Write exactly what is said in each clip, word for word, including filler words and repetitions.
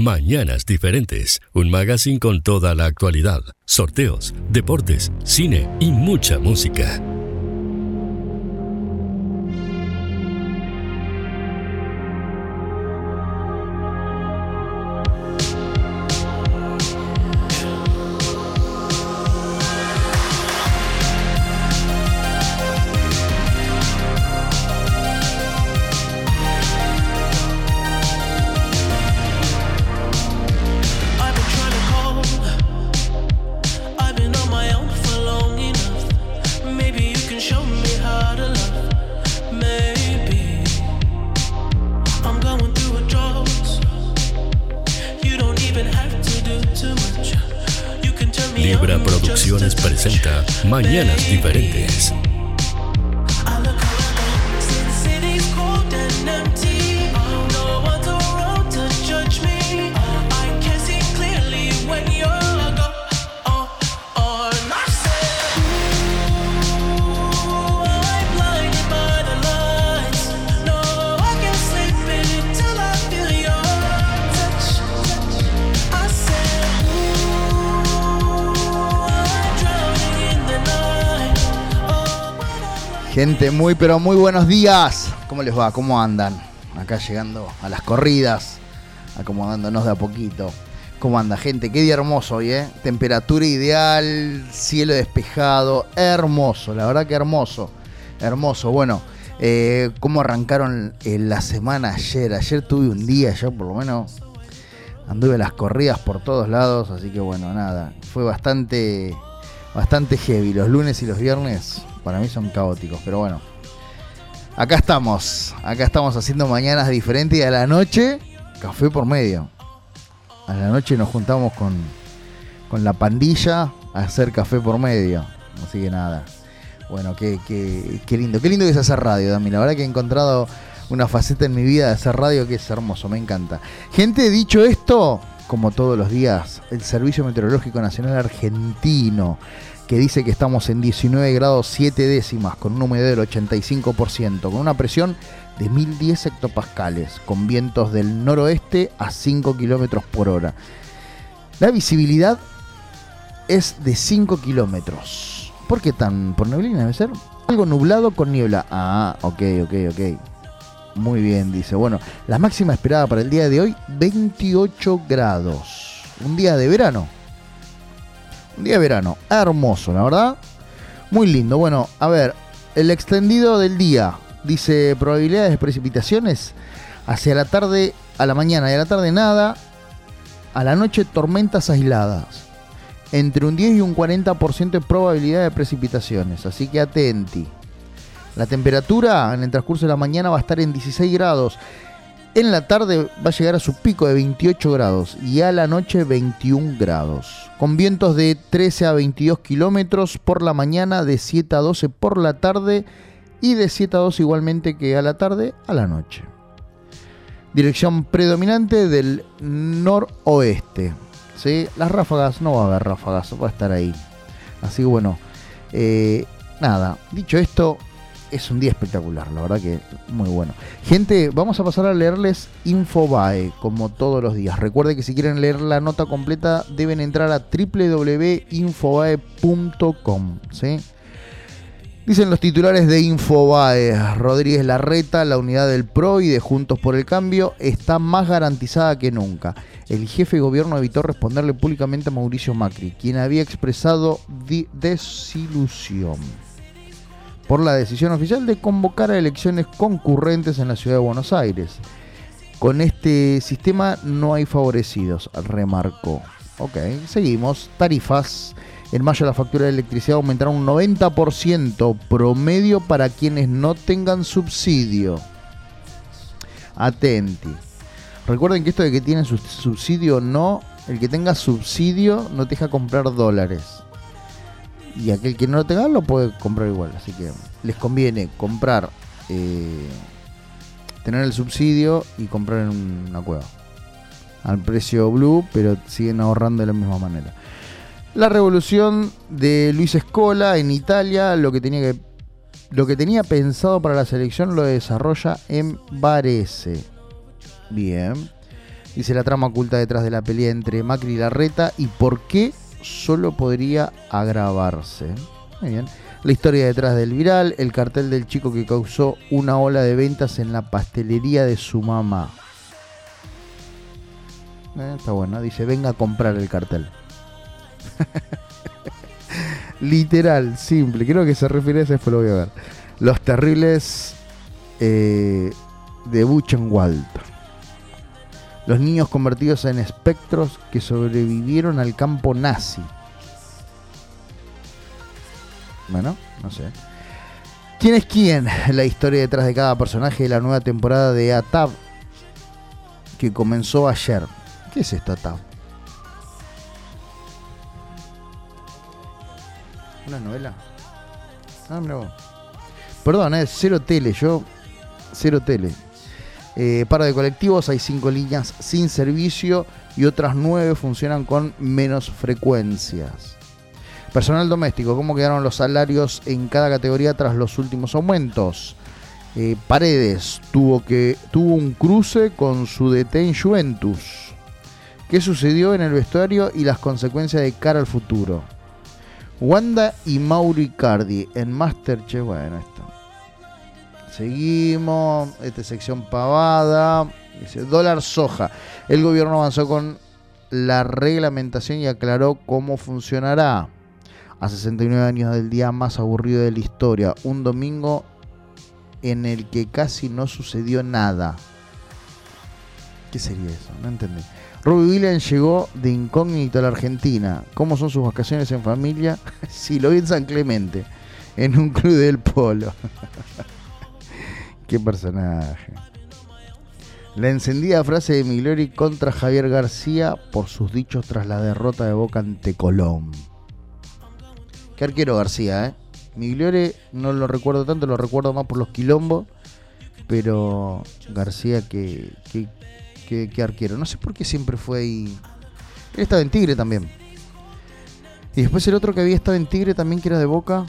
Mañanas Diferentes, un magazine con toda la actualidad, sorteos, deportes, cine y mucha música. Libra Producciones presenta Mañanas Diferentes. Gente, muy pero muy buenos días. ¿Cómo les va? ¿Cómo andan? Acá llegando a las corridas, acomodándonos de a poquito. ¿Cómo anda, gente? Qué día hermoso hoy, ¿eh? Temperatura ideal, cielo despejado, hermoso, la verdad que hermoso. Hermoso, bueno, eh, ¿cómo arrancaron la semana ayer? Ayer tuve un día, yo por lo menos anduve las corridas por todos lados, así que bueno, nada, fue bastante, bastante heavy. Los lunes y los viernes para mí son caóticos, pero bueno. Acá estamos, acá estamos haciendo Mañanas Diferentes y a la noche, café por medio. A la noche nos juntamos con, con la pandilla a hacer café por medio. Así que nada. Bueno, qué, qué, qué lindo. Qué lindo que es hacer radio, Dami. La verdad que he encontrado una faceta en mi vida de hacer radio que es hermoso, me encanta. Gente, dicho esto, como todos los días, el Servicio Meteorológico Nacional Argentino, que dice que estamos en diecinueve grados siete décimas, con una humedad del ochenta y cinco por ciento, con una presión de mil diez hectopascales, con vientos del noroeste a cinco kilómetros por hora. La visibilidad es de cinco kilómetros. ¿Por qué tan? ¿Por neblina debe ser? Algo nublado con niebla. Ah, ok, ok, ok. Muy bien, dice. Bueno, la máxima esperada para el día de hoy, veintiocho grados. Un día de verano. Un día de verano, hermoso, la verdad. Muy lindo. Bueno, a ver, el extendido del día. Dice probabilidades de precipitaciones hacia la tarde, a la mañana y a la tarde nada. A la noche tormentas aisladas. Entre un diez y un cuarenta por ciento de probabilidad de precipitaciones. Así que atenti. La temperatura en el transcurso de la mañana va a estar en dieciséis grados. En la tarde va a llegar a su pico de veintiocho grados y a la noche veintiún grados. Con vientos de trece a veintidós kilómetros por la mañana, de siete a doce por la tarde y de siete a doce igualmente que a la tarde a la noche. Dirección predominante del noroeste. ¿Sí? Las ráfagas, no va a haber ráfagas, va a estar ahí. Así que bueno, eh, nada, dicho esto, es un día espectacular, la verdad que muy bueno. Gente, vamos a pasar a leerles Infobae, como todos los días. Recuerden que si quieren leer la nota completa, deben entrar a doble u doble u doble u punto infobae punto com, ¿sí? Dicen los titulares de Infobae: Rodríguez Larreta, la unidad del P R O y de Juntos por el Cambio, está más garantizada que nunca. El jefe de gobierno evitó responderle públicamente a Mauricio Macri, quien había expresado di- desilusión por la decisión oficial de convocar a elecciones concurrentes en la ciudad de Buenos Aires. Con este sistema no hay favorecidos, remarcó. Ok, seguimos. Tarifas. En mayo la factura de electricidad aumentará un noventa por ciento promedio para quienes no tengan subsidio. Atenti. Recuerden que esto de que tienen subsidio no, el que tenga subsidio no te deja comprar dólares. Y aquel que no lo tenga lo puede comprar igual. Así que les conviene comprar, eh, tener el subsidio y comprar en una cueva. Al precio blue, pero siguen ahorrando de la misma manera. La revolución de Luis Scola en Italia, lo que tenía que, lo que tenía pensado para la selección lo desarrolla en Varese. Bien. Dice la trama oculta detrás de la pelea entre Macri y Larreta y por qué solo podría agravarse. Muy bien. La historia detrás del viral, el cartel del chico que causó una ola de ventas en la pastelería de su mamá. Eh, está bueno, dice, venga a comprar el cartel. Literal, simple, creo que se refiere a eso, después lo voy a ver. Los terribles eh, de Buchenwald. Los niños convertidos en espectros que sobrevivieron al campo nazi. Bueno, no sé. ¿Quién es quién? La historia detrás de cada personaje de la nueva temporada de A T A B que comenzó ayer. ¿Qué es esto, A T A B? ¿Una novela? Ah, mira vos. Perdón, es eh, cero tele, yo cero tele. Eh, paro de colectivos, hay cinco líneas sin servicio y otras nueve funcionan con menos frecuencias. Personal doméstico, ¿cómo quedaron los salarios en cada categoría tras los últimos aumentos? Eh, Paredes tuvo, que, tuvo un cruce con su D T en Juventus. ¿Qué sucedió en el vestuario y las consecuencias de cara al futuro? Wanda y Mauro Icardi en Masterchef. Bueno, esto. Seguimos. Esta es sección pavada. Dice, dólar soja. El gobierno avanzó con la reglamentación y aclaró cómo funcionará. A sesenta y nueve años del día más aburrido de la historia. Un domingo en el que casi no sucedió nada. ¿Qué sería eso? No entendí. Robbie Williams llegó de incógnito a la Argentina. ¿Cómo son sus vacaciones en familia? Sí, lo vi en San Clemente, en un club del polo. Qué personaje. La encendida frase de Migliori contra Javier García por sus dichos tras la derrota de Boca ante Colón. Qué arquero García, ¿eh? Migliori no lo recuerdo tanto, lo recuerdo más por los quilombos, pero García que... que Que, que arquero, no sé por qué siempre fue ahí. Él estaba en Tigre también. Y después el otro que había estado en Tigre también, que era de Boca.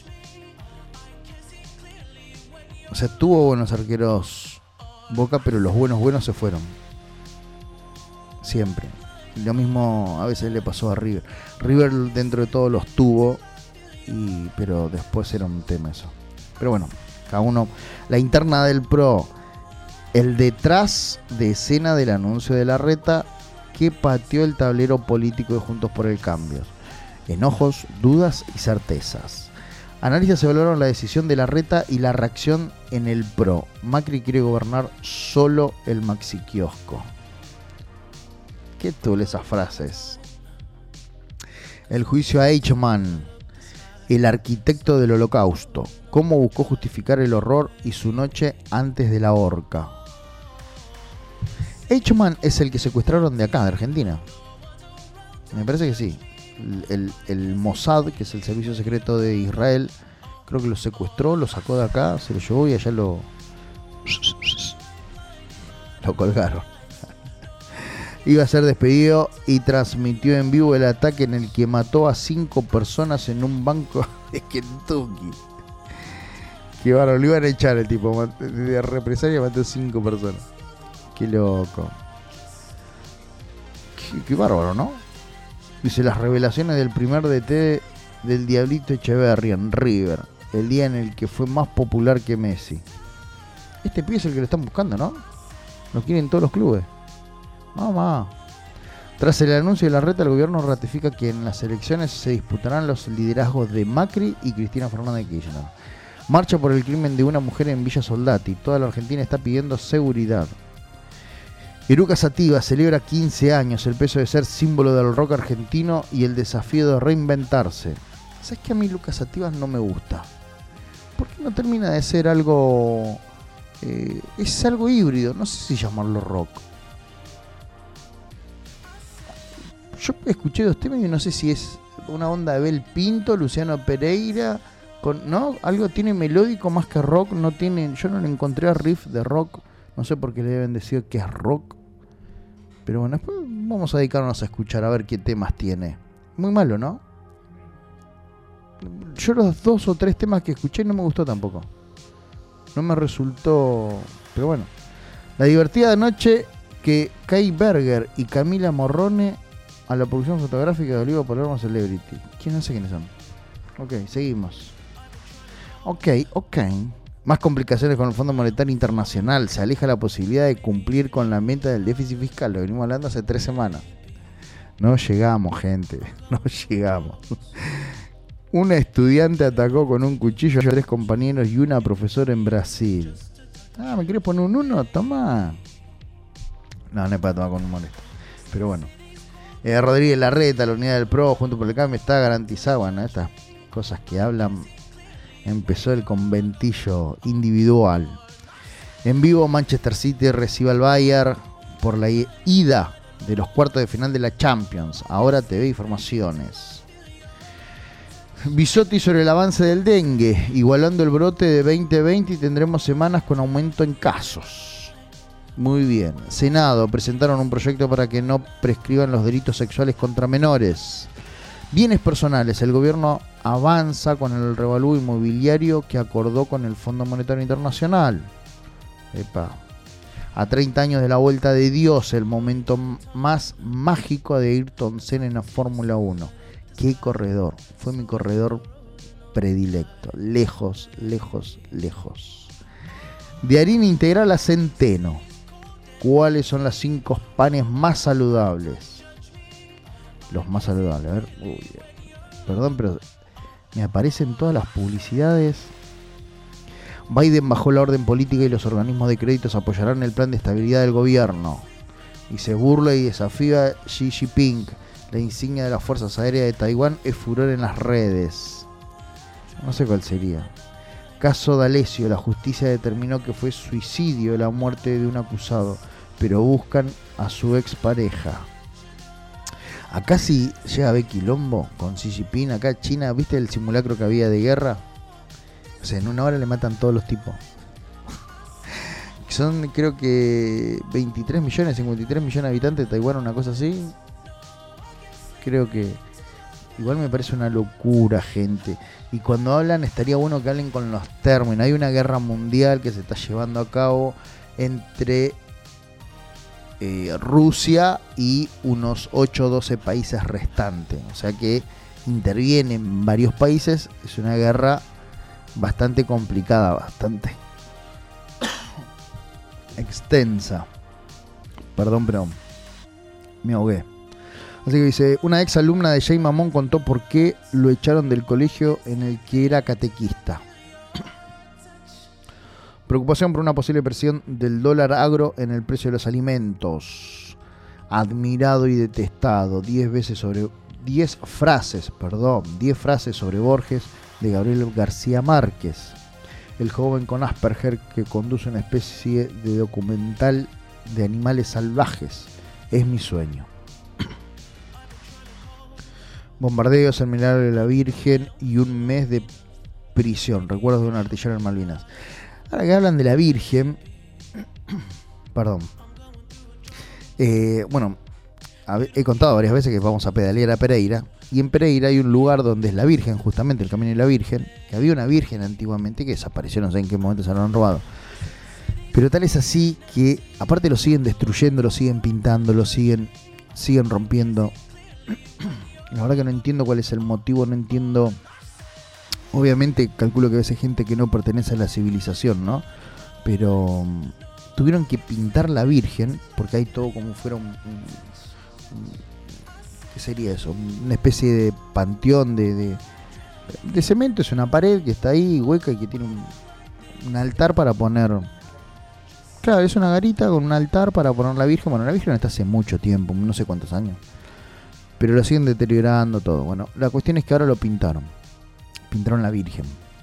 O sea, tuvo buenos arqueros Boca, pero los buenos buenos se fueron. Siempre. Y lo mismo a veces le pasó a River. River dentro de todo los tuvo, y, pero después era un tema eso. Pero bueno, cada uno. La interna del Pro. El detrás de escena del anuncio de Larreta que pateó el tablero político de Juntos por el Cambio. Enojos, dudas y certezas. Analistas evaluaron la decisión de Larreta y la reacción en el Pro. Macri quiere gobernar solo el maxi kiosco. Qué tule esas frases. El juicio a Eichmann, el arquitecto del holocausto. Cómo buscó justificar el horror y su noche antes de la horca. Eichmann es el que secuestraron de acá, de Argentina. Me parece que sí. El, el, el Mossad, que es el servicio secreto de Israel, creo que lo secuestró, lo sacó de acá, se lo llevó y allá lo... lo colgaron. Iba a ser despedido y transmitió en vivo el ataque en el que mató a cinco personas en un banco de Kentucky. Qué bárbaro, lo iban a echar el tipo, de represalia mató a cinco personas. Qué loco. Qué, qué bárbaro, ¿no? Dice, las revelaciones del primer D T del Diablito Echeverri en River, el día en el que fue más popular que Messi. Este pibe es el que lo están buscando, ¿no? Lo quieren todos los clubes. Mamá. Tras el anuncio de Larreta, el gobierno ratifica que en las elecciones se disputarán los liderazgos de Macri y Cristina Fernández de Kirchner. Marcha por el crimen de una mujer en Villa Soldati. Toda la Argentina está pidiendo seguridad. Eruca Sativa celebra quince años, el peso de ser símbolo del rock argentino y el desafío de reinventarse. ¿Sabes que a mí Lucas Sativa no me gusta? Porque no termina de ser algo... Eh, es algo híbrido, no sé si llamarlo rock. Yo escuché dos temas y no sé si es una onda de Bel Pinto, Luciano Pereira, con, ¿no? Algo tiene melódico más que rock, no tiene, yo no le encontré riff de rock, no sé por qué le deben decir que es rock. Pero bueno, después vamos a dedicarnos a escuchar a ver qué temas tiene. Muy malo, ¿no? Yo los dos o tres temas que escuché no me gustó tampoco. No me resultó... Pero bueno. La divertida noche que Kai Berger y Camila Morrone a la producción fotográfica de Olivo Palermo Celebrity. ¿Quién no sé quiénes son? Ok, seguimos. Ok, ok. Más complicaciones con el Fondo Monetario Internacional. Se aleja la posibilidad de cumplir con la meta del déficit fiscal. Lo venimos hablando hace tres semanas. No llegamos, gente. No llegamos. Una estudiante atacó con un cuchillo a tres compañeros y una profesora en Brasil. Ah, ¿me querés poner un uno? Toma. No, no es para tomar con un molesto. Pero bueno. Eh, Rodríguez Larreta, la unidad del P R O, junto por el cambio, está garantizada. Bueno, estas cosas que hablan. Empezó el conventillo individual. En vivo, Manchester City recibe al Bayern por la ida de los cuartos de final de la Champions. Ahora T V Informaciones. Bisotti sobre el avance del dengue. Igualando el brote de veinte veinte y tendremos semanas con aumento en casos. Muy bien. Senado. Presentaron un proyecto para que no prescriban los delitos sexuales contra menores. Bienes personales. El gobierno avanza con el revalúo inmobiliario que acordó con el Fondo Monetario Internacional. Epa. A treinta años de la vuelta de Dios, el momento más mágico de Ayrton Senna en la Fórmula uno. Qué corredor. Fue mi corredor predilecto. Lejos, lejos, lejos. De harina integral a centeno. ¿Cuáles son las cinco panes más saludables? Los más saludables. A ver. Uy, perdón, pero me aparecen todas las publicidades. Biden bajó la orden política y los organismos de créditos apoyarán el plan de estabilidad del gobierno. Y se burla y desafía a Xi Jinping. La insignia de las Fuerzas Aéreas de Taiwán es furor en las redes. No sé cuál sería. Caso D'Alessio. La justicia determinó que fue suicidio la muerte de un acusado, pero buscan a su expareja. Acá sí llega a ver quilombo con Xi Jinping. Acá China, ¿viste el simulacro que había de guerra? O sea, en una hora le matan todos los tipos. Son creo que veintitrés millones, cincuenta y tres millones de habitantes de Taiwán, una cosa así. Creo que igual me parece una locura, gente. Y cuando hablan, estaría bueno que hablen con los términos. Hay una guerra mundial que se está llevando a cabo entre eh, Rusia y unos ocho o doce países restantes. O sea que intervienen varios países. Es una guerra bastante complicada, bastante extensa. Perdón, pero me ahogué. Así que dice, una ex alumna de Jay Mamón contó por qué lo echaron del colegio en el que era catequista. Preocupación por una posible presión del dólar agro en el precio de los alimentos. Admirado y detestado. diez veces sobre diez frases, perdón, diez frases sobre Borges de Gabriel García Márquez. El joven con Asperger que conduce una especie de documental de animales salvajes. Es mi sueño. Bombardeos, el milagro de la Virgen y un mes de prisión. Recuerdos de un artillero en Malvinas. Ahora que hablan de la Virgen, perdón. Eh, bueno, he contado varias veces que vamos a pedalear a Pereira. Y en Pereira hay un lugar donde es la Virgen, justamente el Camino de la Virgen. Que había una Virgen antiguamente que desapareció, no sé en qué momento se la han robado. Pero tal es así que, aparte lo siguen destruyendo, lo siguen pintando, lo siguen, siguen rompiendo. La verdad que no entiendo cuál es el motivo, no entiendo. Obviamente calculo que a veces gente que no pertenece a la civilización, ¿no? Pero um, tuvieron que pintar la Virgen, porque hay todo como fuera un, un, un ¿qué sería eso? Una especie de panteón de, de, de cemento. Es una pared que está ahí hueca y que tiene un, un altar para poner. Claro, es una garita con un altar para poner la Virgen. Bueno, la Virgen está hace mucho tiempo, no sé cuántos años. Pero lo siguen deteriorando todo. Bueno, la cuestión es que ahora lo pintaron. Pintaron la Virgen.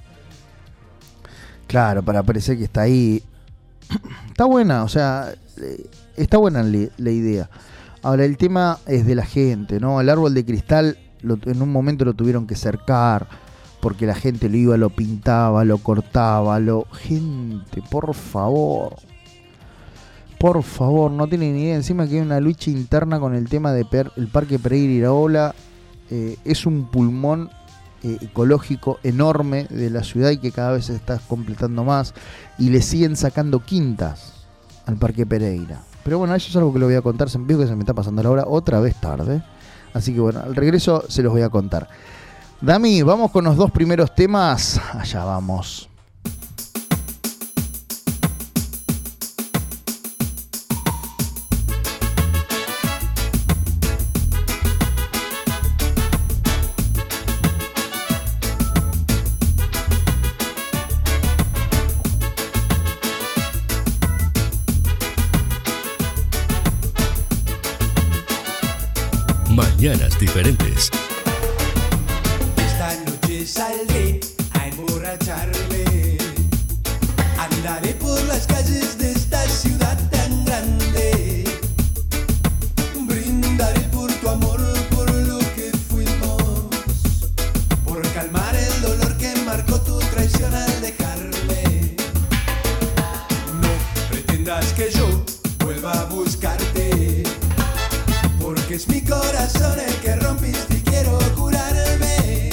Claro, para parecer que está ahí. Está buena, o sea, está buena la, la idea. Ahora, el tema es de la gente, ¿no? El árbol de cristal, lo, en un momento lo tuvieron que cercar, porque la gente lo iba, lo pintaba, lo cortaba, lo... Gente, por favor... Por favor, no tienen ni idea. Encima que hay una lucha interna con el tema del per, Parque Pereira Iraola. Eh, es un pulmón eh, ecológico enorme de la ciudad y que cada vez se está completando más. Y le siguen sacando quintas al Parque Pereira. Pero bueno, eso es algo que lo voy a contar. Se veo que se me está pasando la hora otra vez tarde. Así que bueno, al regreso se los voy a contar. Dami, vamos con los dos primeros temas. Allá vamos. Mañanas diferentes. Esta noche saldré a emborracharme. Andaré por las calles de esta ciudad tan grande. Brindaré por tu amor, por lo que fuimos. Por calmar el dolor que marcó tu traición al dejarme. No pretendas que yo vuelva a buscarte. Porque es mi corazón el que rompiste y quiero curarme.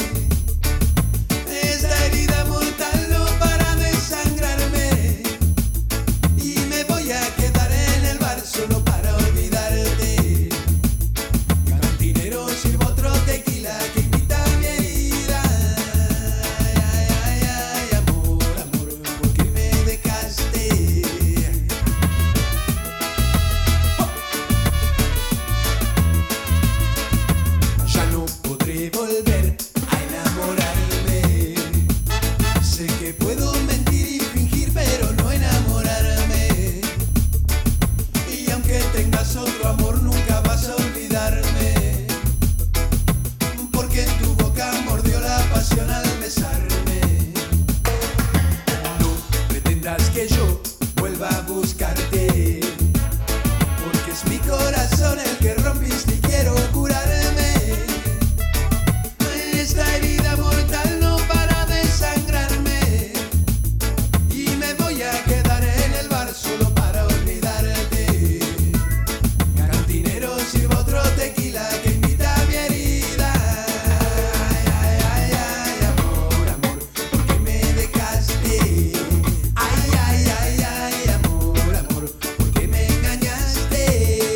Esta herida mortal no para de sangrarme. Y me voy a quedar en el bar solo para olvidarte. Cantinero, sirvo otro tequila que invita a mi herida. Ay, ay, ay, amor, amor, ¿por qué me dejaste? Ya no podré volver a enamorarme. Sé que puedo mentir y fingir, pero no enamorarme. Y aunque tengas otro amor, nunca vas a olvidarme. Porque en tu boca mordió la pasión al besarme. No pretendas que yo vuelva a buscarte. Porque es mi corazón el que rompiste y quiero curarme. Esta herida mortal no para de sangrarme. Y me voy a quedar en el bar solo para olvidarte. Cantinero, sirvo otro tequila que invita a mi herida. Ay, ay, ay, ay, amor, amor, ¿por qué me dejaste? Ay, ay, ay, ay, amor, amor, ¿por qué me engañaste?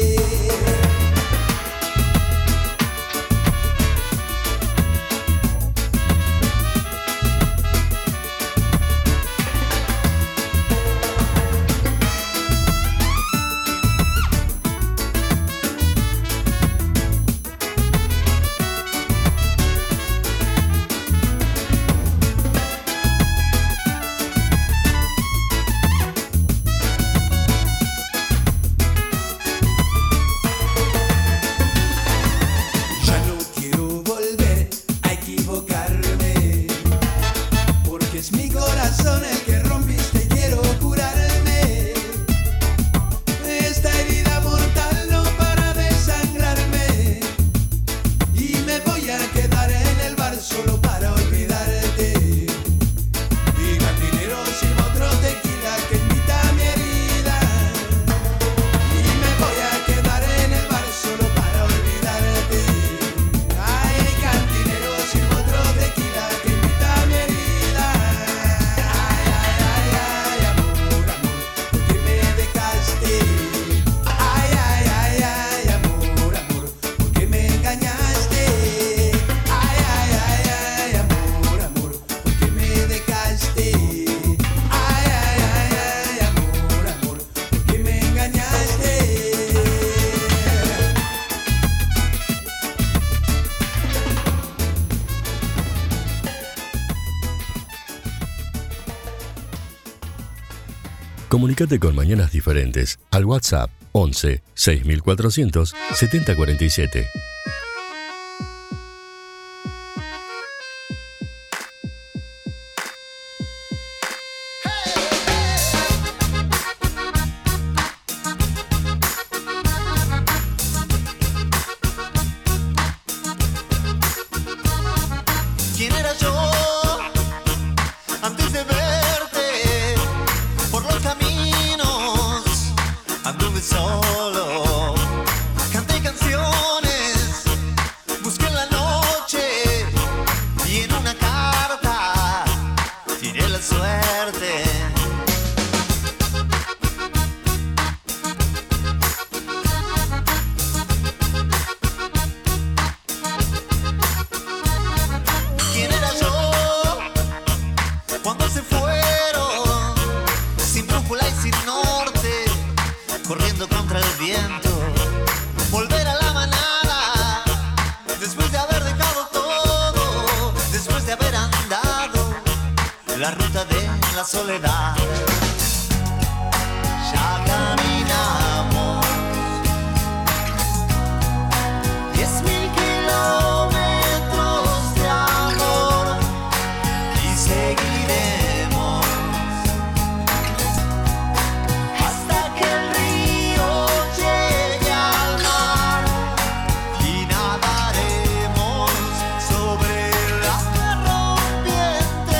Ya no quiero volver a equivocarme. Porque es mi corazón el que rompiste y quiero curarme. Esta herida mortal no para de sangrarme. Y me voy a quedar en el bar solo para olvidarte. Y cantinero, sirvo otro tequila que invita a mi herida. Y me voy a quedar en el bar solo para olvidarte. Ay, cantinero, sirvo otro tequila que invita a mi herida. Ay, ay, ay, ay, amor, amor, ¿por qué me dejaste? Ay, ay, ay, ay, amor, amor, ¿por qué me engañaste? Ay, ay, ay, ay, amor, amor, ¿por qué me dejaste? Ay, ay, ay, ay, amor, amor, ¿por qué me engañaste? Comunícate con Mañanas Diferentes al WhatsApp once seis mil cuatrocientos setenta cuarenta y siete. ¿Quién era yo antes de verte? Por los caminos anduve solo, canté canciones la ruta de la soledad. Ya caminamos diez mil kilómetros de amor y seguiremos hasta que el río llegue al mar y nadaremos sobre la rompiente.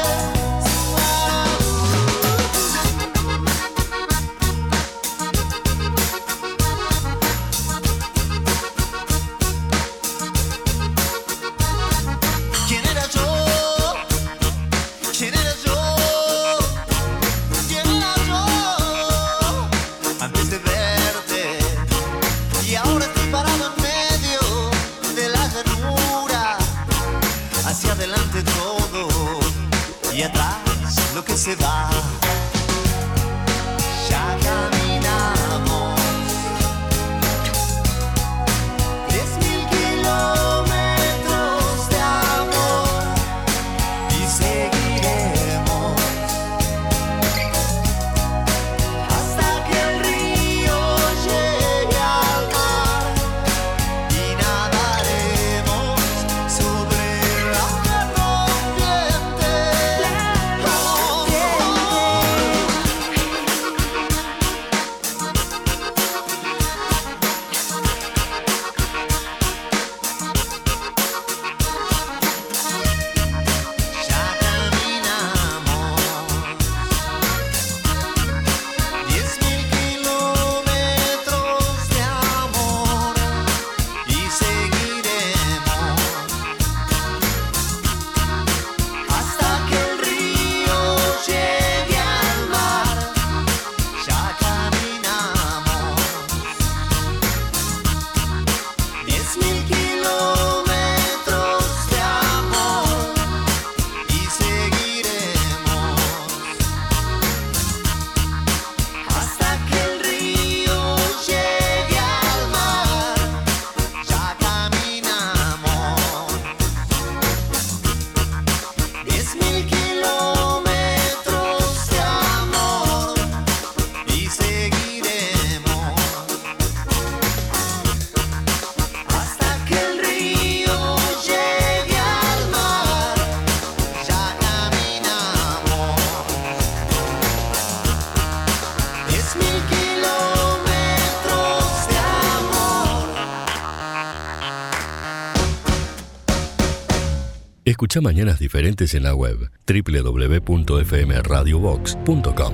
¿Quién era yo? ¿Quién era yo? ¿Quién era yo? Antes de verte, y ahora estoy parado en medio de la llanura. Hacia adelante todo y atrás lo que se va. Ya caminamos diez mil kilómetros de amor y seguiremos hasta que el río llegue al mar y nadaremos sobre la rompiente. Ya caminamos diez mil kilómetros de amor y seguiremos hasta que el río llegue al mar. Ya caminamos diez mil kilómetros de amor y seguiremos hasta que el río llegue al mar. Ya caminamos diez mil kilómetros de amor y seguiremos hasta que el río llegue al mar. Ya caminamos diez mil kilómetros de amor. Escucha Mañanas Diferentes en la web doble u doble u doble u punto f m radio box punto com.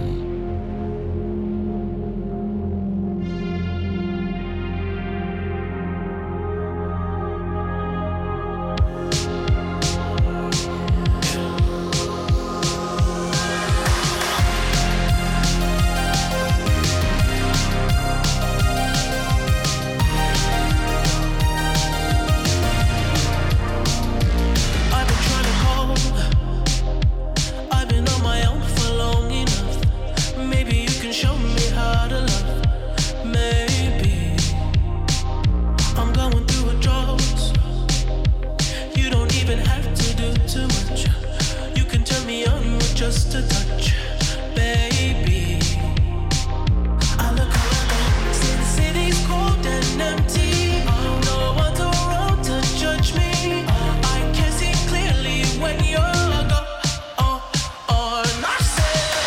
I've been trying to call. I've been on my own for long enough. Maybe you can show me how to love. Maybe I'm going through a drought. You don't even have to do too much. You can turn me on with just a touch, baby. I look around, see the city's cold and empty. No one's around to judge me. I can see clearly when you're gone. Oh, oh, and I said,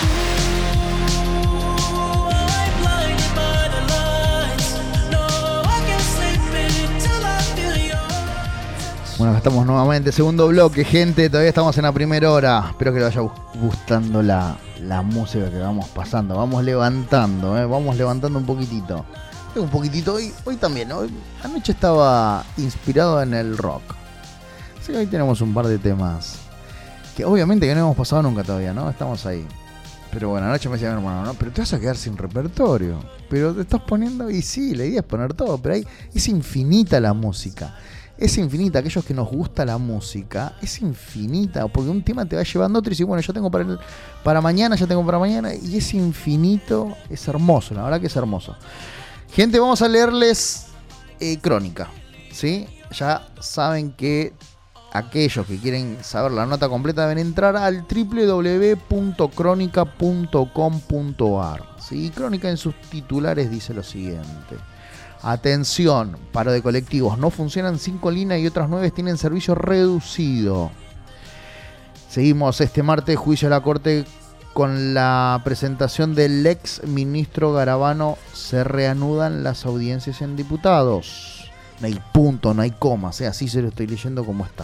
ooh, I'm blinded by the lights. No, I can't sleep until I feel your touch. Bueno, acá estamos nuevamente, segundo bloque, gente, todavía estamos en la primera hora. Espero que les vaya gustando la, la música que vamos pasando. Vamos levantando, ¿eh? Vamos levantando un poquitito. Un poquitito hoy, hoy también. Hoy, anoche estaba inspirado en el rock. Así que hoy tenemos un par de temas que obviamente que no hemos pasado nunca todavía, ¿no? Estamos ahí. Pero bueno, anoche me decía mi hermano, ¿no? Pero te vas a quedar sin repertorio. Pero te estás poniendo, y sí, la idea es poner todo, pero ahí es infinita la música. Es infinita, aquellos que nos gusta la música, es infinita, porque un tema te va llevando otro y dices, bueno, ya tengo para, el, para mañana, ya tengo para mañana, y es infinito, es hermoso, la verdad que es hermoso. Gente, vamos a leerles eh, Crónica, ¿sí? Ya saben que aquellos que quieren saber la nota completa deben entrar al doble u doble u doble u punto crónica punto com punto a r. ¿Sí? Crónica en sus titulares dice lo siguiente. Atención, paro de colectivos. No funcionan cinco líneas y otras nueve tienen servicio reducido. Seguimos este martes, juicio a la Corte con la presentación del ex ministro Garabano. Se reanudan las audiencias en diputados. No hay punto, no hay coma, o sea, así se lo estoy leyendo como está.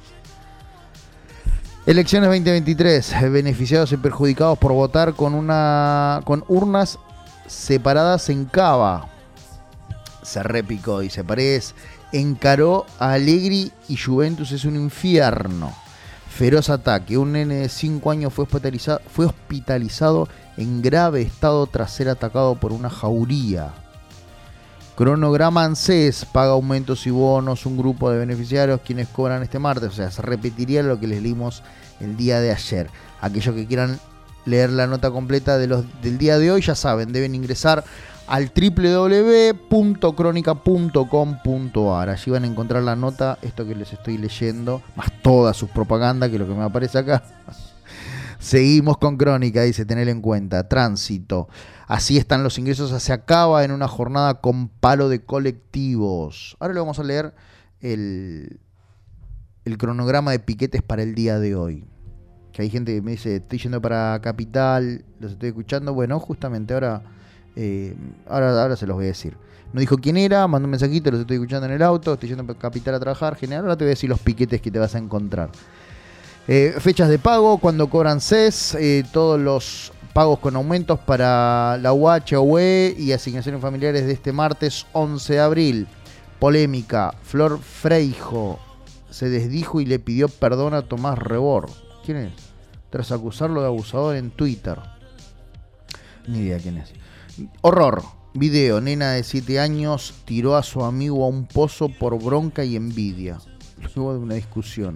Elecciones veinte veintitrés. Beneficiados y perjudicados por votar con una con urnas separadas en Cava. Se repicó y se Paredes encaró a Allegri y Juventus es un infierno. Feroz ataque. Un nene de cinco años fue hospitalizado, fue hospitalizado en grave estado tras ser atacado por una jauría. Cronograma ANSES paga aumentos y bonos. Un grupo de beneficiarios quienes cobran este martes. O sea, se repetiría lo que les leímos el día de ayer. Aquellos que quieran leer la nota completa de los, del día de hoy, ya saben, deben ingresar al doble u doble u doble u punto crónica punto com punto a r. Allí van a encontrar la nota, esto que les estoy leyendo, más toda su propaganda, que es lo que me aparece acá. Seguimos con Crónica, dice, tener en cuenta. Tránsito. Así están los ingresos hacia Cava en una jornada con paro de colectivos. Ahora le vamos a leer el, el cronograma de piquetes para el día de hoy. Que hay gente que me dice, estoy yendo para Capital, los estoy escuchando. Bueno, justamente ahora... Eh, ahora, ahora se los voy a decir. No dijo quién era, mandó un mensajito, los estoy escuchando en el auto, estoy yendo a Capital a trabajar. Genial, ahora te voy a decir los piquetes que te vas a encontrar. Eh, fechas de pago, cuando cobran C E S, eh, todos los pagos con aumentos para la U H O E y asignaciones familiares de este martes once de abril. Polémica, Flor Freijo se desdijo y le pidió perdón a Tomás Rebord. ¿Quién es? Tras acusarlo de abusador en Twitter. Ni idea quién es. Horror. Video. Nena de siete años tiró a su amigo a un pozo por bronca y envidia. Luego de una discusión.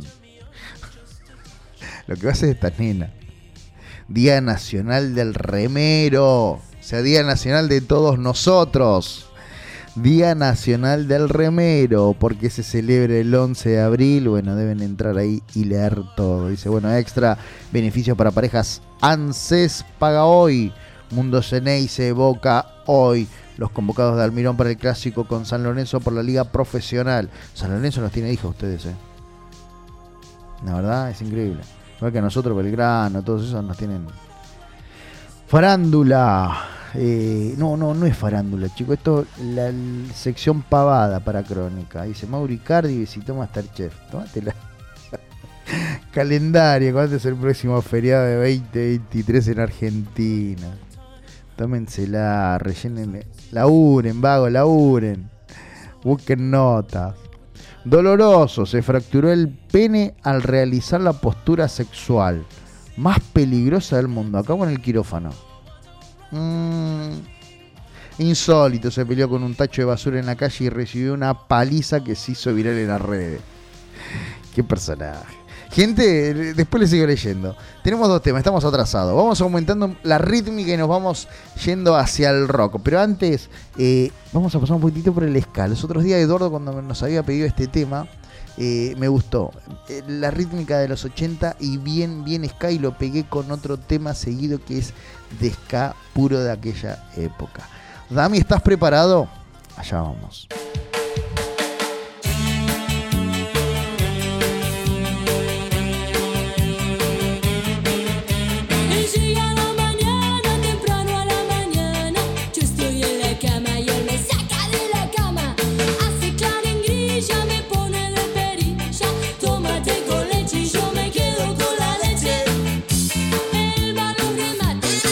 Lo que va a hacer esta nena. Día Nacional del Remero. O sea, Día Nacional de todos nosotros. Día Nacional del Remero. Porque se celebra el once de abril. Bueno, deben entrar ahí y leer todo. Dice, bueno, extra beneficios para parejas. ANSES paga hoy. Mundo Ceney se evoca hoy. Los convocados de Almirón para el clásico con San Lorenzo por la Liga Profesional. San Lorenzo nos tiene hijos ustedes, eh. La verdad es increíble. Igual que a nosotros, Belgrano, todos esos nos tienen. Farándula. Eh, no, no, no es farándula, chicos. Esto es la, la sección pavada para Crónica. Dice Mauri Cardi visitó Masterchef. Tómatela. Calendario. ¿Cuándo es el próximo feriado de veinte veintitrés en Argentina? Tómensela, rellenen, laburen, vago, laburen, busquen notas. Doloroso, se fracturó el pene al realizar la postura sexual más peligrosa del mundo. Acabo en el quirófano. Mm. Insólito, se peleó con un tacho de basura en la calle y recibió una paliza que se hizo viral en las redes. Qué personaje. Gente, después les sigo leyendo. Tenemos dos temas, estamos atrasados. Vamos aumentando la rítmica y nos vamos yendo hacia el rock. Pero antes, eh, vamos a pasar un poquitito por el ska. Los otros días, Eduardo, cuando nos había pedido este tema, eh, me gustó. Eh, la rítmica de los ochenta y bien, bien ska. Y lo pegué con otro tema seguido que es de ska puro de aquella época. Dami, ¿estás preparado? Allá vamos.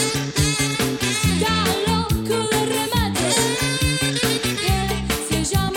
Se llama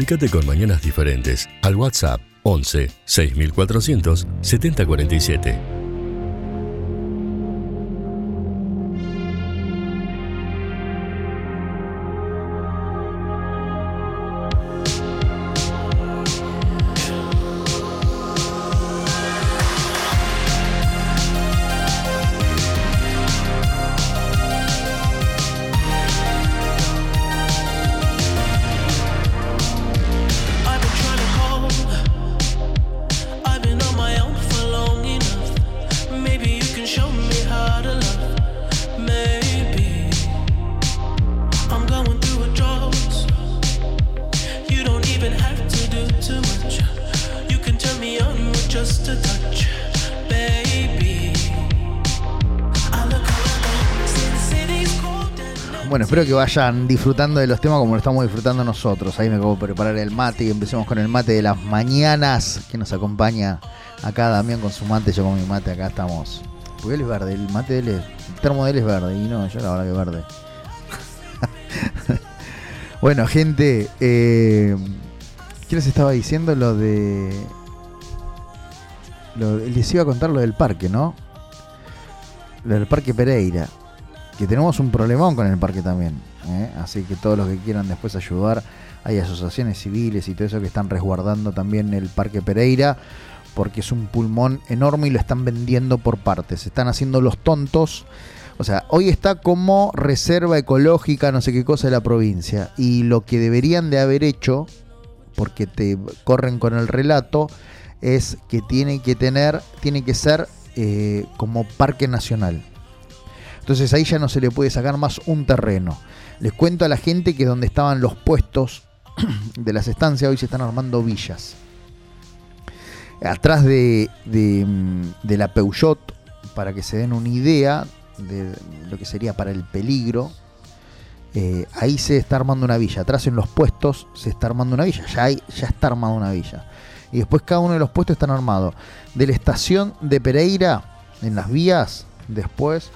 Comunícate con Mañanas Diferentes al WhatsApp once seis mil cuatrocientos setenta cuarenta y siete. I've been trying to call. I've been on my own for long enough. Maybe you can show me how to love. Maybe I'm going through a drought. You don't even have to do too much. You can turn me on with just a touch, baby. I look around, see the city's cold and Bueno, espero que vayan disfrutando de los temas como lo estamos disfrutando nosotros. Ahí me acabo de preparar el mate y empecemos con el mate de las mañanas que nos acompaña acá Damián con su mate, yo con mi mate. Acá estamos. Porque él es verde, el mate de él es, el termo de él es verde y no, yo la verdad que verde. Bueno, gente, eh, ¿qué les estaba diciendo? Lo de... Lo, les iba a contar lo del parque, ¿no? Lo del Parque Pereira. Que tenemos un problemón con el parque también, ¿eh? Así que todos los que quieran después ayudar, hay asociaciones civiles y todo eso que están resguardando también el Parque Pereira, porque es un pulmón enorme y lo están vendiendo por partes, están haciendo los tontos. O sea, hoy está como reserva ecológica, no sé qué cosa de la provincia, y lo que deberían de haber hecho, porque te corren con el relato, es que tiene que tener, tiene que ser eh, como parque nacional. Entonces ahí ya no se le puede sacar más un terreno. Les cuento a la gente que donde estaban los puestos de las estancias hoy se están armando villas. Atrás de, de, de la Peugeot, para que se den una idea de lo que sería para el peligro, eh, ahí se está armando una villa. Atrás en los puestos se está armando una villa. Ya, hay, ya está armada una villa. Y después cada uno de los puestos están armados. De la estación de Pereira, en las vías, después...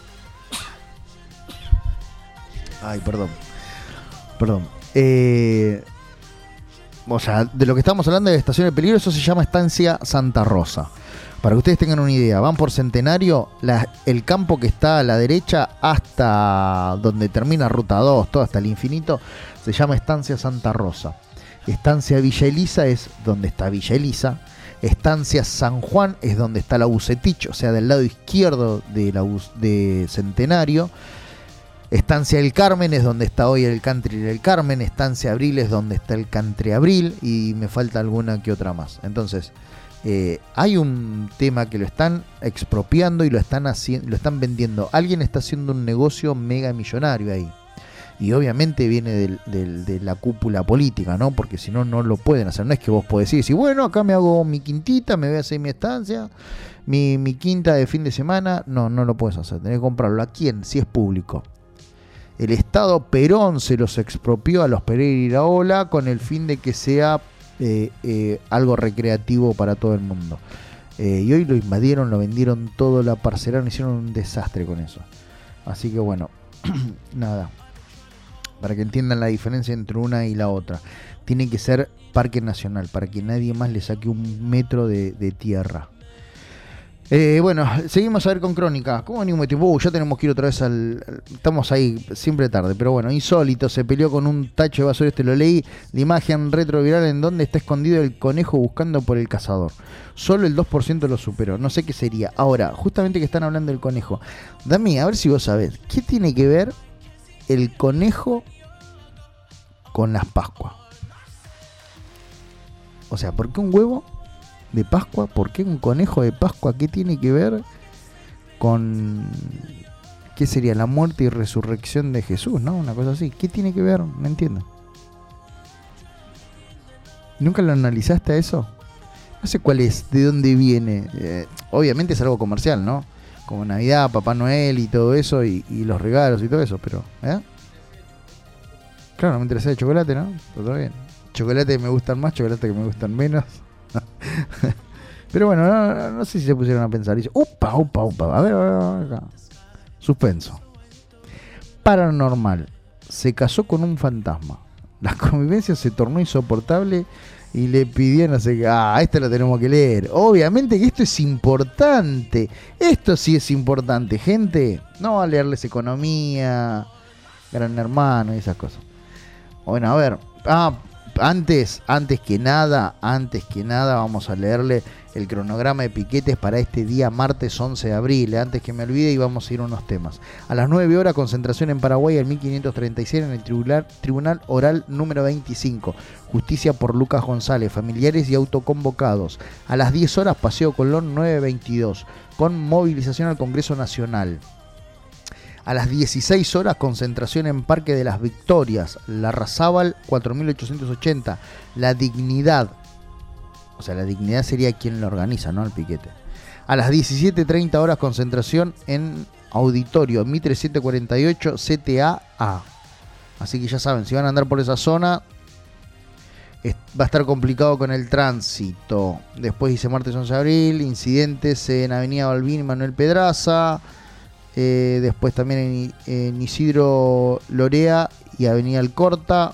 Ay, perdón. Perdón. Eh, o sea, de lo que estamos hablando de la estación de peligro, eso se llama Estancia Santa Rosa. Para que ustedes tengan una idea, van por Centenario, la, el campo que está a la derecha hasta donde termina Ruta dos, todo hasta el infinito, se llama Estancia Santa Rosa. Estancia Villa Elisa es donde está Villa Elisa. Estancia San Juan es donde está la Bucetich, o sea, del lado izquierdo de, la, de Centenario. Estancia El Carmen es donde está hoy el Country del Carmen. Estancia Abril es donde está el Country Abril. Y me falta alguna que otra más. Entonces, eh, hay un tema que lo están expropiando y lo están, haci- lo están vendiendo. Alguien está haciendo un negocio mega millonario ahí. Y obviamente viene del, del, de la cúpula política, ¿no? Porque si no, no lo pueden hacer. No es que vos podés decir, bueno, acá me hago mi quintita, me voy a hacer mi estancia, mi, mi quinta de fin de semana. No, no lo puedes hacer. Tenés que comprarlo. ¿A quién? Si es público. El Estado Perón se los expropió a los Pereira Iraola con el fin de que sea eh, eh, algo recreativo para todo el mundo. Eh, y hoy lo invadieron, lo vendieron todo, la parcelaron, hicieron un desastre con eso. Así que bueno, nada. Para que entiendan la diferencia entre una y la otra. Tiene que ser parque nacional, para que nadie más le saque un metro de, de tierra. Eh, bueno, seguimos a ver con Crónica. ¿Cómo venimos de tiempo? Uh, ya tenemos que ir otra vez al... Estamos ahí siempre tarde, pero bueno, insólito. Se peleó con un tacho de basura, este lo leí. La imagen retroviral en donde está escondido el conejo buscando por el cazador. Solo el dos por ciento lo superó. No sé qué sería. Ahora, justamente que están hablando del conejo. Dami, a ver si vos sabés. ¿Qué tiene que ver el conejo con las Pascuas? O sea, ¿por qué un huevo de Pascua? ¿Por qué un conejo de Pascua? ¿Qué tiene que ver con... ¿Qué sería? La muerte y resurrección de Jesús, ¿no? Una cosa así. ¿Qué tiene que ver? No entiendo. ¿Nunca lo analizaste a eso? No sé cuál es, de dónde viene. Eh, obviamente es algo comercial, ¿no? Como Navidad, Papá Noel y todo eso, y, y los regalos y todo eso, pero... ¿eh? Claro, no me interesa de chocolate, ¿no? Pero todo bien. Chocolate que me gustan más, chocolate que me gustan menos. Pero bueno, no, no, no sé si se pusieron a pensar. Dice, upa, upa, upa. A ver, a ver, a ver acá. Suspenso. Paranormal. Se casó con un fantasma. La convivencia se tornó insoportable y le pidió no sé qué. Ah, esto lo tenemos que leer. Obviamente que esto es importante. Esto sí es importante, gente. No va a leerles economía, Gran Hermano y esas cosas. Bueno, a ver. Ah, antes, antes que nada, antes que nada vamos a leerle el cronograma de piquetes para este día martes once de abril. Antes que me olvide, y vamos a ir a unos temas. A las nueve horas, concentración en Paraguay, en mil quinientos treinta y seis, en el tribunal, tribunal Oral número veinticinco. Justicia por Lucas González, familiares y autoconvocados. A las diez horas, Paseo Colón nueve veintidós, con movilización al Congreso Nacional. A las dieciséis horas, concentración en Parque de las Victorias, Larrazábal cuatro mil ochocientos ochenta, La Dignidad. O sea, La Dignidad sería quien lo organiza, ¿no? El piquete. A las diecisiete treinta horas, concentración en Auditorio, Mitre setecientos cuarenta y ocho, C T A A. Así que ya saben, si van a andar por esa zona, es, va a estar complicado con el tránsito. Después dice martes once de abril, incidentes en Avenida Balbín y Manuel Pedraza. Eh, después también en, en Isidro Lorea y Avenida Alcorta.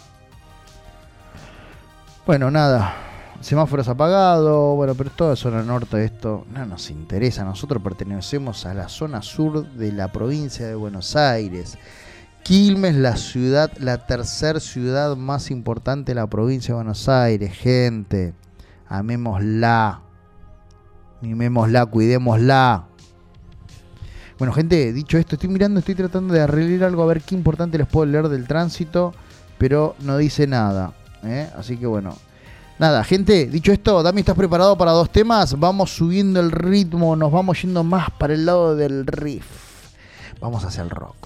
Bueno, nada. Semáforos apagados. Bueno, pero es toda zona norte esto. No nos interesa. Nosotros pertenecemos a la zona sur de la provincia de Buenos Aires. Quilmes, la ciudad, la tercer ciudad más importante de la provincia de Buenos Aires. Gente, amémosla. Mimémosla, cuidémosla. Bueno, gente, dicho esto, estoy mirando, estoy tratando de arreglar algo a ver qué importante les puedo leer del tránsito, pero no dice nada, ¿eh? Así que bueno, nada, gente, dicho esto, Dami, ¿estás preparado para dos temas? Vamos subiendo el ritmo, nos vamos yendo más para el lado del riff. Vamos hacia el rock.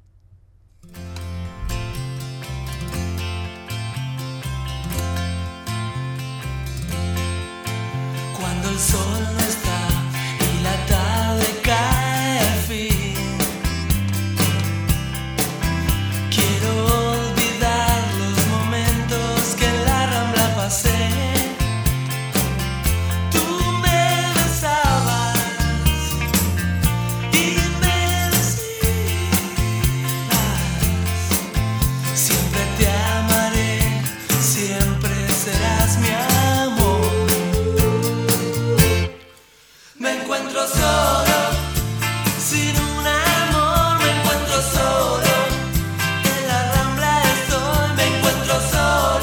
Cuando el sol no está y la tarde cae, tú me besabas y me decías, siempre te amaré, siempre serás mi amor. Me encuentro solo, sin un amor, me encuentro solo. En la Rambla estoy, me encuentro solo.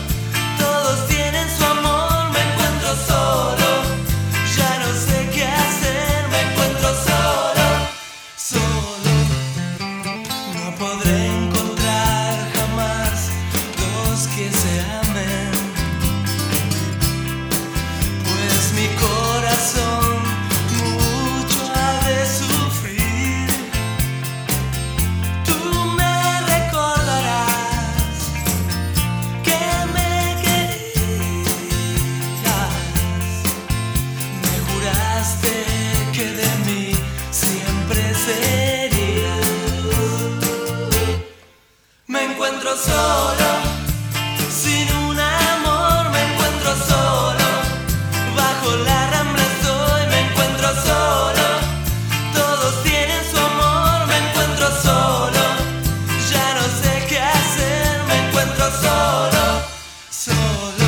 Solo, sin un amor, me encuentro solo. Bajo la Rambla estoy, me encuentro solo. Todos tienen su amor, me encuentro solo. Ya no sé qué hacer, me encuentro solo, solo.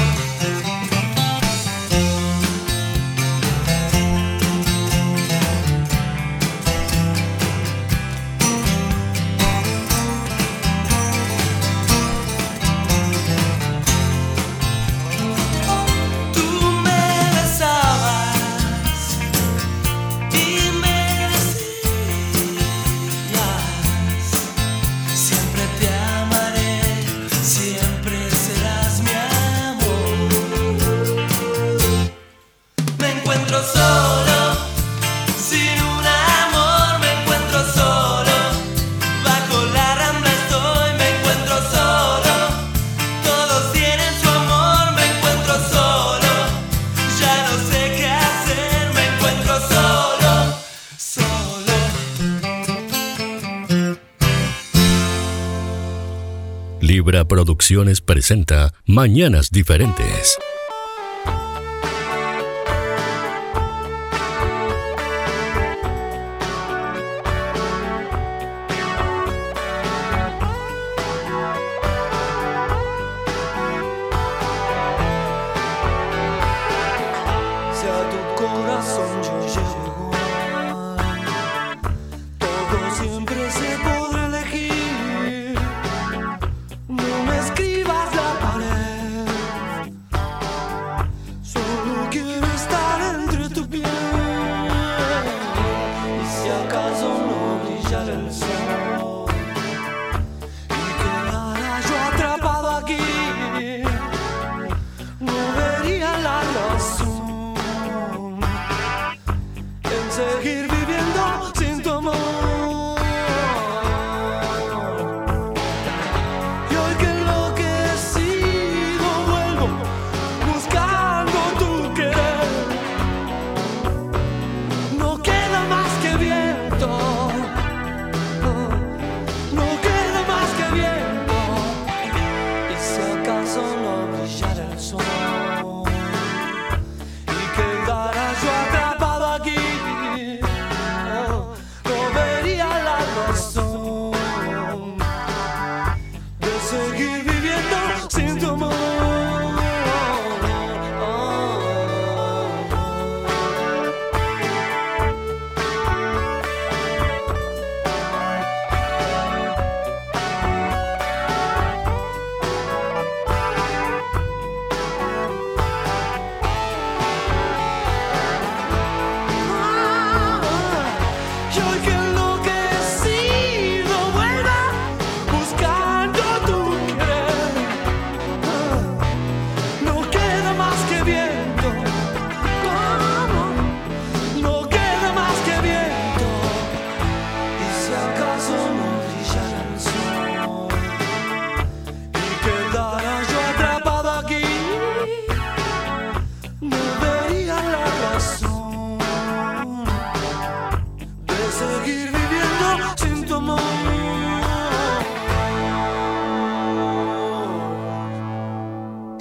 Libra Producciones presenta Mañanas Diferentes.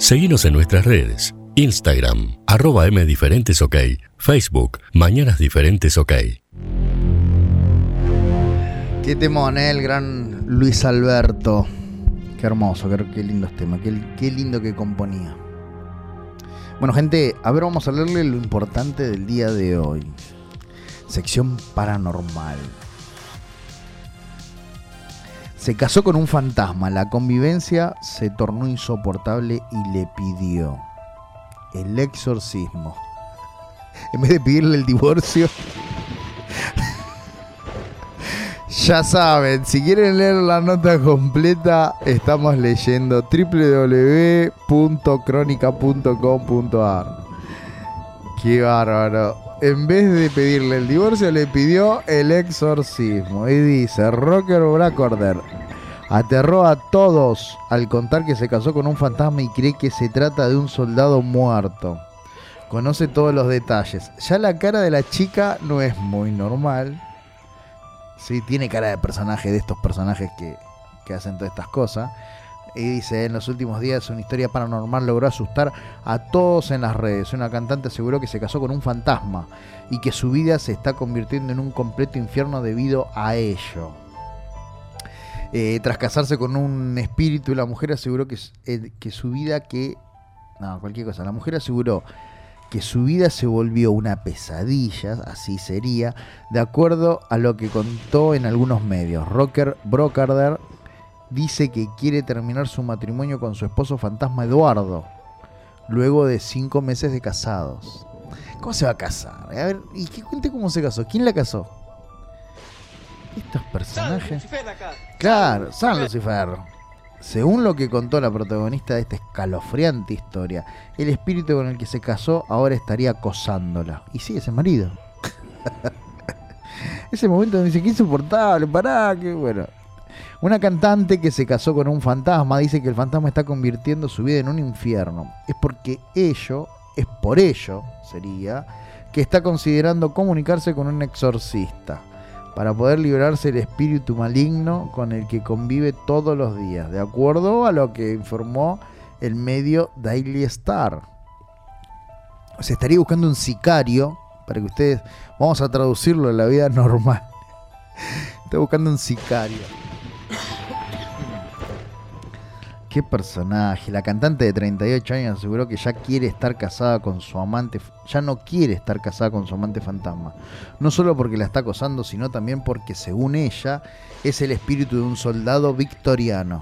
Seguinos en nuestras redes. Instagram, arroba mdiferentesok. Facebook, Mañanas Diferentes OK. Qué temón, ¿eh? El gran Luis Alberto. Qué hermoso, qué, qué lindos temas, qué, qué lindo que componía. Bueno, gente, a ver, vamos a leerle lo importante del día de hoy. Sección paranormal. Se casó con un fantasma, la convivencia se tornó insoportable y le pidió el exorcismo. En vez de pedirle el divorcio. Ya saben, si quieren leer la nota completa, estamos leyendo doble u doble u doble u punto crónica punto com punto a r. Qué bárbaro. En vez de pedirle el divorcio, le pidió el exorcismo. Y dice, Rocker Brackorder aterró a todos al contar que se casó con un fantasma y cree que se trata de un soldado muerto. Conoce todos los detalles. Ya la cara de la chica no es muy normal. Sí, tiene cara de personaje, de estos personajes que, que hacen todas estas cosas. Y dice, en los últimos días una historia paranormal logró asustar a todos en las redes. Una cantante aseguró que se casó con un fantasma y que su vida se está convirtiendo en un completo infierno debido a ello. Eh, tras casarse con un espíritu, la mujer aseguró que, eh, que su vida que... No, cualquier cosa. La mujer aseguró que su vida se volvió una pesadilla, así sería, de acuerdo a lo que contó en algunos medios. Rocker Brockarder dice que quiere terminar su matrimonio con su esposo fantasma Eduardo, luego de cinco meses de casados. ¿Cómo se va a casar? A ver, y que cuente cómo se casó. ¿Quién la casó? Estos personajes. Claro, San Lucifer. Según lo que contó la protagonista de esta escalofriante historia, el espíritu con el que se casó ahora estaría acosándola. Y sí, es el marido. Ese momento me dice que insoportable, pará, que bueno. Una cantante que se casó con un fantasma dice que el fantasma está convirtiendo su vida en un infierno. Es porque ello, es por ello, sería, que está considerando comunicarse con un exorcista para poder librarse del espíritu maligno con el que convive todos los días, de acuerdo a lo que informó el medio Daily Star. Se estaría buscando un sicario, para que ustedes, vamos a traducirlo en la vida normal. Está buscando un sicario. Qué personaje. La cantante de treinta y ocho años aseguró que ya quiere estar casada con su amante, ya no quiere estar casada con su amante fantasma. No solo porque la está acosando, sino también porque, según ella, es el espíritu de un soldado victoriano.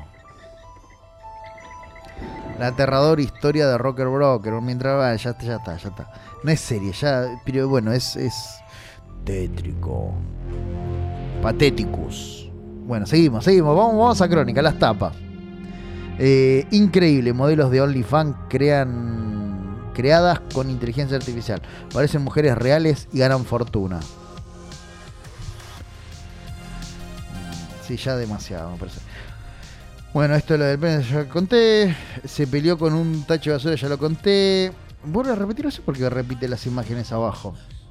La aterradora historia de Rocker Broker. Mientras va, ya está, ya está, ya está. No es serie, ya, pero bueno, es, es tétrico. Patéticus. Bueno, seguimos, seguimos. Vamos, vamos a Crónica, las tapas. Eh, increíble, modelos de OnlyFans crean creadas con inteligencia artificial. Parecen mujeres reales y ganan fortuna. Sí, ya demasiado, me parece. Bueno, esto es lo del pene, ya lo conté. Se peleó con un tacho de basura, ya lo conté. Vuelvo a repetir eso porque repite las imágenes abajo.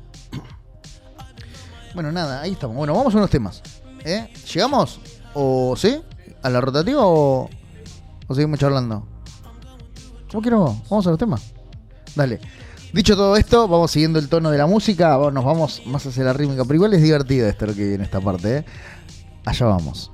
Bueno, nada, ahí estamos. Bueno, vamos a unos temas. ¿Eh? ¿Llegamos? ¿O sí? ¿A la rotativa o...? ¿O seguimos charlando? ¿Cómo quiero? Vamos a los temas. Dale. Dicho todo esto, vamos siguiendo el tono de la música. Nos vamos más hacia la rítmica. Pero igual es divertido esto lo que viene esta parte, ¿eh? Allá vamos.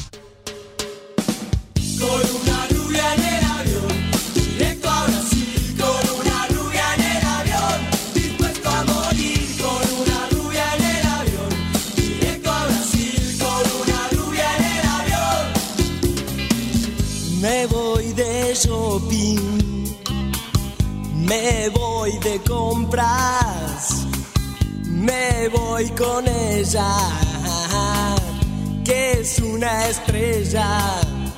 Con una rubia en el avión, directo a Brasil. Con una rubia en el avión, dispuesto a morir. Con una rubia en el avión, directo a Brasil. Con una rubia en el avión. Me voy de shopping, me voy de compras, me voy con ella, que es una estrella.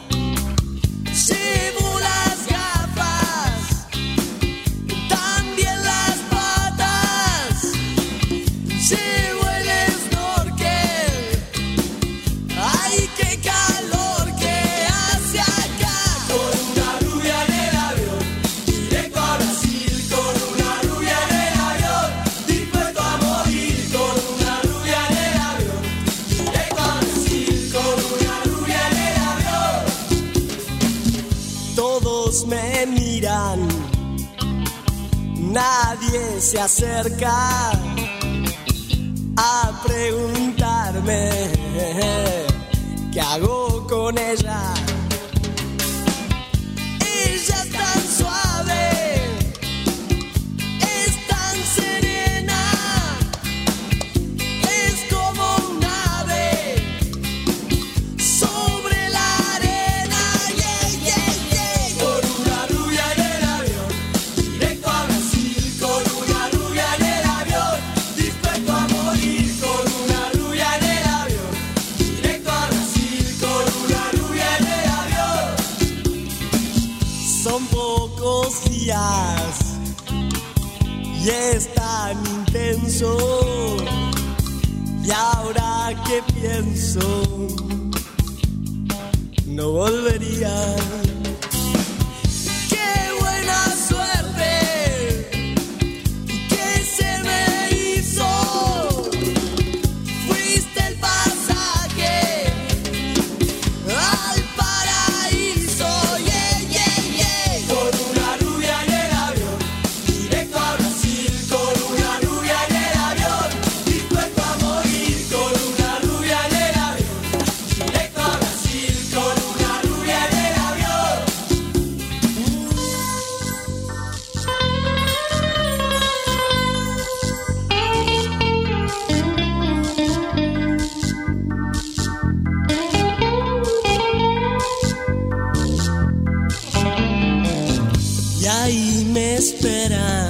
Llevo las gafas, también las patas, llevo el snorkel. Ay, qué calor que hace acá. Con una rubia en el avión, directo a Brasil. Con una rubia en el avión, dispuesto a morir. Con una rubia en el avión, directo a Brasil. Con una rubia en el avión. nadie se acerca a preguntarme qué hago con ella. Ella es tan suave, es tan serena, es como un ave sobre la arena. Yeah, yeah, yeah. Con una rubia en el avión, directo a Brasil. Con una rubia en el avión, dispuesto a morir. Con una rubia en el avión, directo a Brasil. Con una rubia en el avión. Son pocos días y es tan intenso. Y ahora que pienso, no volvería. ¡Qué buena suerte que se me hizo! Fuiste el pasaje al paraíso. Yeah, yeah, yeah. Con una rubia en el avión, directo a Brasil. Con una rubia en el avión, dispuesto a morir. Con una rubia en el avión, directo a Brasil. Con una rubia en el avión. Y ahí me esperan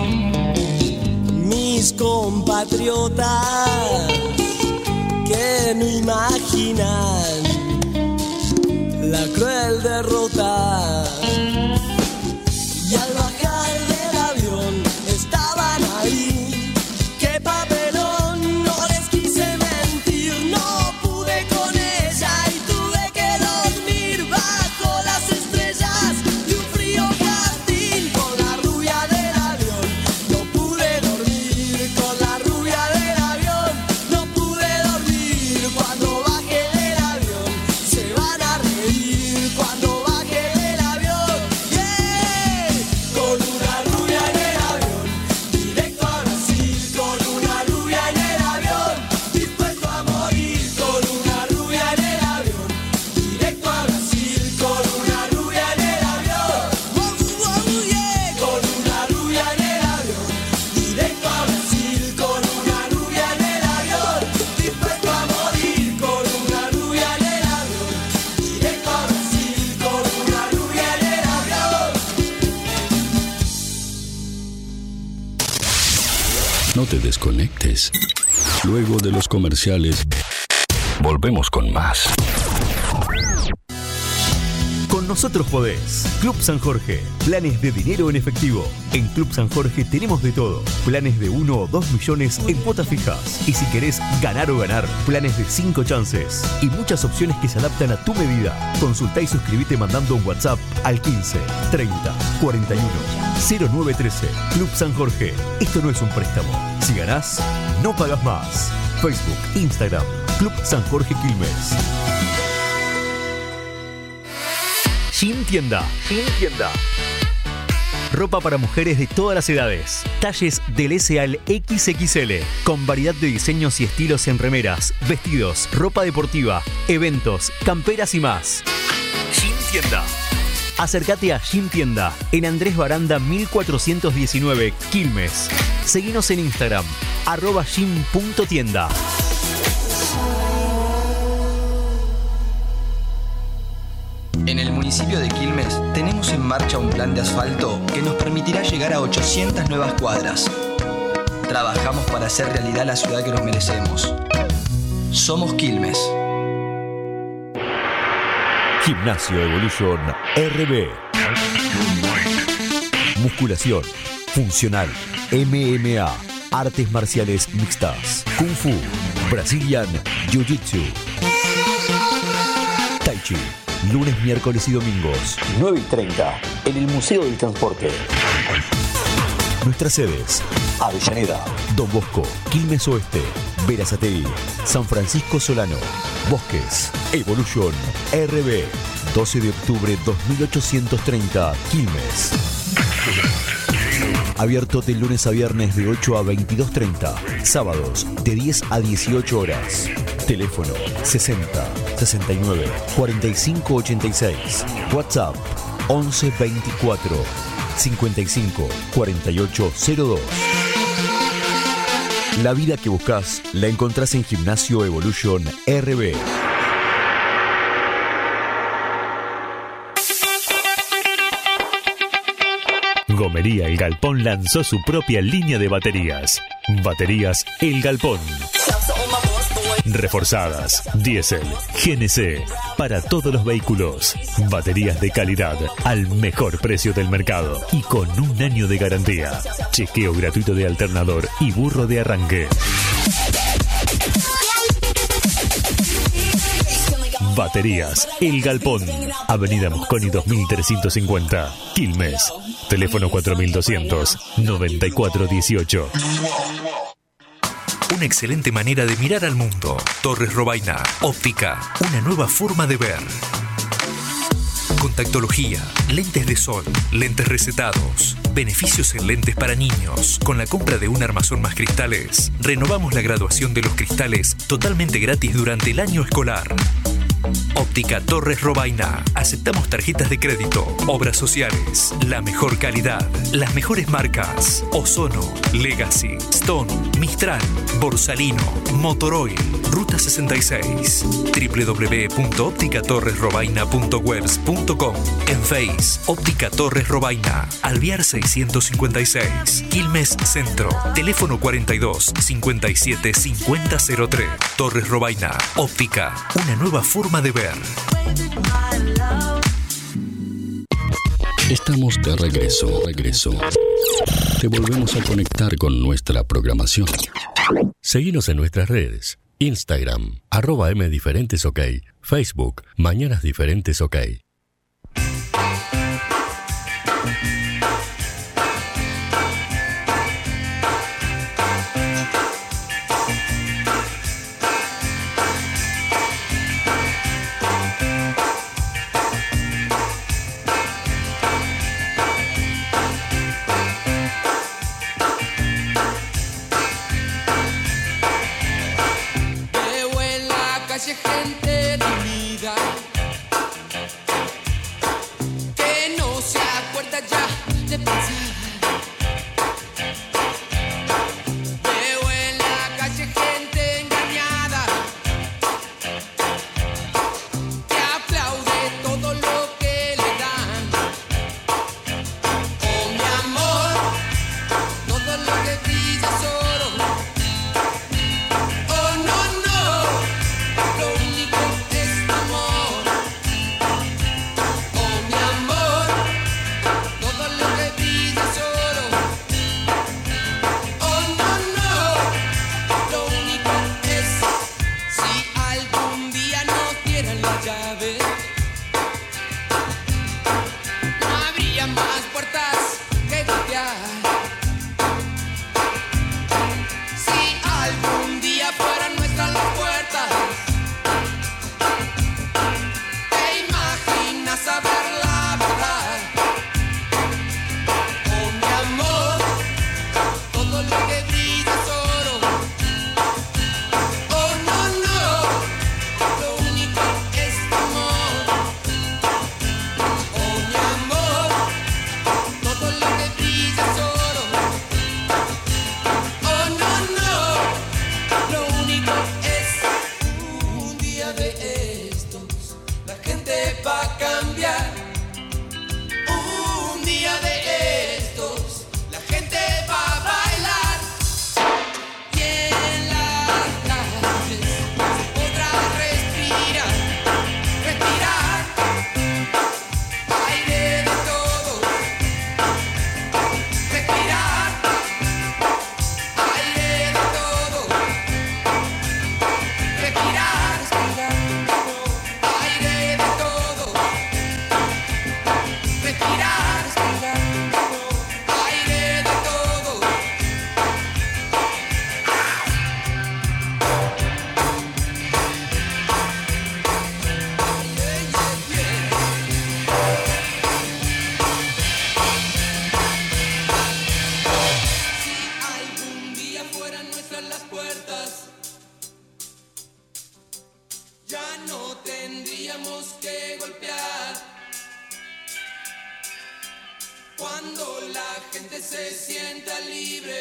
mis compatriotas que no imaginan la cruel derrota. Y al bajar del avión estaban ahí. ¡Qué papelón! No les quise mentir, no pude con ella y tuve que dormir bajo las estrellas de un frío jardín. Con la rubia del avión no pude dormir. Con la rubia del avión no pude dormir. Cuando baje del avión se van a reír. Cuando baje del avión, yeah. Con una rubia en el avión, directo a Brasil. Con una rubia en el avión, dispuesto a morir. Con una rubia en el avión, directo a Brasil. Con una rubia en el avión, wow, wow, yeah. Con una rubia en el avión, directo a Brasil. Con una rubia en el avión, dispuesto a morir. Con una rubia en el avión, directo a Brasil. Con una rubia en el avión. No te desconectes. Luego de los comerciales, volvemos con más. Con nosotros podés. Club San Jorge. Planes de dinero en efectivo. En Club San Jorge tenemos de todo. Planes de uno o dos millones en cuotas fijas. Y si querés ganar o ganar, planes de cinco chances. Y muchas opciones que se adaptan a tu medida. Consultá y suscribite mandando un WhatsApp al quince, treinta, cuarenta y uno, cero nueve trece. Club San Jorge. Esto no es un préstamo. Si ganás, no pagas más. Facebook, Instagram, Club San Jorge Quilmes. Gym Tienda. Gym Tienda. Ropa para mujeres de todas las edades. Talles del S al equis equis ele. Con variedad de diseños y estilos en remeras, vestidos, ropa deportiva, eventos, camperas y más. Gym Tienda. Acércate a Gym Tienda en Andrés Baranda mil cuatrocientos diecinueve, Quilmes. Seguinos en Instagram, arroba gym punto tienda. En el municipio de Quilmes tenemos en marcha un plan de asfalto que nos permitirá llegar a ochocientas nuevas cuadras. Trabajamos para hacer realidad la ciudad que nos merecemos. Somos Quilmes. Gimnasio Evolution R B. Musculación, funcional, M M A, artes marciales mixtas, Kung Fu, Brazilian, Jiu-Jitsu, Tai Chi. Lunes, miércoles y domingos, nueve y treinta, en el Museo del Transporte. Nuestras sedes: Avellaneda, Don Bosco, Quilmes Oeste, Berazategui, San Francisco Solano, Bosques. Evolution R B, doce de octubre dos mil ochocientos treinta, Quilmes. Abierto de lunes a viernes de ocho a veintidós treinta. Sábados de diez a dieciocho horas. Teléfono sesenta, sesenta y nueve, cuarenta y cinco ochenta y seis. WhatsApp once veinticuatro, cincuenta y cinco, cuarenta y ocho cero dos. La vida que buscas la encontrás en Gimnasio Evolution R B. Gomería El Galpón lanzó su propia línea de baterías. Baterías El Galpón. Reforzadas, diésel, G N C, para todos los vehículos. Baterías de calidad, al mejor precio del mercado y con un año de garantía. Chequeo gratuito de alternador y burro de arranque. Baterías El Galpón, Avenida Mosconi dos mil trescientos cincuenta, Quilmes. Teléfono cuatro mil doscientos, noventa y cuatro dieciocho. Una excelente manera de mirar al mundo. Torres Robaina, óptica, una nueva forma de ver. Contactología, lentes de sol, lentes recetados, beneficios en lentes para niños. Con la compra de un armazón más cristales, renovamos la graduación de los cristales totalmente gratis durante el año escolar. Óptica Torres Robaina. Aceptamos tarjetas de crédito, obras sociales, la mejor calidad, las mejores marcas: Ozono, Legacy, Stone, Mistral, Borsalino, Motoroil, Ruta sesenta y seis, doble u doble u doble u punto óptica torres robaina punto webs punto com. En Face, Óptica Torres Robaina, Alvear seiscientos cincuenta y seis, Quilmes Centro. Teléfono cuarenta y dos, cincuenta y siete, cincuenta cero tres. Torres Robaina, óptica, una nueva forma de ver. Estamos de regreso, regreso. Te volvemos a conectar con nuestra programación. Seguinos en nuestras redes. Instagram, arroba M Diferentes OK. Facebook, Mañanas Diferentes OK. Gente tímida que no se acuerda ya se sienta libre.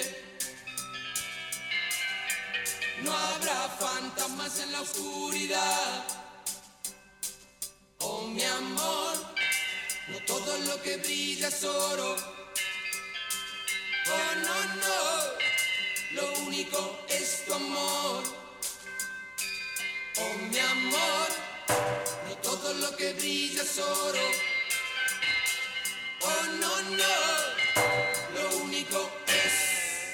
No habrá fantasmas en la oscuridad. Oh, mi amor, no todo lo que brilla es oro. Oh, no, no, lo único es tu amor. Oh, mi amor, no todo lo que brilla es oro. Oh, no, no, lo único es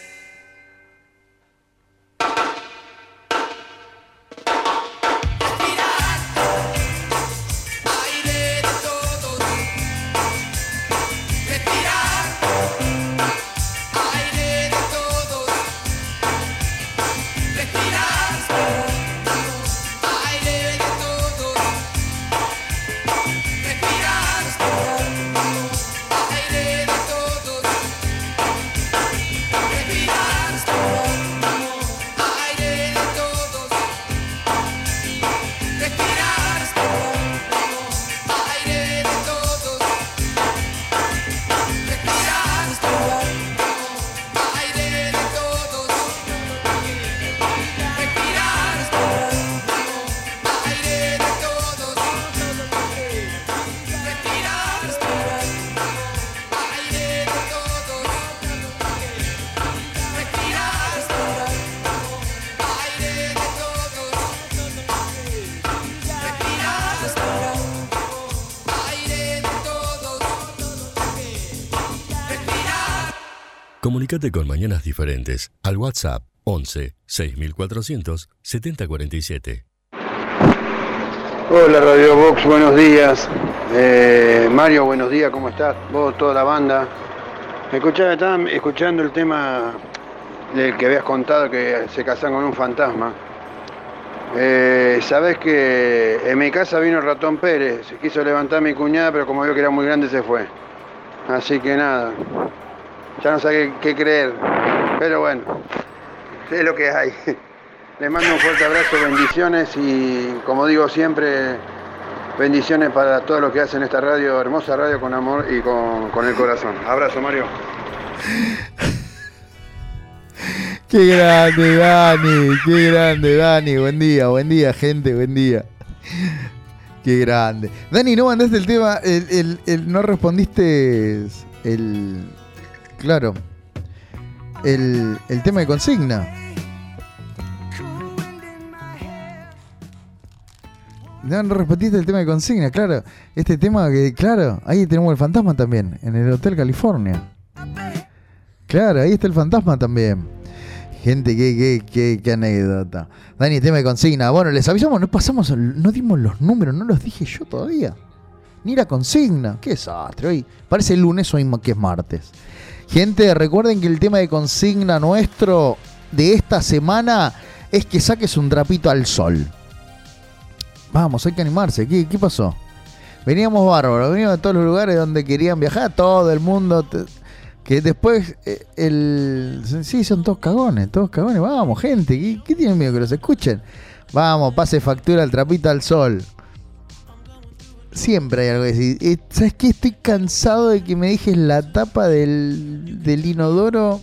Comunicate con Mañanas Diferentes al WhatsApp once seis mil cuatrocientos setenta cuarenta y siete. Hola Radio Box, buenos días. Eh, Mario, buenos días, ¿cómo estás? Vos, toda la banda. Me escuchaba, estaba escuchando el tema del que habías contado que se casan con un fantasma. Eh, Sabés que en mi casa vino el ratón Pérez, se quiso levantar mi cuñada, pero como vio que era muy grande se fue. Así que nada, ya no sé qué, qué creer, pero bueno, es lo que hay. Les mando un fuerte abrazo, bendiciones y como digo siempre, bendiciones para todos los que hacen esta radio, hermosa radio con amor y con, con el corazón. Abrazo, Mario. Qué grande, Dani, qué grande, Dani. Buen día, buen día, gente, buen día. Qué grande. Dani, no mandaste el tema, el, el, el, no respondiste el... Claro, el, el tema de consigna. No, no respondiste el tema de consigna, claro. Este tema que, claro, ahí tenemos el fantasma también, en el Hotel California. Claro, ahí está el fantasma también. Gente, qué, qué, qué, qué anécdota. Dani, tema de consigna. Bueno, les avisamos, no pasamos, no dimos los números, no los dije yo todavía. Ni la consigna. Qué desastre. Hoy parece el lunes, hoy que es martes. Gente, recuerden que el tema de consigna nuestro de esta semana es que saques un trapito al sol. Vamos, hay que animarse. ¿Qué, qué pasó? Veníamos bárbaros, veníamos de todos los lugares donde querían viajar, todo el mundo. Te, que después, eh, el sí, son todos cagones, todos cagones. Vamos, gente, ¿qué, qué tienen miedo que los escuchen? Vamos, pase factura el trapito al sol. Siempre hay algo que decir. Eh, ¿Sabes qué? Estoy cansado de que me dejes la tapa del, del inodoro.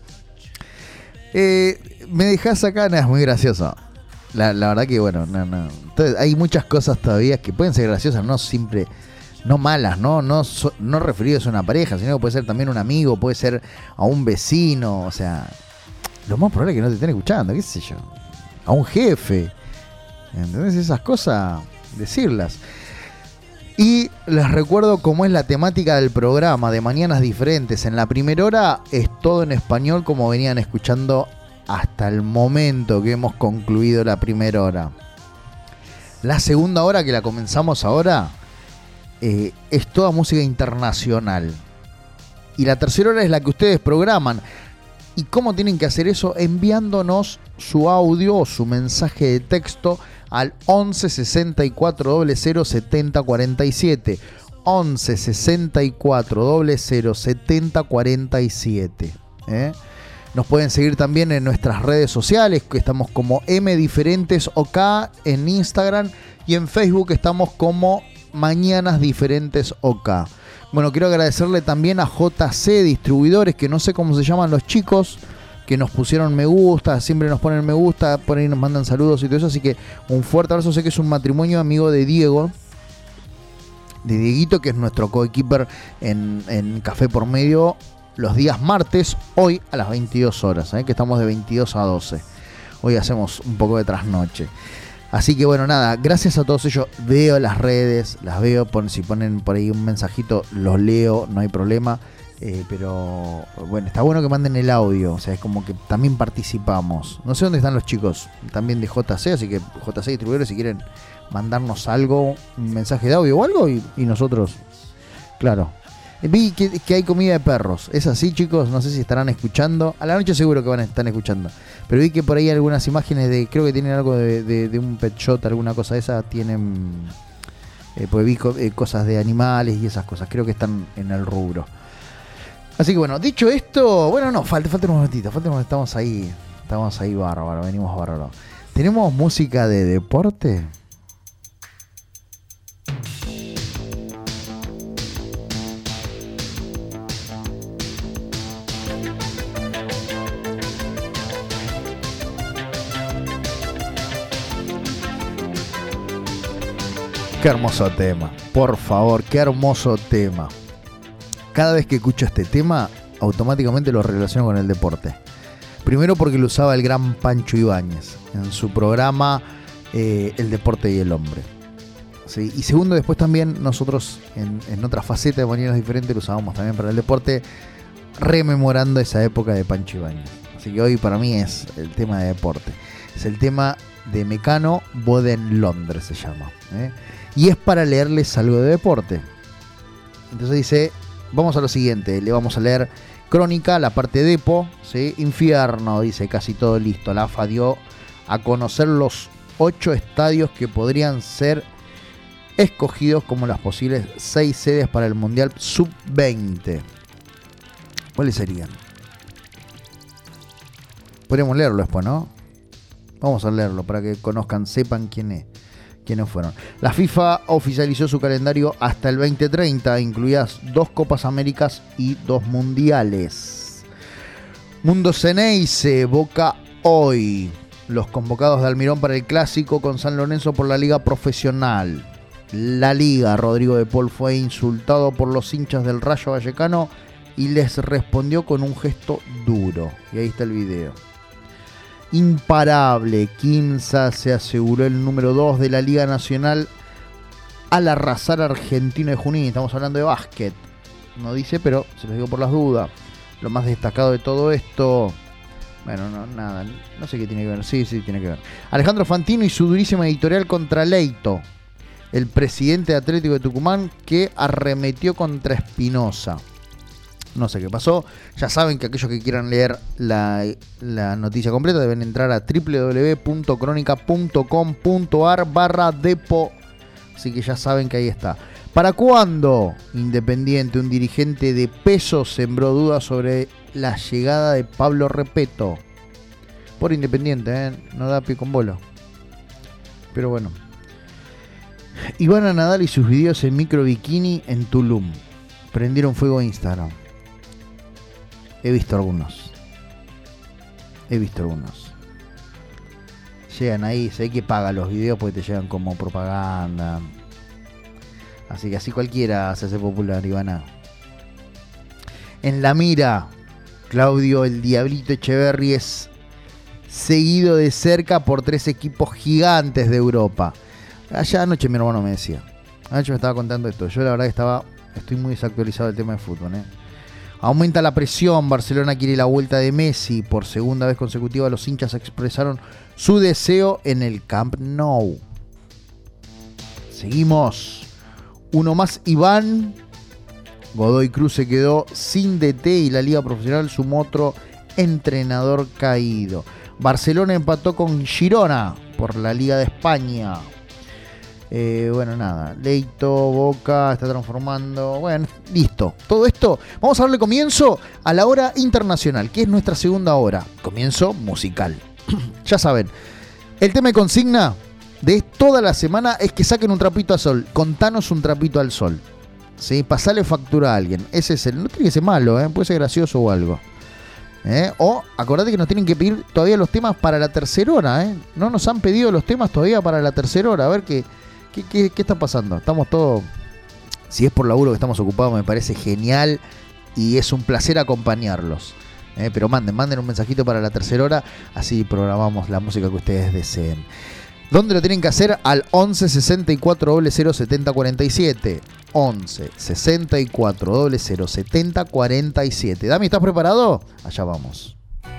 Eh, me dejás acá, nada, es muy gracioso. La, la verdad que bueno, no, no. Entonces, hay muchas cosas todavía que pueden ser graciosas, no siempre, no malas, no, no, so, no referidos a una pareja, sino que puede ser también un amigo, puede ser a un vecino, o sea, lo más probable es que no te estén escuchando, qué sé yo, a un jefe. Entonces esas cosas, decirlas. Y les recuerdo cómo es la temática del programa de Mañanas Diferentes. En la primera hora es todo en español, como venían escuchando hasta el momento que hemos concluido la primera hora. La segunda hora, que la comenzamos ahora, eh, es toda música internacional. Y la tercera hora es la que ustedes programan. ¿Y cómo tienen que hacer eso? Enviándonos su audio o su mensaje de texto al once sesenta y cuatro cero cero setenta cuarenta y siete. once sesenta y cuatro cero cero setenta cuarenta y siete. ¿eh? Nos pueden seguir también en nuestras redes sociales, que estamos como M Diferentes OK en Instagram, y en Facebook estamos como Mañanas Diferentes OK. Bueno, quiero agradecerle también a J C Distribuidores, que no sé cómo se llaman los chicos, que nos pusieron me gusta, siempre nos ponen me gusta, por ahí nos mandan saludos y todo eso, así que un fuerte abrazo. Sé que es un matrimonio amigo de Diego, de Dieguito, que es nuestro coequiper en, en Café por Medio los días martes, hoy a las veintidós horas, ¿eh? Que estamos de veintidós a doce. Hoy hacemos un poco de trasnoche. Así que bueno, nada, gracias a todos ellos. Veo las redes, las veo, pon, si ponen por ahí un mensajito, los leo, no hay problema. Eh, pero bueno, está bueno que manden el audio, o sea, es como que también participamos. No sé dónde están los chicos también de J C, así que J C Distribuidores, si quieren mandarnos algo, un mensaje de audio o algo, y, y nosotros, claro. Vi que, que hay comida de perros. Es así, chicos. No sé si estarán escuchando. A la noche seguro que van a estar escuchando. Pero vi que por ahí algunas imágenes de... Creo que tienen algo de, de, de un pet shop, alguna cosa de esa. Tienen... Eh, pues vi co- eh, cosas de animales y esas cosas. Creo que están en el rubro. Así que bueno, dicho esto... Bueno, no, falta, falta un momentito. Falta un momentito. Estamos ahí. Estamos ahí bárbaro. Venimos bárbaro. ¿Tenemos música de deporte? Qué hermoso tema, por favor, qué hermoso tema. Cada vez que escucho este tema, automáticamente lo relaciono con el deporte. Primero porque lo usaba el gran Pancho Ibáñez en su programa eh, El Deporte y el Hombre. ¿Sí? Y segundo, después también nosotros en, en otra faceta de maneras diferentes lo usábamos también para el deporte, rememorando esa época de Pancho Ibáñez. Así que hoy para mí es el tema de deporte. Es el tema de Mecano, Boden Londres se llama, ¿eh? Y es para leerles algo de deporte. Entonces dice, vamos a lo siguiente, le vamos a leer Crónica, la parte Depo, ¿sí? Infierno, dice, casi todo listo. La A F A dio a conocer los ocho estadios que podrían ser escogidos como las posibles seis sedes para el Mundial sub veinte. ¿Cuáles serían? Podríamos leerlo después, ¿no? Vamos a leerlo para que conozcan, sepan quién es. ¿Quiénes fueron? La FIFA oficializó su calendario hasta el veinte treinta, incluidas dos Copas Américas y dos Mundiales. Mundo Ceneice, Boca hoy. Los convocados de Almirón para el Clásico con San Lorenzo por la Liga Profesional. La Liga, Rodrigo de Paul fue insultado por los hinchas del Rayo Vallecano y les respondió con un gesto duro. Y ahí está el video. Imparable, Quimsa se aseguró el número dos de la Liga Nacional al arrasar a Argentino de Junín. Estamos hablando de básquet. No dice, pero se los digo por las dudas. Lo más destacado de todo esto... Bueno, no, nada. No sé qué tiene que ver. Sí, sí, tiene que ver. Alejandro Fantino y su durísima editorial contra Leito, el presidente de Atlético de Tucumán, que arremetió contra Espinosa. No sé qué pasó. Ya saben que aquellos que quieran leer la, la noticia completa deben entrar a w w w punto crónica punto com punto a r barra depo. Así que ya saben que ahí está. ¿Para cuándo Independiente, un dirigente de peso, sembró dudas sobre la llegada de Pablo Repeto? Por Independiente, ¿eh? No da pie con bola. Pero bueno. Ivana Nadal y sus videos en micro bikini en Tulum. Prendieron fuego a Instagram. He visto algunos. He visto algunos. Llegan ahí, sé que paga los videos porque te llegan como propaganda. Así que así cualquiera se hace popular, Ivana. En la mira, Claudio el Diablito Echeverri es seguido de cerca por tres equipos gigantes de Europa. Allá anoche mi hermano me decía. Anoche me estaba contando esto. Yo la verdad que estaba, estoy muy desactualizado del tema de fútbol, ¿eh? Aumenta la presión, Barcelona quiere la vuelta de Messi. Por segunda vez consecutiva los hinchas expresaron su deseo en el Camp Nou. Seguimos. Uno más, Iván. Godoy Cruz se quedó sin D T y la Liga Profesional sumó otro entrenador caído. Barcelona empató con Girona por la Liga de España. Eh, bueno, nada, Leito, Boca, está transformando. Bueno, listo. Todo esto, vamos a darle comienzo a la hora internacional, que es nuestra segunda hora. Comienzo musical. Ya saben, el tema de consigna de toda la semana es que saquen un trapito al sol. Contanos un trapito al sol. ¿sí? Pasale factura a alguien. Ese es el. No tiene que ser malo, ¿eh? Puede ser gracioso o algo. ¿Eh? O acordate que nos tienen que pedir todavía los temas para la tercera hora, ¿eh? No nos han pedido los temas todavía para la tercera hora. A ver qué, qué, qué, qué está pasando. Estamos todos. Si es por laburo que estamos ocupados, me parece genial y es un placer acompañarlos. ¿Eh? Pero manden, manden un mensajito para la tercera hora, así programamos la música que ustedes deseen. ¿Dónde lo tienen que hacer? Al once sesenta y cuatro cero cero setenta cuarenta y siete. once sesenta y cuatro cero cero setenta cuarenta y siete. Dami, ¿estás preparado? Allá vamos.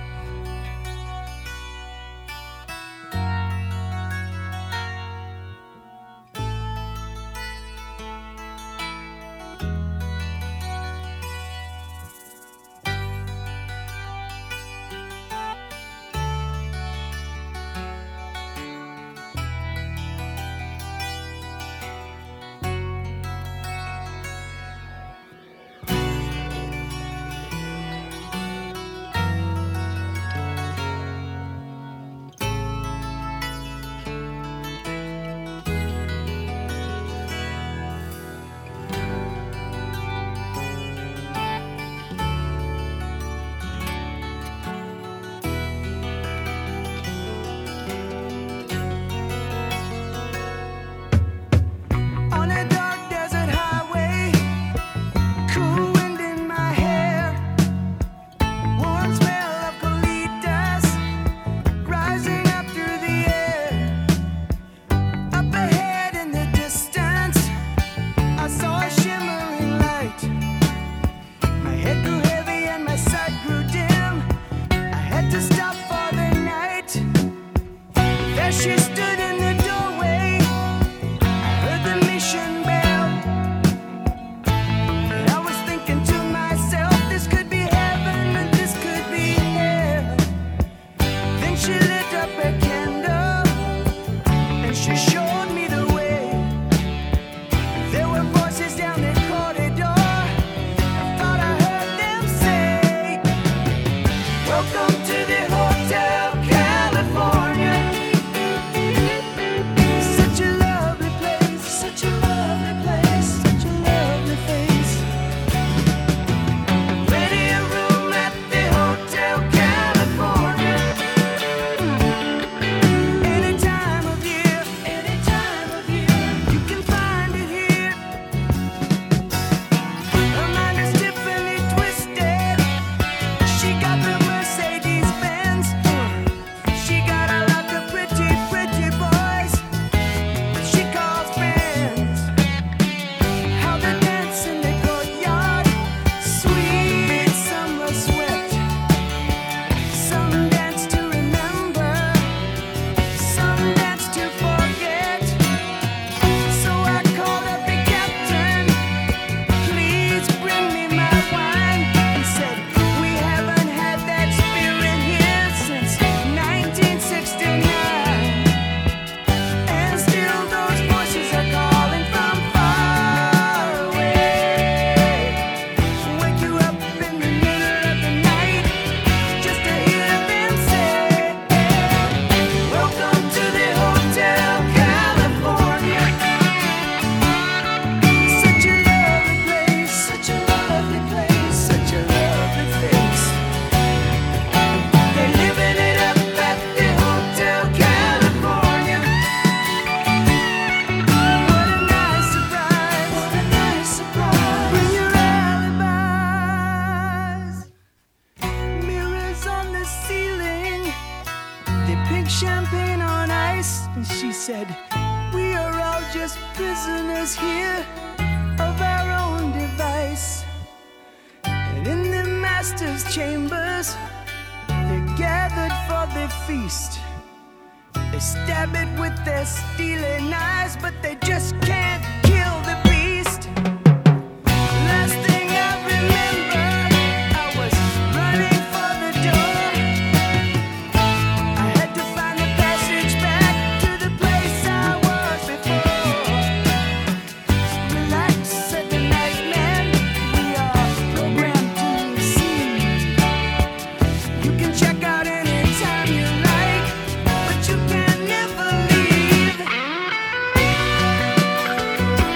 said, we are all just prisoners here of our own device. And in the master's chambers, they're gathered for the feast. They stab it with their steely knives, but they just can't kill the beast. Last thing I remember, I was running for the door. I had to find the passage back to the place I was before. Relax, said the night man, we are programmed to receive. You can check out anytime you like, but you can never leave.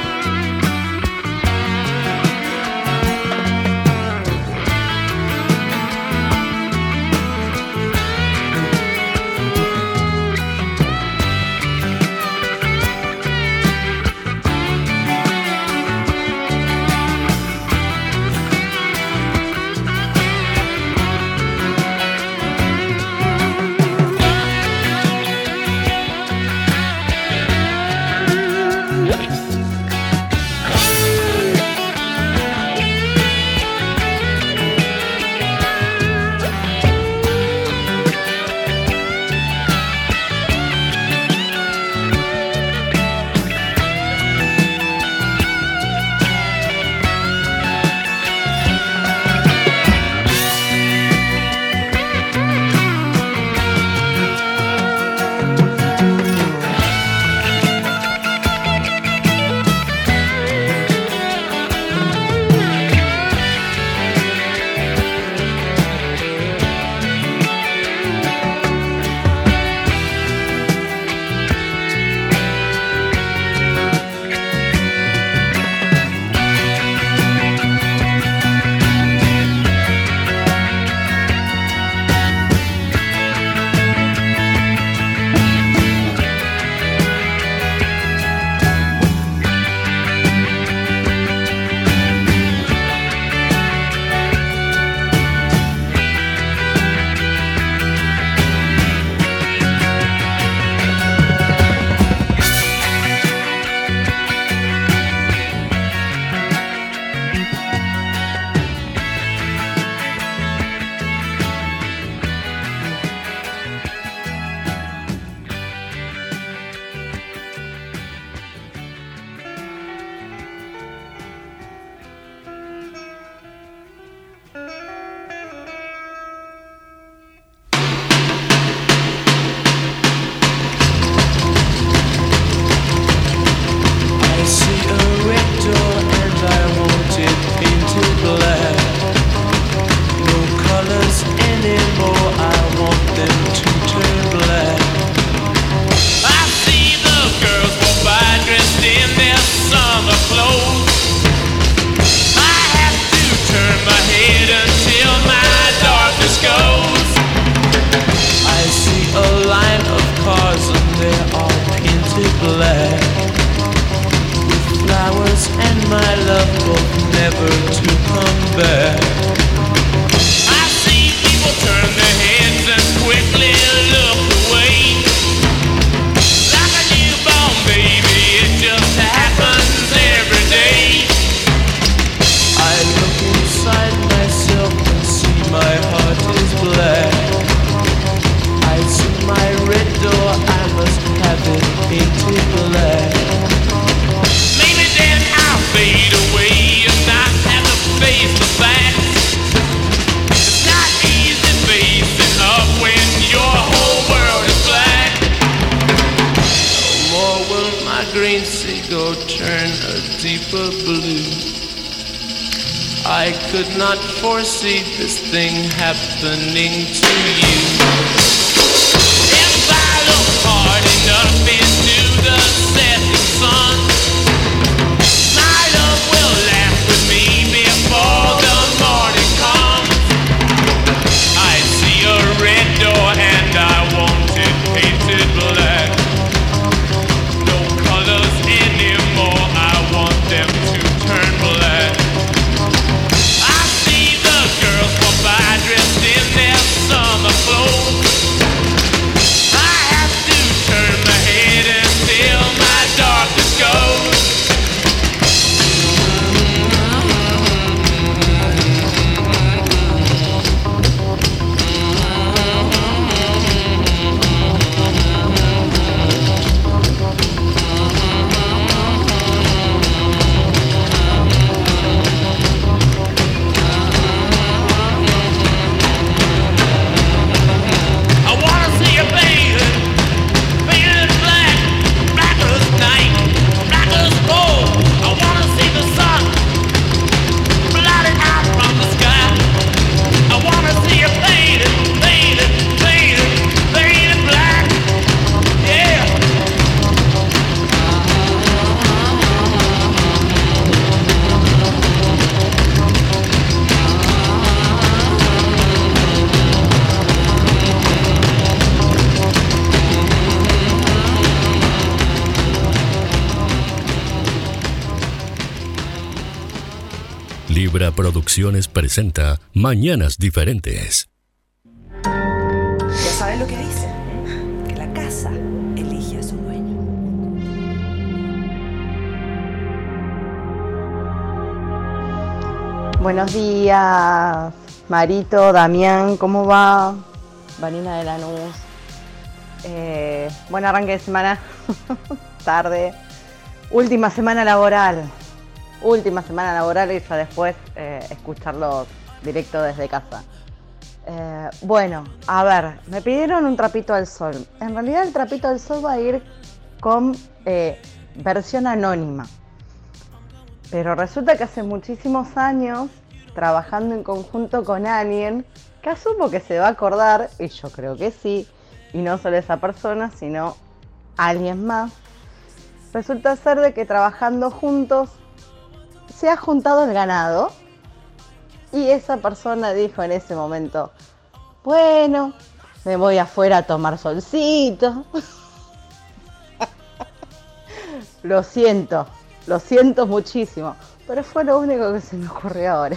indigo turn a deeper blue. I could not foresee this thing happening to you. If I look hard enough into the setting sun, my love will laugh with me before the morning comes. I see a red door and I want it painted black. No colors anymore, I want them to turn black. I see the girls walk by dressed in their summer clothes. I have to turn my head until my darkness goes. I wanna see you bathing, painted black, black as night, black as gold. I wanna see the sun blotted out from the sky. I wanna see you painted, painted, painted, painted black. Yeah. Libra Producciones presenta Mañanas Diferentes. Ya sabes lo que dice, que la casa elige a su dueño. Buenos días, Marito, Damián, ¿cómo va? Vanina de Lanús. Eh, buen arranque de semana, tarde. Última semana laboral. Última semana laboral y ya después eh, escucharlo directo desde casa. Eh, bueno, a ver, me pidieron un trapito al sol. En realidad el trapito al sol va a ir con eh, versión anónima. Pero resulta que hace muchísimos años, trabajando en conjunto con alguien, que asumo que se va a acordar, y yo creo que sí, y no solo esa persona, sino alguien más, resulta ser de que trabajando juntos se ha juntado el ganado y esa persona dijo en ese momento, bueno, me voy afuera a tomar solcito. Lo siento, lo siento muchísimo, pero fue lo único que se me ocurrió ahora.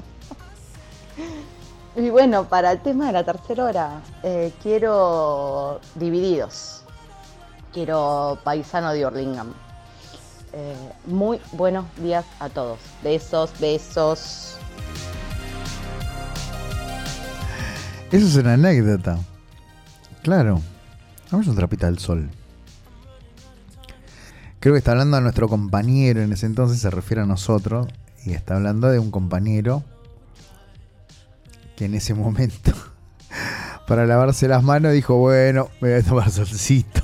Y bueno, para el tema de la tercera hora, eh, quiero Divididos, quiero Paisano de Hurlingham. Eh, muy buenos días a todos. Besos, besos. Eso es una anécdota. Claro. Vamos a un trapito al sol. Creo que está hablando a nuestro compañero. En ese entonces se refiere a nosotros. Y está hablando de un compañero que en ese momento, para lavarse las manos, dijo, bueno, me voy a tomar solcito.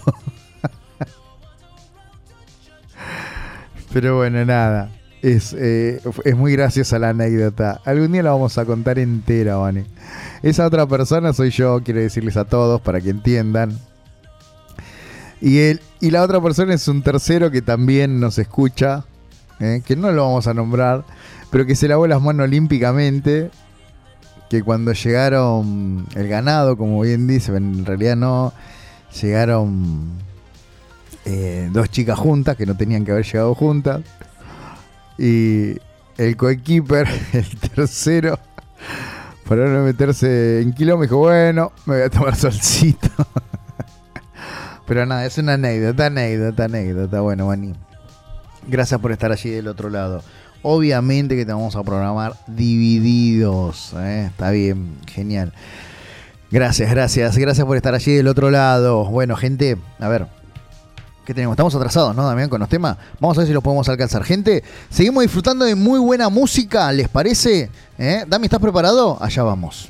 Pero bueno, nada. Es, eh, es muy graciosa la anécdota. Algún día la vamos a contar entera, Vane. Esa otra persona soy yo, quiero decirles a todos para que entiendan. Y, él, y la otra persona es un tercero que también nos escucha, eh, que no lo vamos a nombrar, pero que se lavó las manos olímpicamente. Que cuando llegaron el ganado, como bien dice, en realidad no, llegaron... Eh, dos chicas juntas que no tenían que haber llegado juntas y el coequiper, el tercero, para no meterse en quilombo, me dijo, bueno, me voy a tomar solcito. Pero nada, es una anécdota, anécdota, anécdota. Bueno, Mani, gracias por estar allí del otro lado. Obviamente que te vamos a programar Divididos, ¿eh? Está bien, genial. Gracias, gracias, gracias por estar allí del otro lado. Bueno, gente, a ver, ¿qué tenemos? Estamos atrasados, ¿no, Damián, con los temas? Vamos a ver si los podemos alcanzar. Gente, seguimos disfrutando de muy buena música, ¿les parece? ¿Eh? Dami, ¿estás preparado? Allá vamos.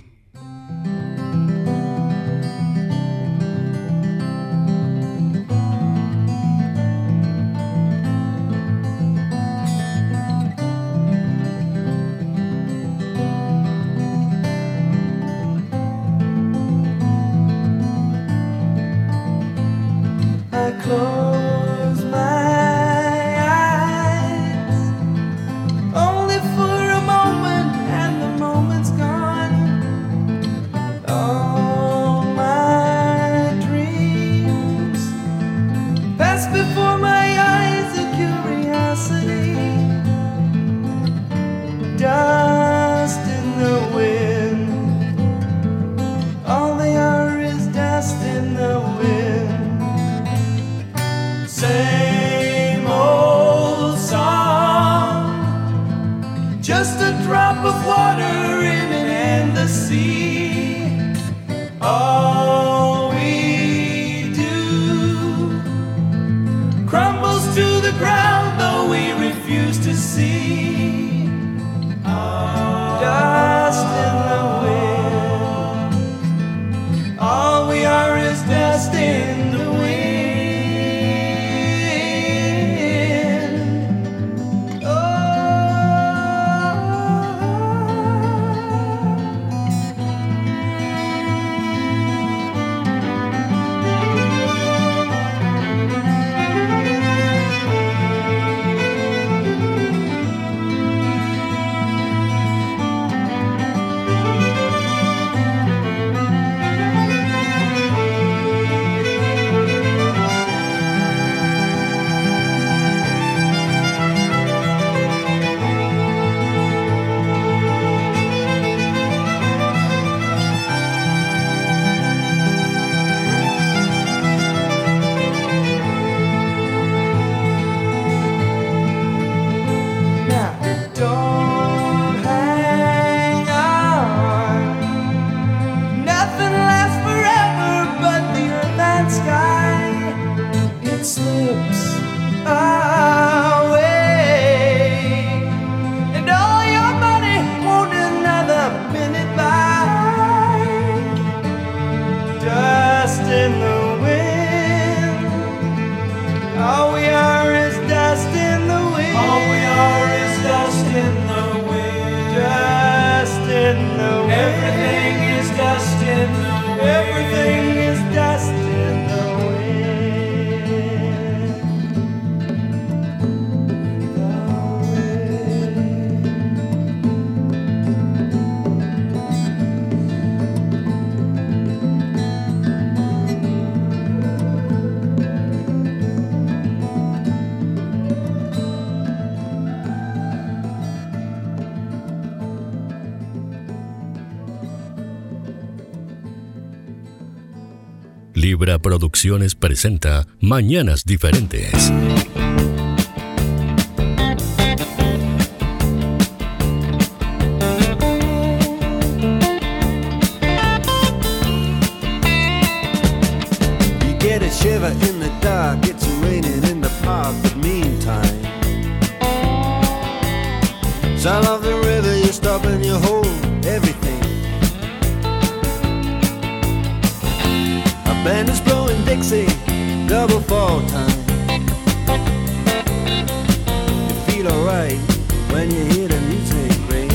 close my eyes, only for a moment, and the moment's gone. All my dreams pass before my eyes, a curiosity, dust in the wind. All they are is dust in the wind. Same old song, just a drop of water in an endless sea. All we do crumbles to the ground, though we refuse to see. Dust in the wind. All we are is dust in the wind. Libra Producciones presenta Mañanas Diferentes. You get a shiver in the dark, it's raining in the park, but meantime, south of the river you stop and you hold everything. Band is blowing Dixie, double fall time. You feel alright when you hear the music ring.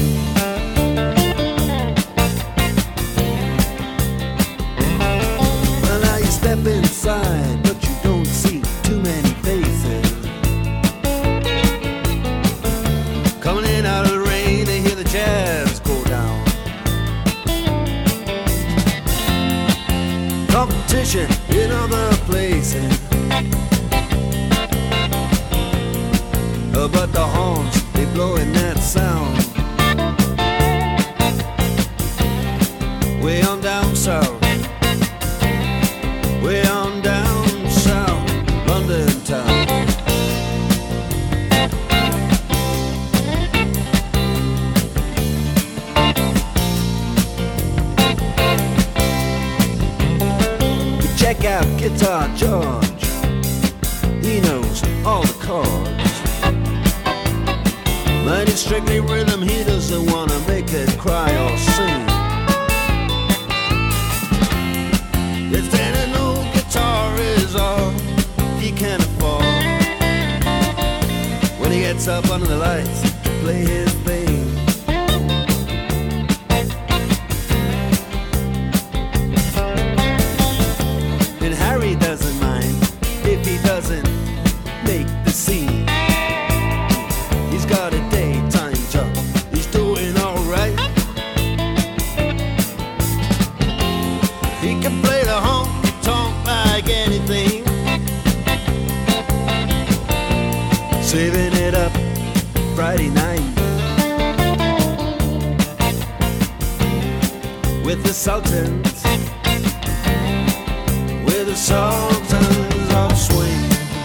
Well, now you step inside, but you don't see too many faces. Coming in out of the rain, they hear the jazz go down. Competition in other places, uh, but the horns, they blowing that sound. Way on down south, way on down south, London town. Check out Guitar George, he knows all the chords. But it's strictly rhythm, he doesn't wanna make it cry or sing. If then an old guitar is all he can afford, when he gets up under the lights to play his thing. And Harry doesn't mind if he does the Sultans. We're the Sultans of Swing.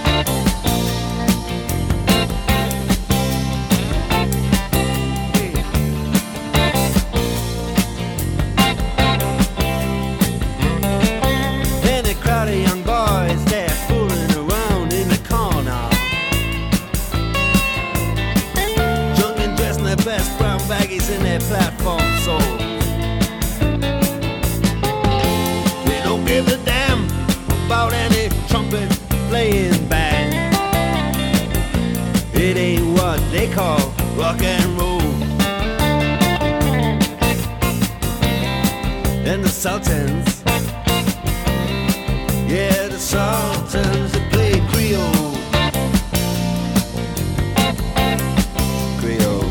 And a crowd of young boys, they're fooling around in the corner. Drunk and dressed in their best brown baggies in their platform soles. They don't give a damn about any trumpet playing band. It ain't what they call rock and roll. And the Sultans, yeah, the Sultans that play Creole. Creole.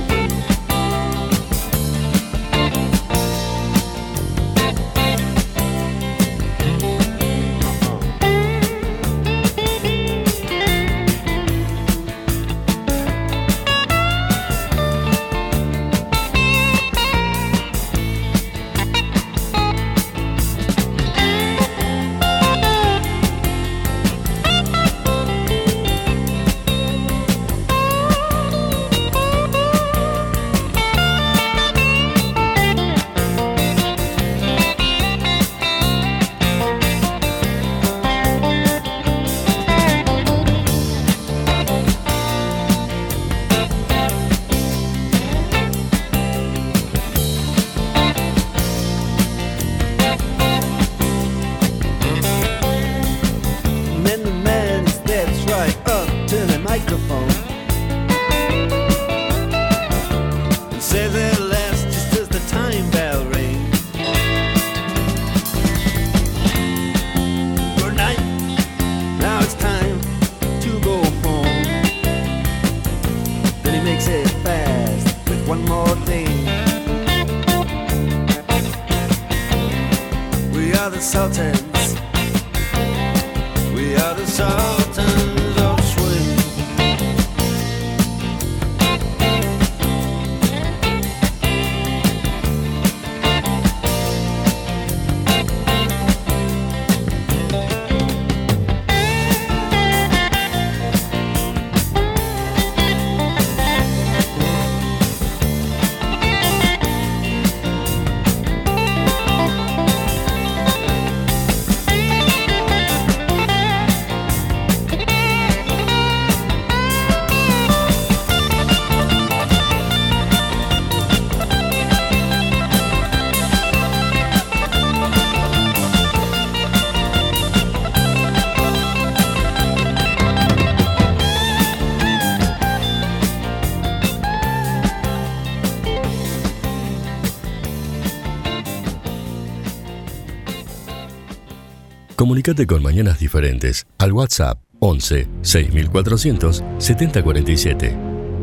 Comunicate con Mañanas Diferentes al WhatsApp once seis mil cuatrocientos setenta cuarenta y siete.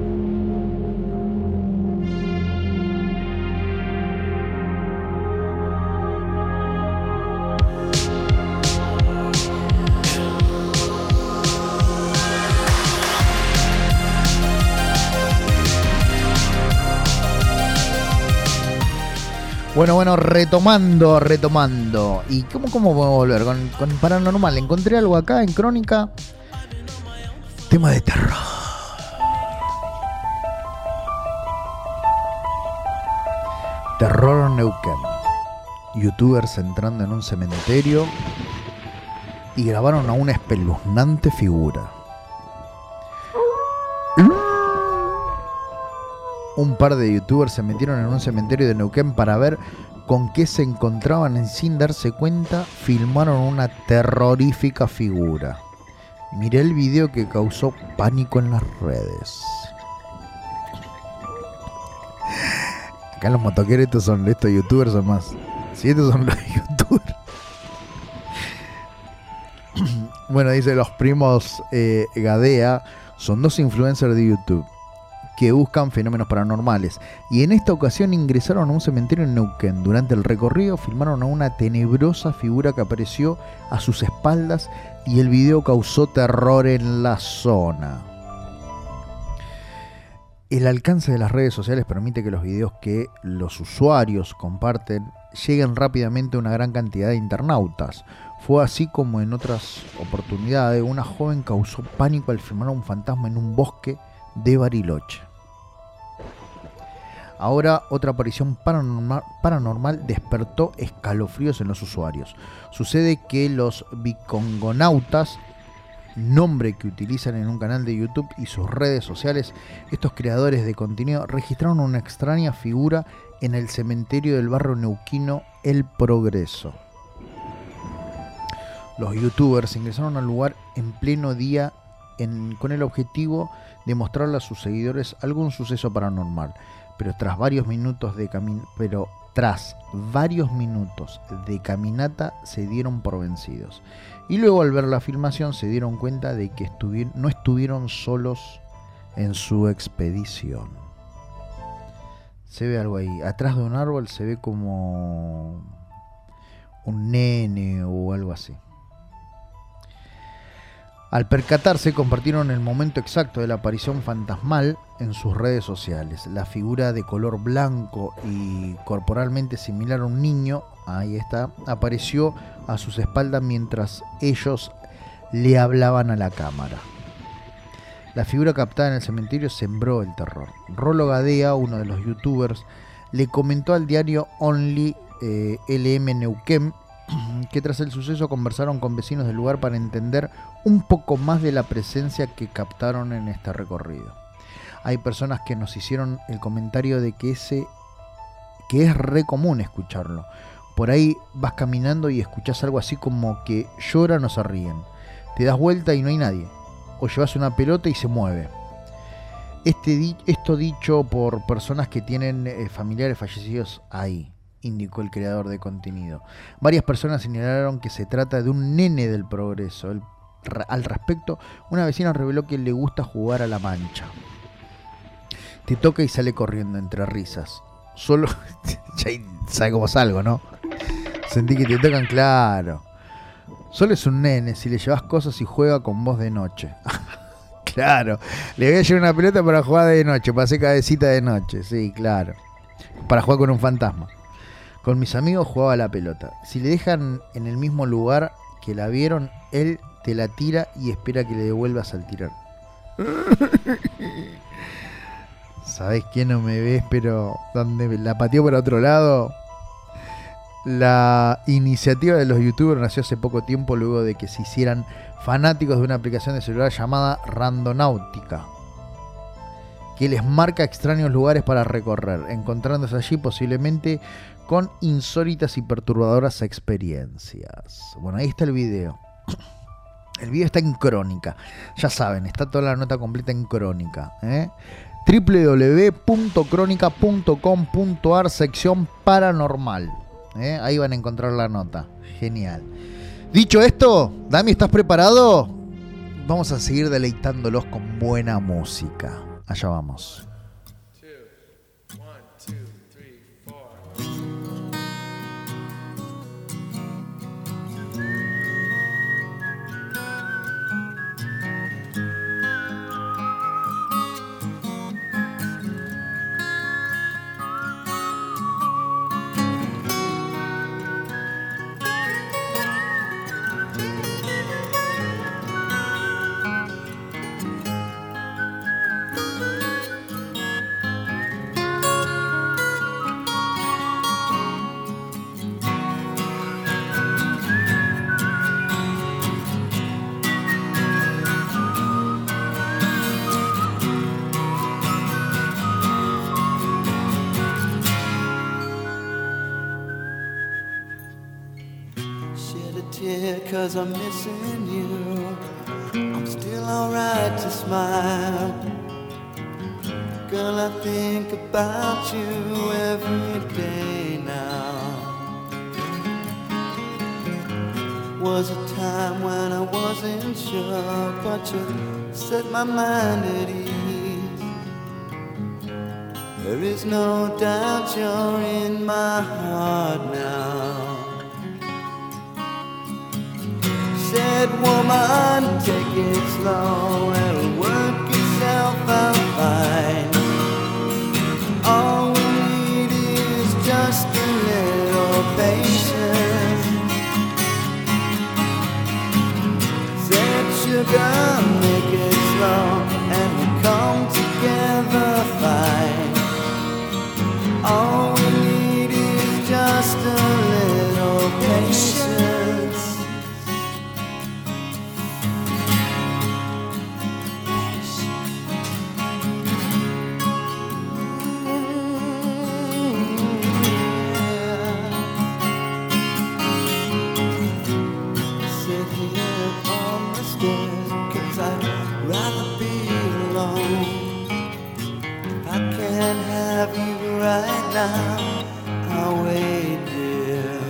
Bueno, bueno, retomando, retomando. ¿Y cómo, cómo podemos volver? Con, con Paranormal. Encontré algo acá en Crónica. Tema de terror. Terror Neuquén. Youtubers entrando en un cementerio y grabaron a una espeluznante figura. Un par de youtubers se metieron en un cementerio de Neuquén para ver con qué se encontraban y sin darse cuenta filmaron una terrorífica figura. Miré el video que causó pánico en las redes. Acá los motoqueros estos son estos youtubers son más. Si estos son los youtubers. Bueno, dice los primos eh, Gadea son dos influencers de YouTube que buscan fenómenos paranormales y en esta ocasión ingresaron a un cementerio en Neuquén. Durante el recorrido filmaron a una tenebrosa figura que apareció a sus espaldas y el video causó terror en la zona. El alcance de las redes sociales permite que los videos que los usuarios comparten lleguen rápidamente a una gran cantidad de internautas. Fue así como en otras oportunidades una joven causó pánico al filmar a un fantasma en un bosque de Bariloche. Ahora otra aparición paranormal, paranormal despertó escalofríos en los usuarios. Sucede que los bicongonautas, nombre que utilizan en un canal de YouTube y sus redes sociales, estos creadores de contenido registraron una extraña figura en el cementerio del barrio neuquino El Progreso. Los youtubers ingresaron al lugar en pleno día en, con el objetivo de mostrarle a sus seguidores algún suceso paranormal, pero tras varios minutos de camin- pero tras varios minutos de caminata se dieron por vencidos. Y luego al ver la filmación se dieron cuenta de que estuvi- no estuvieron solos en su expedición. Se ve algo ahí. Atrás de un árbol se ve como un nene o algo así. Al percatarse, compartieron el momento exacto de la aparición fantasmal en sus redes sociales. La figura de color blanco y corporalmente similar a un niño, ahí está, apareció a sus espaldas mientras ellos le hablaban a la cámara. La figura captada en el cementerio sembró el terror. Rolo Gadea, uno de los youtubers, le comentó al diario Only eh, L M Neuquén que tras el suceso conversaron con vecinos del lugar para entender un poco más de la presencia que captaron en este recorrido. Hay personas que nos hicieron el comentario de que ese que es re común escucharlo. Por ahí vas caminando y escuchás algo así como que lloran o se ríen. Te das vuelta y no hay nadie. O llevas una pelota y se mueve. Este, esto dicho por personas que tienen eh, familiares fallecidos ahí, indicó el creador de contenido. Varias personas señalaron que se trata de un nene del Progreso. El, al respecto, una vecina reveló que le gusta jugar a la mancha. Te toca y sale corriendo entre risas. Solo, ya sabe cómo salgo, ¿no? Sentí que te tocan, claro. Solo es un nene, si le llevas cosas y juega con vos de noche. Claro, le voy a llevar una pelota para jugar de noche, para hacer cabecita de noche, sí, claro. Para jugar con un fantasma. Con mis amigos jugaba a la pelota. Si le dejan en el mismo lugar que la vieron, él te la tira y espera que le devuelvas al tirar. ¿Sabés quién no me ves? Pero donde la pateó por otro lado. La iniciativa de los youtubers nació hace poco tiempo luego de que se hicieran fanáticos de una aplicación de celular llamada Randonáutica, que les marca extraños lugares para recorrer, encontrándose allí posiblemente con insólitas y perturbadoras experiencias. Bueno, ahí está el video. El video está en Crónica. Ya saben, está toda la nota completa en Crónica, ¿eh? doble u doble u doble u punto crónica punto com punto a r sección paranormal. ¿Eh? Ahí van a encontrar la nota. Genial. Dicho esto, Dami, ¿estás preparado? Vamos a seguir deleitándolos con buena música. Allá vamos. Cause I'm missing you, I'm still alright to smile. Girl, I think about you every day now. Was a time when I wasn't sure, but you set my mind at ease. There is no doubt you're in my heart now. Said woman, take it slow, it'll work itself out fine. All we need is just a little sugar, make it slow, and we come together fine. All we need is just a little patience. Sit here on the stairs, 'cause I'd rather be alone. I can't have you right now, I'll wait here.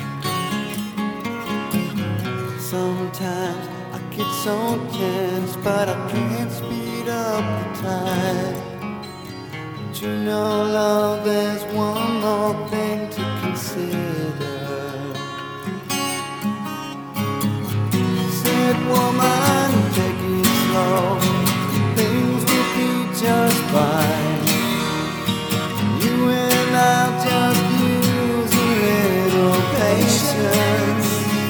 Sometimes I get so tense, but I can't speed up the time. But you know, love, there's one more thing to consider. Said, woman, take it slow, things will be just fine. You and I'll just use a little patience.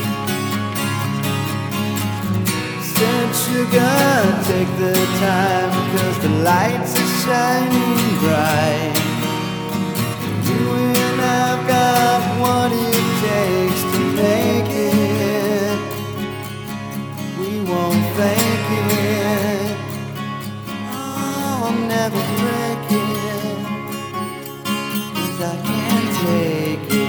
Said, sugar, take the time, 'cause the lights are shining bright. You and I've got what it takes to make it. We won't fake it. Oh, I'll never break it, 'cause I can't take it.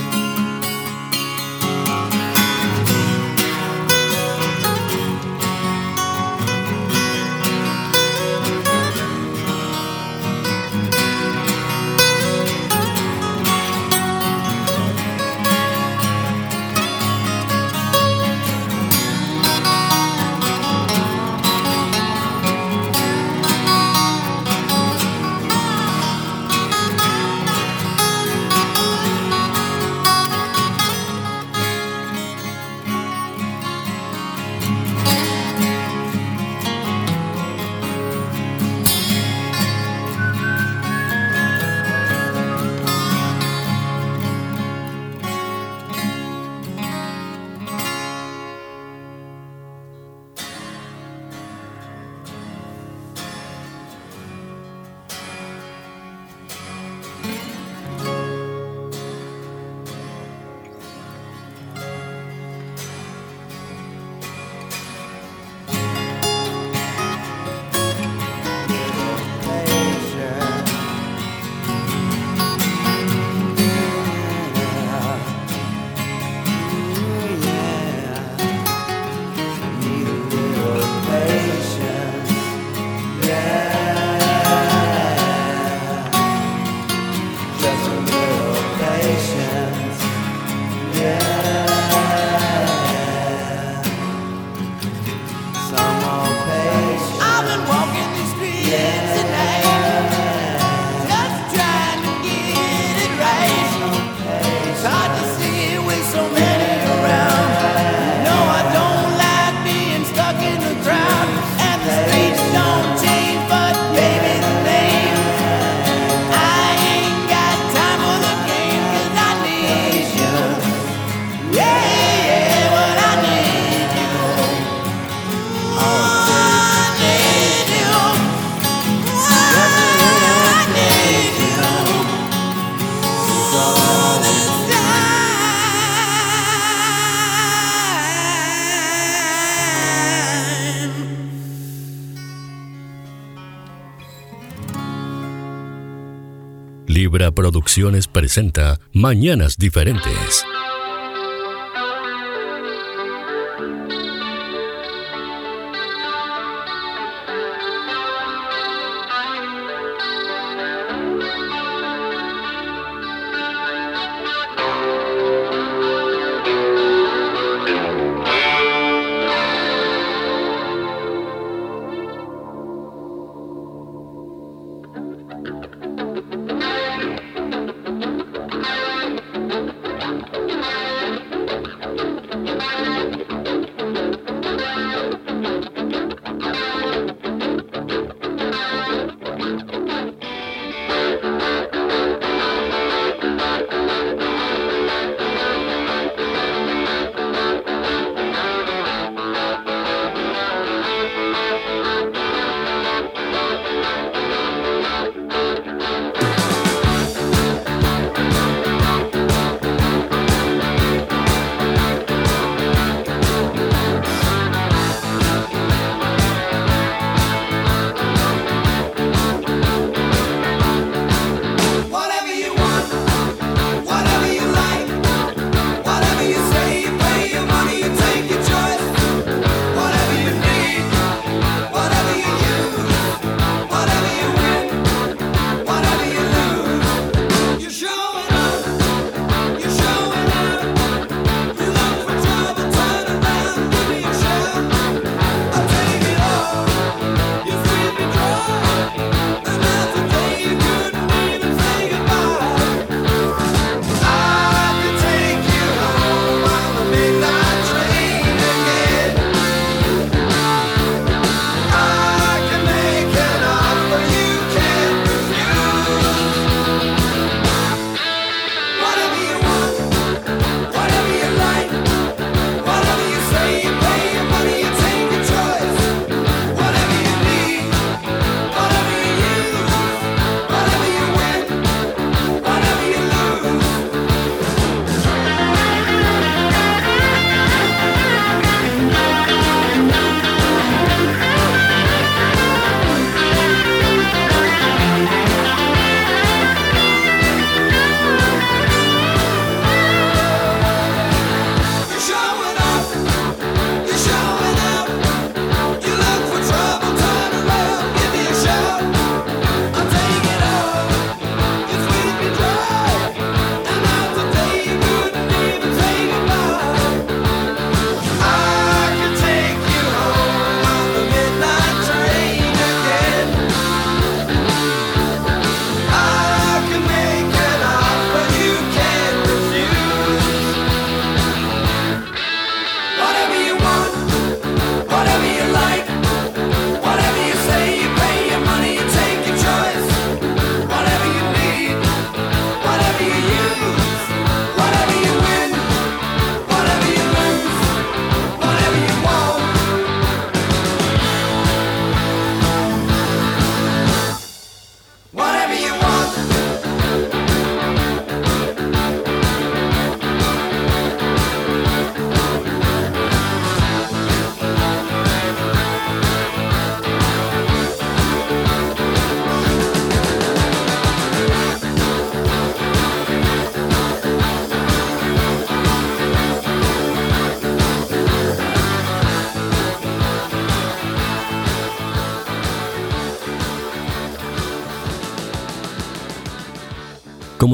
Libra Producciones presenta Mañanas Diferentes.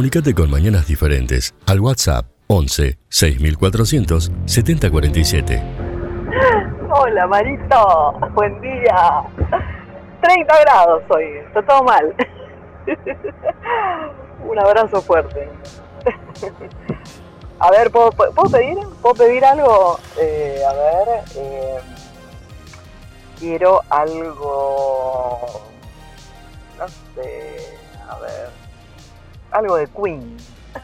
Comunicate con Mañanas Diferentes al WhatsApp once seis mil cuatrocientos setenta cuarenta y siete. Hola Marito, buen día. treinta grados hoy, está todo mal. Un abrazo fuerte. A ver, ¿puedo, puedo pedir? ¿Puedo pedir algo? Eh, a ver, eh, quiero algo, no sé, a ver, algo de Queen.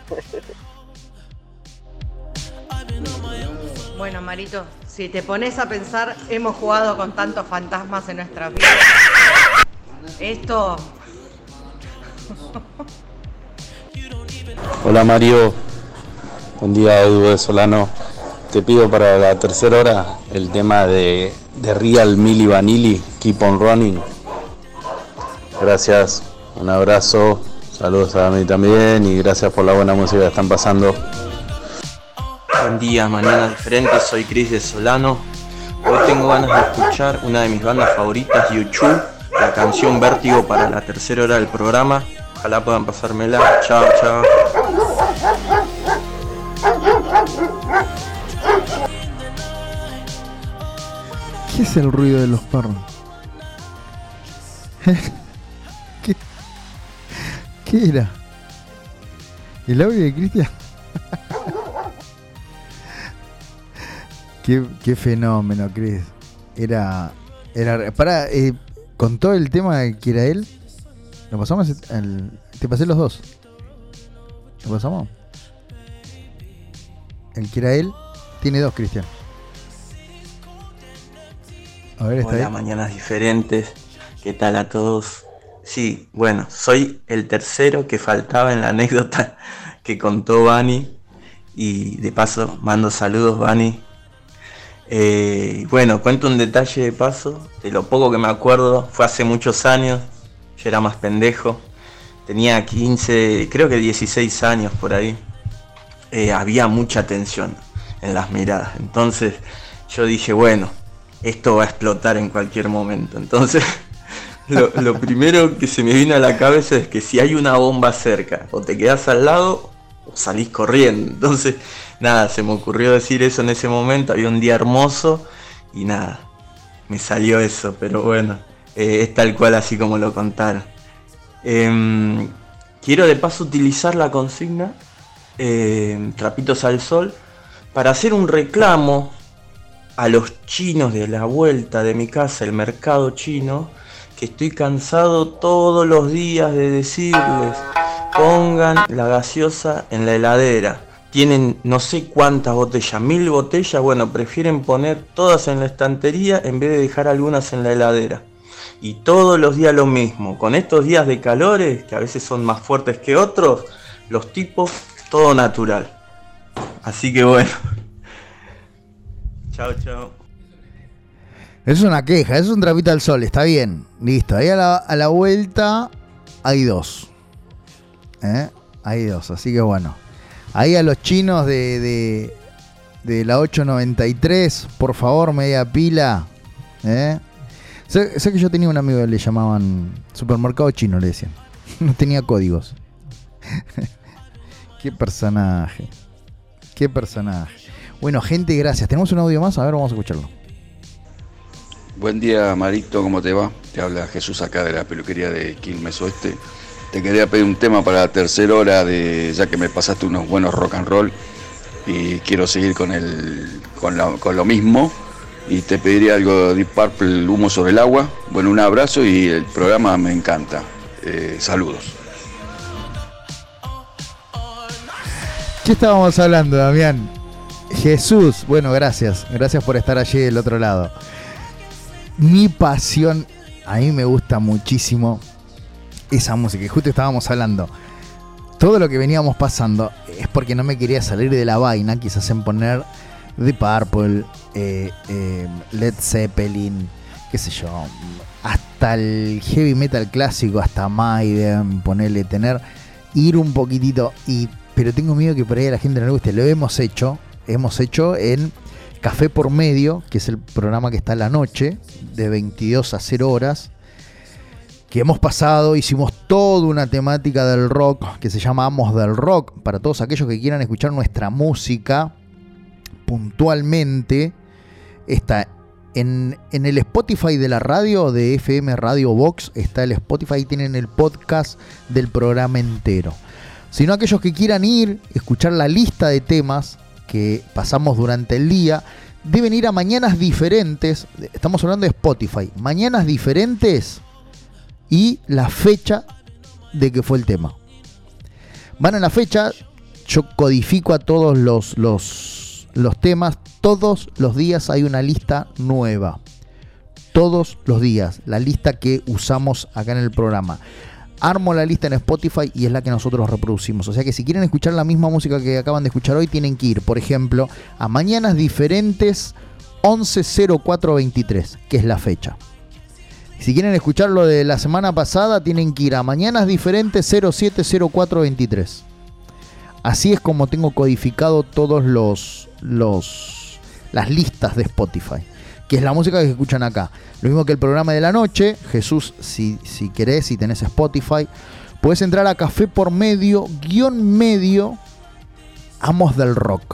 Bueno, Marito, si te pones a pensar, hemos jugado con tantos fantasmas en nuestras vidas. Esto... Hola Mario, buen día, Edu de Solano. Te pido para la tercera hora el tema de, de Real Milli Vanilli, Keep on Running. Gracias, un abrazo, saludos a mí también y gracias por la buena música que están pasando. Buen día, Mañanas Diferentes, soy Cris de Solano. Hoy tengo ganas de escuchar una de mis bandas favoritas, U dos, la canción Vértigo para la tercera hora del programa. Ojalá puedan pasármela. Chao, chao. ¿Qué es el ruido de los perros? ¿Qué? ¿Qué era? ¿El audio de Cristian? Qué, qué fenómeno, Cris. Era. Era. Para, eh, con todo el tema que era él. ¿Lo pasamos? El, te pasé los dos. ¿Lo pasamos? El que era él tiene dos, Cristian. A ver, está Hola, ahí. Mañanas Diferentes. ¿Qué tal a todos? Sí, bueno, soy el tercero que faltaba en la anécdota que contó Vani. Y de paso, mando saludos, Vani. Eh, bueno, cuento un detalle de paso. De lo poco que me acuerdo, fue hace muchos años. Yo era más pendejo. Tenía quince, creo que dieciséis años por ahí. Eh, había mucha tensión en las miradas. Entonces yo dije, bueno, esto va a explotar en cualquier momento. Entonces lo, lo primero que se me vino a la cabeza es que si hay una bomba cerca, o te quedás al lado o salís corriendo. Entonces nada, se me ocurrió decir eso en ese momento. Había un día hermoso y nada, me salió eso. Pero bueno, eh, es tal cual así como lo contaron. Eh, quiero de paso utilizar la consigna eh, Trapitos al Sol para hacer un reclamo a los chinos de la vuelta de mi casa, el mercado chino, que estoy cansado todos los días de decirles: pongan la gaseosa en la heladera. Tienen no sé cuántas botellas, mil botellas, bueno, prefieren poner todas en la estantería en vez de dejar algunas en la heladera. Y todos los días lo mismo, con estos días de calores, que a veces son más fuertes que otros, los tipos, todo natural. Así que bueno. Chao, chao. Es una queja, es un trapito al sol, está bien. Listo, ahí a la, a la vuelta hay dos. ¿Eh? Hay dos, así que bueno. Ahí a los chinos de, de, de la ocho noventa y tres, por favor, media pila. ¿Eh? Sé, sé que yo tenía un amigo que le llamaban supermercado chino, le decían. No tenía códigos. Qué personaje. Qué personaje. Bueno, gente, gracias. Tenemos un audio más, a ver, vamos a escucharlo. Buen día, Marito, ¿cómo te va? Te habla Jesús acá de la peluquería de Quilmes Oeste. Te quería pedir un tema para la tercera hora, de ya que me pasaste unos buenos rock and roll y quiero seguir con el con, la, con lo mismo. Y te pediría algo de Deep Purple, Humo sobre el agua. Bueno, un abrazo y el programa me encanta. Eh, saludos. ¿Qué estábamos hablando, Damián? Jesús, bueno, gracias. Gracias por estar allí del otro lado. Mi pasión, a mí me gusta muchísimo esa música. Y justo estábamos hablando. Todo lo que veníamos pasando es porque no me quería salir de la vaina, quizás en poner The Purple, eh, eh, Led Zeppelin, qué sé yo, hasta el heavy metal clásico, hasta Maiden, ponerle, tener, ir un poquitito, y pero tengo miedo que por ahí a la gente no le guste. Lo hemos hecho, hemos hecho en Café por Medio, que es el programa que está a la noche, de veintidós a cero horas, que hemos pasado, hicimos toda una temática del rock que se llama Amos del Rock. Para todos aquellos que quieran escuchar nuestra música puntualmente, está en, en el Spotify de la radio, de F M Radio Box, está el Spotify, ahí tienen el podcast del programa entero. Sino aquellos que quieran ir, escuchar la lista de temas que pasamos durante el día, deben ir a Mañanas Diferentes. Estamos hablando de Spotify. Mañanas Diferentes y la fecha de que fue el tema. Van a la fecha, yo codifico a todos los, los, los temas. Todos los días hay una lista nueva. Todos los días. La lista que usamos acá en el programa. Armo la lista en Spotify y es la que nosotros reproducimos. O sea que si quieren escuchar la misma música que acaban de escuchar hoy, tienen que ir, por ejemplo, a Mañanas Diferentes once cero cuatro veintitrés, que es la fecha. Si quieren escuchar lo de la semana pasada, tienen que ir a Mañanas Diferentes cero siete cero cuatro veintitrés. Así es como tengo codificado todos los, los las listas de Spotify, que es la música que escuchan acá. Lo mismo que el programa de la noche. Jesús, si, si querés, si tenés Spotify, podés entrar a Café por Medio, guión medio, Amos del Rock.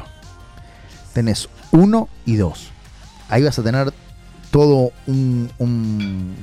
Tenés uno y dos. Ahí vas a tener todo un... un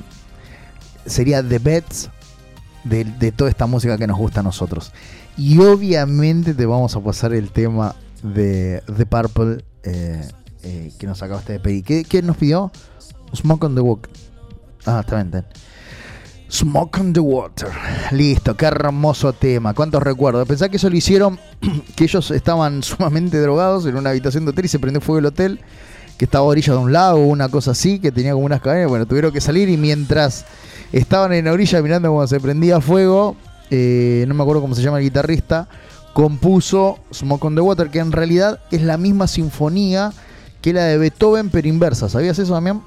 sería The Bets de, de toda esta música que nos gusta a nosotros. Y obviamente te vamos a pasar el tema de The Purple, eh, eh, que nos acabaste de pedir. ¿Qué, qué nos pidió? Smoke on the Water. Ah, está bien, está bien. Smoke on the Water. Listo, qué hermoso tema. ¿Cuántos recuerdos? Pensá que eso lo hicieron, que ellos estaban sumamente drogados en una habitación de hotel y se prendió fuego el hotel, que estaba a orilla de un lago o una cosa así, que tenía como unas cadenas. Bueno, tuvieron que salir y mientras estaban en la orilla mirando cómo se prendía fuego, eh, no me acuerdo cómo se llama el guitarrista, compuso Smoke on the Water, que en realidad es la misma sinfonía que la de Beethoven, pero inversa. ¿Sabías eso, Damián?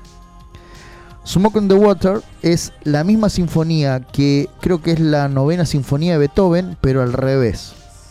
Smoke on the Water es la misma sinfonía que creo que es la novena sinfonía de Beethoven, pero al revés.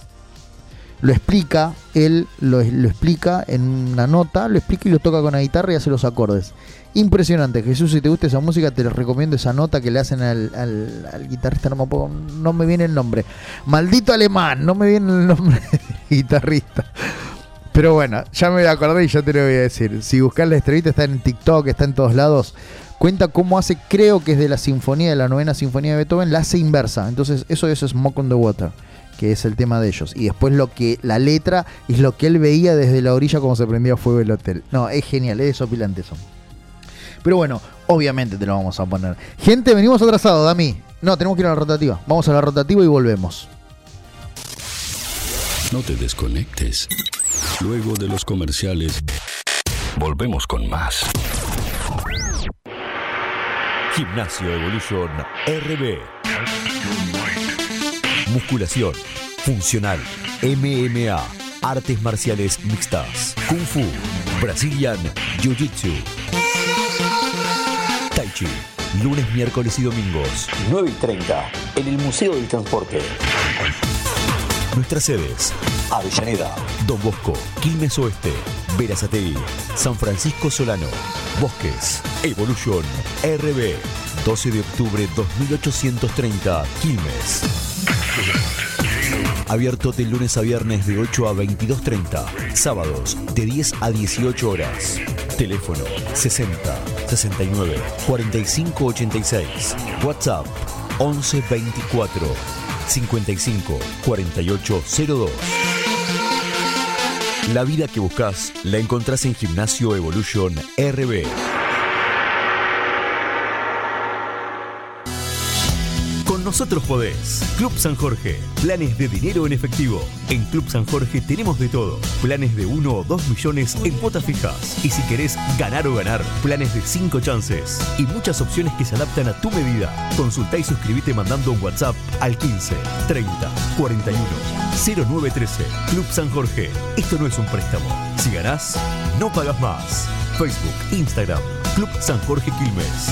Lo explica, él lo, lo explica en una nota, lo explica y lo toca con la guitarra y hace los acordes. Impresionante. Jesús, si te gusta esa música, te les recomiendo esa nota que le hacen al, al, al guitarrista, no me, puedo, no me viene el nombre. Maldito alemán, no me viene el nombre del guitarrista. Pero bueno, ya me acordé y ya te lo voy a decir. Si buscas la estrellita, está en TikTok, está en todos lados. Cuenta cómo hace, creo que es de la sinfonía, de la novena sinfonía de Beethoven, la hace inversa. Entonces eso es Smoke on the Water, que es el tema de ellos. Y después lo que la letra es lo que él veía desde la orilla como se prendía fuego el hotel. No, es genial, es desopilante eso. Pero bueno, obviamente te lo vamos a poner. Gente, venimos atrasados, Dami. No, tenemos que ir a la rotativa. Vamos a la rotativa y volvemos. No te desconectes. Luego de los comerciales, volvemos con más. Gimnasio Evolution R B. Musculación, funcional, M M A, artes marciales mixtas, Kung Fu, Brazilian, Jiu-Jitsu, Tai Chi, lunes, miércoles y domingos, nueve y treinta, en el Museo del Transporte. Nuestras sedes: Avellaneda, Don Bosco, Quilmes Oeste, Berazategui, San Francisco Solano, Bosques. Evolution R B, doce de octubre dos mil ochocientos treinta, Quilmes. Abierto de lunes a viernes de ocho a veintidós treinta, sábados de diez a dieciocho horas. Teléfono sesenta, sesenta y nueve, cuarenta y cinco ochenta y seis. WhatsApp once veinticuatro, cincuenta y cinco, cuarenta y ocho cero dos. La vida que buscas la encontrás en Gimnasio Evolution R B. Con nosotros podés. Club San Jorge. Planes de dinero en efectivo. En Club San Jorge tenemos de todo. Planes de uno o dos millones en cuotas fijas. Y si querés ganar o ganar, planes de cinco chances. Y muchas opciones que se adaptan a tu medida. Consultá y suscribite mandando un WhatsApp al quince, treinta, cuarenta y uno, cero nueve trece. Club San Jorge. Esto no es un préstamo. Si ganás, no pagas más. Facebook, Instagram, Club San Jorge Quilmes.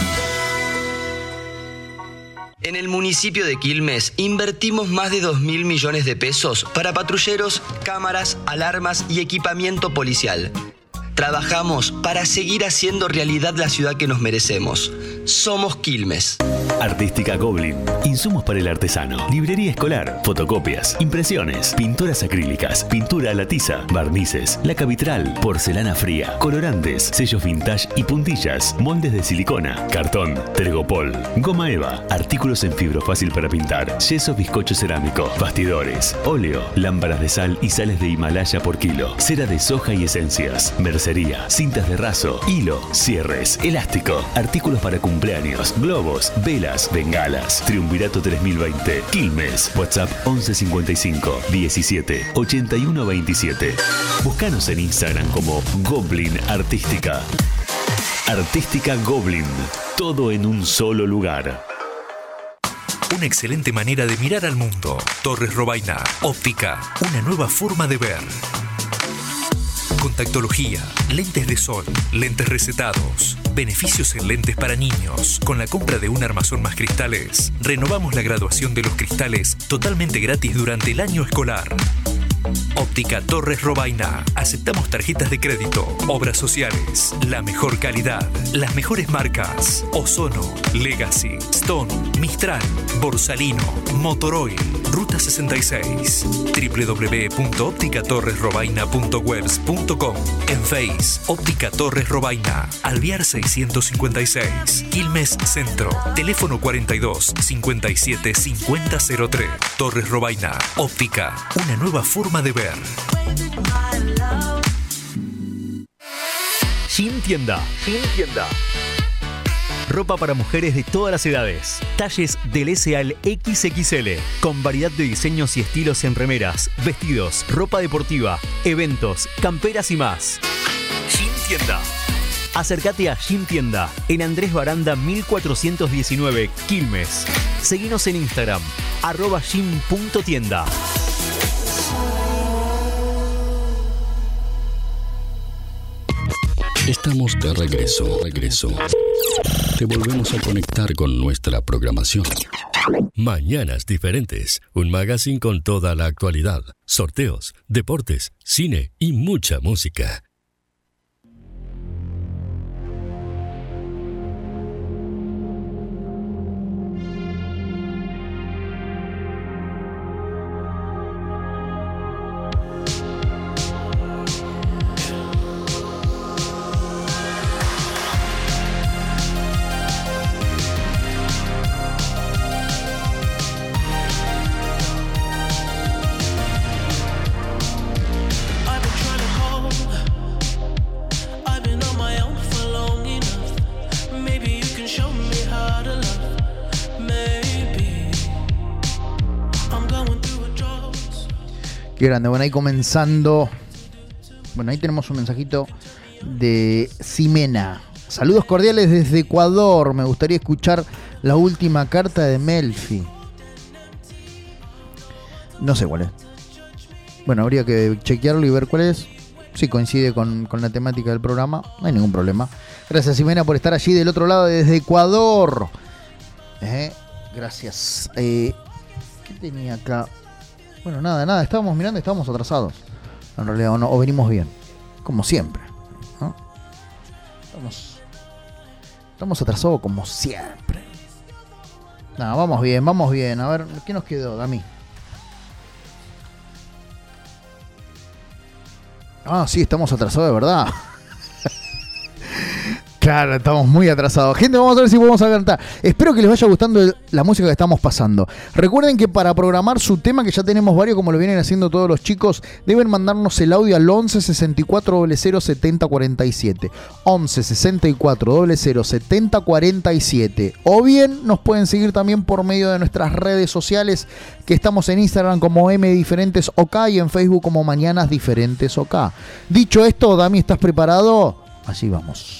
En el municipio de Quilmes invertimos más de dos mil millones de pesos para patrulleros, cámaras, alarmas y equipamiento policial. Trabajamos para seguir haciendo realidad la ciudad que nos merecemos. Somos Quilmes. Artística Goblin. Insumos para el artesano. Librería escolar. Fotocopias. Impresiones. Pinturas acrílicas. Pintura a la tiza. Barnices. Laca vitral. Porcelana fría. Colorantes. Sellos vintage y puntillas. Moldes de silicona. Cartón. Tergopol. Goma eva. Artículos en fibro fácil para pintar. Yeso bizcocho cerámico. Bastidores. Óleo. Lámparas de sal y sales de Himalaya por kilo. Cera de soja y esencias. Mercería. Cintas de raso. Hilo. Cierres. Elástico. Artículos para cumpleaños. Globos. Velas. Bengalas. Triunvirato tres mil veinte. Quilmes. WhatsApp once cincuenta y cinco diecisiete ochenta y uno veintisiete. Búscanos en Instagram como Goblin Artística. Artística Goblin. Todo en un solo lugar. Una excelente manera de mirar al mundo. Torres Robaina. Óptica. Una nueva forma de ver. Contactología, lentes de sol, lentes recetados, beneficios en lentes para niños. Con la compra de un armazón más cristales, renovamos la graduación de los cristales totalmente gratis durante el año escolar. Óptica Torres Robaina. Aceptamos tarjetas de crédito, obras sociales, la mejor calidad, las mejores marcas: Ozono, Legacy, Stone, Mistral, Borsalino, Motoroil, Ruta sesenta y seis. doble u doble u doble u punto óptica torres robaina punto webs punto com. En Face, Óptica Torres Robaina, Alvear seiscientos cincuenta y seis, Quilmes Centro. Teléfono cuarenta y dos cincuenta y siete cincuenta cero tres. Torres Robaina. Óptica. Una nueva forma de ver. Gym Tienda. Gym Tienda. Ropa para mujeres de todas las edades. Talles del S al equis equis ele. Con variedad de diseños y estilos en remeras, vestidos, ropa deportiva, eventos, camperas y más. Gym Tienda. Acércate a Gym Tienda en Andrés Baranda mil cuatrocientos diecinueve, Quilmes. Seguinos en Instagram, arroba gym punto tienda. Estamos de regreso, regreso. Te volvemos a conectar con nuestra programación. Mañanas Diferentes, un magazine con toda la actualidad, sorteos, deportes, cine y mucha música. Qué grande. Bueno, ahí comenzando. Bueno, ahí tenemos un mensajito de Ximena. Saludos cordiales desde Ecuador. Me gustaría escuchar la última carta de Melfi. No sé cuál es. Bueno, habría que chequearlo y ver cuál es. Si coincide con, con la temática del programa, no hay ningún problema. Gracias, Ximena, por estar allí del otro lado desde Ecuador. Eh, gracias. Eh, ¿Qué tenía acá? Bueno, nada, nada, estábamos mirando y estábamos atrasados. En realidad, o, no, o venimos bien. Como siempre, ¿no? Estamos, estamos atrasados como siempre. Nada, vamos bien, vamos bien. A ver, ¿qué nos quedó, Dami? Ah, sí, estamos atrasados de verdad. Claro, estamos muy atrasados. Gente, vamos a ver si podemos cantar. Espero que les vaya gustando la música que estamos pasando. Recuerden que para programar su tema, que ya tenemos varios, como lo vienen haciendo todos los chicos, deben mandarnos el audio al once sesenta y cuatro cero cero setenta cuarenta y siete. once sesenta y cuatro cero cero setenta cuarenta y siete. O bien nos pueden seguir también por medio de nuestras redes sociales, que estamos en Instagram como M Diferentes OK y en Facebook como Mañanas Diferentes OK. Dicho esto, Dami, ¿estás preparado? Allí vamos.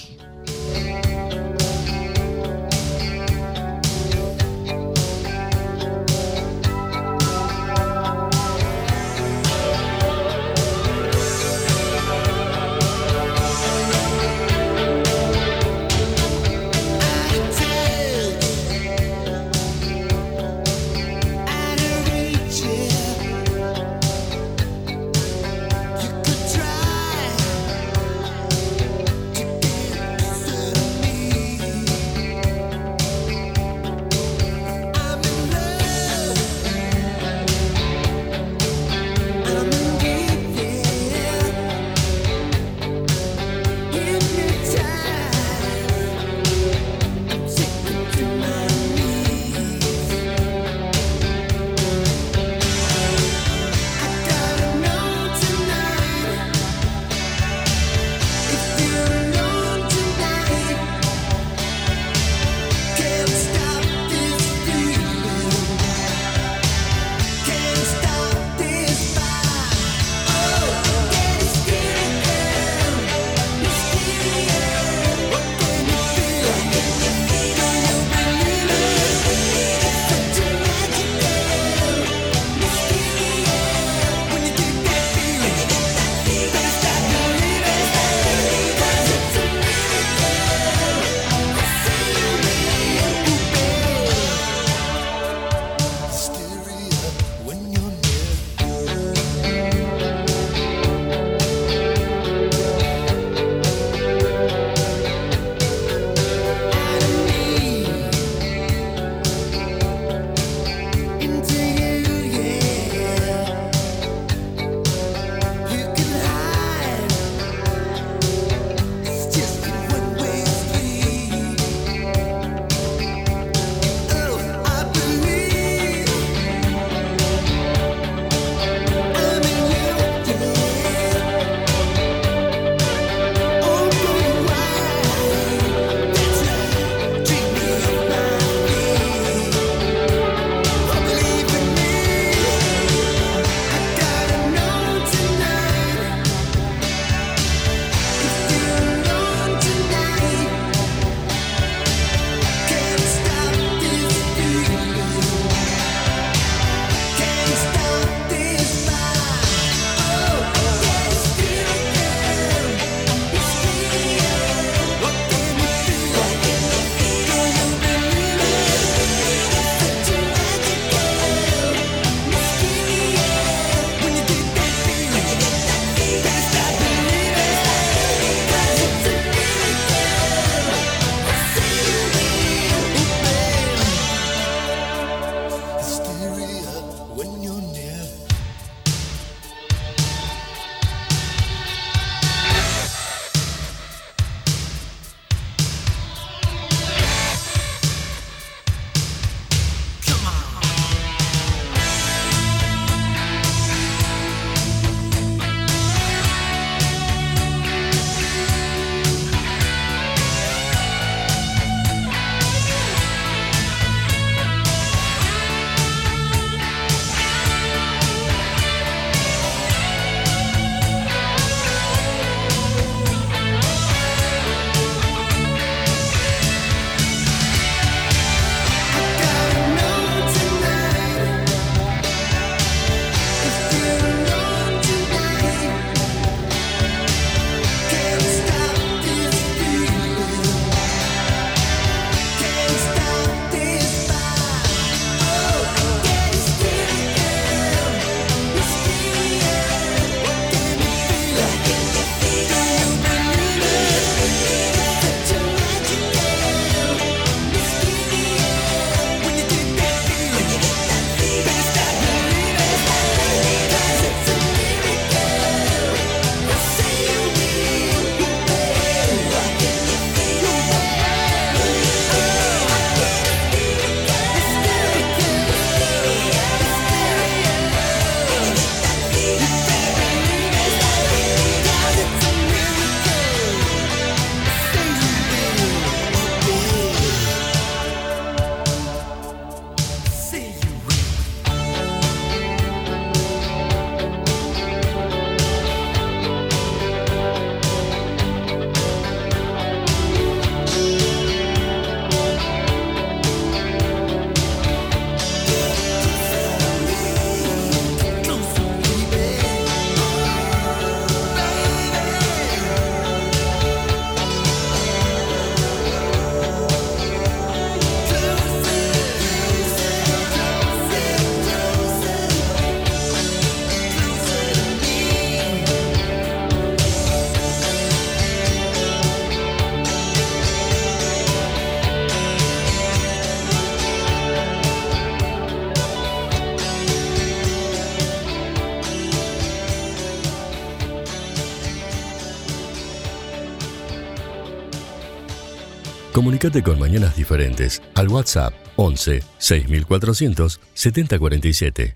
Comunicate con Mañanas Diferentes al WhatsApp once seis mil cuatrocientos setenta cuarenta y siete.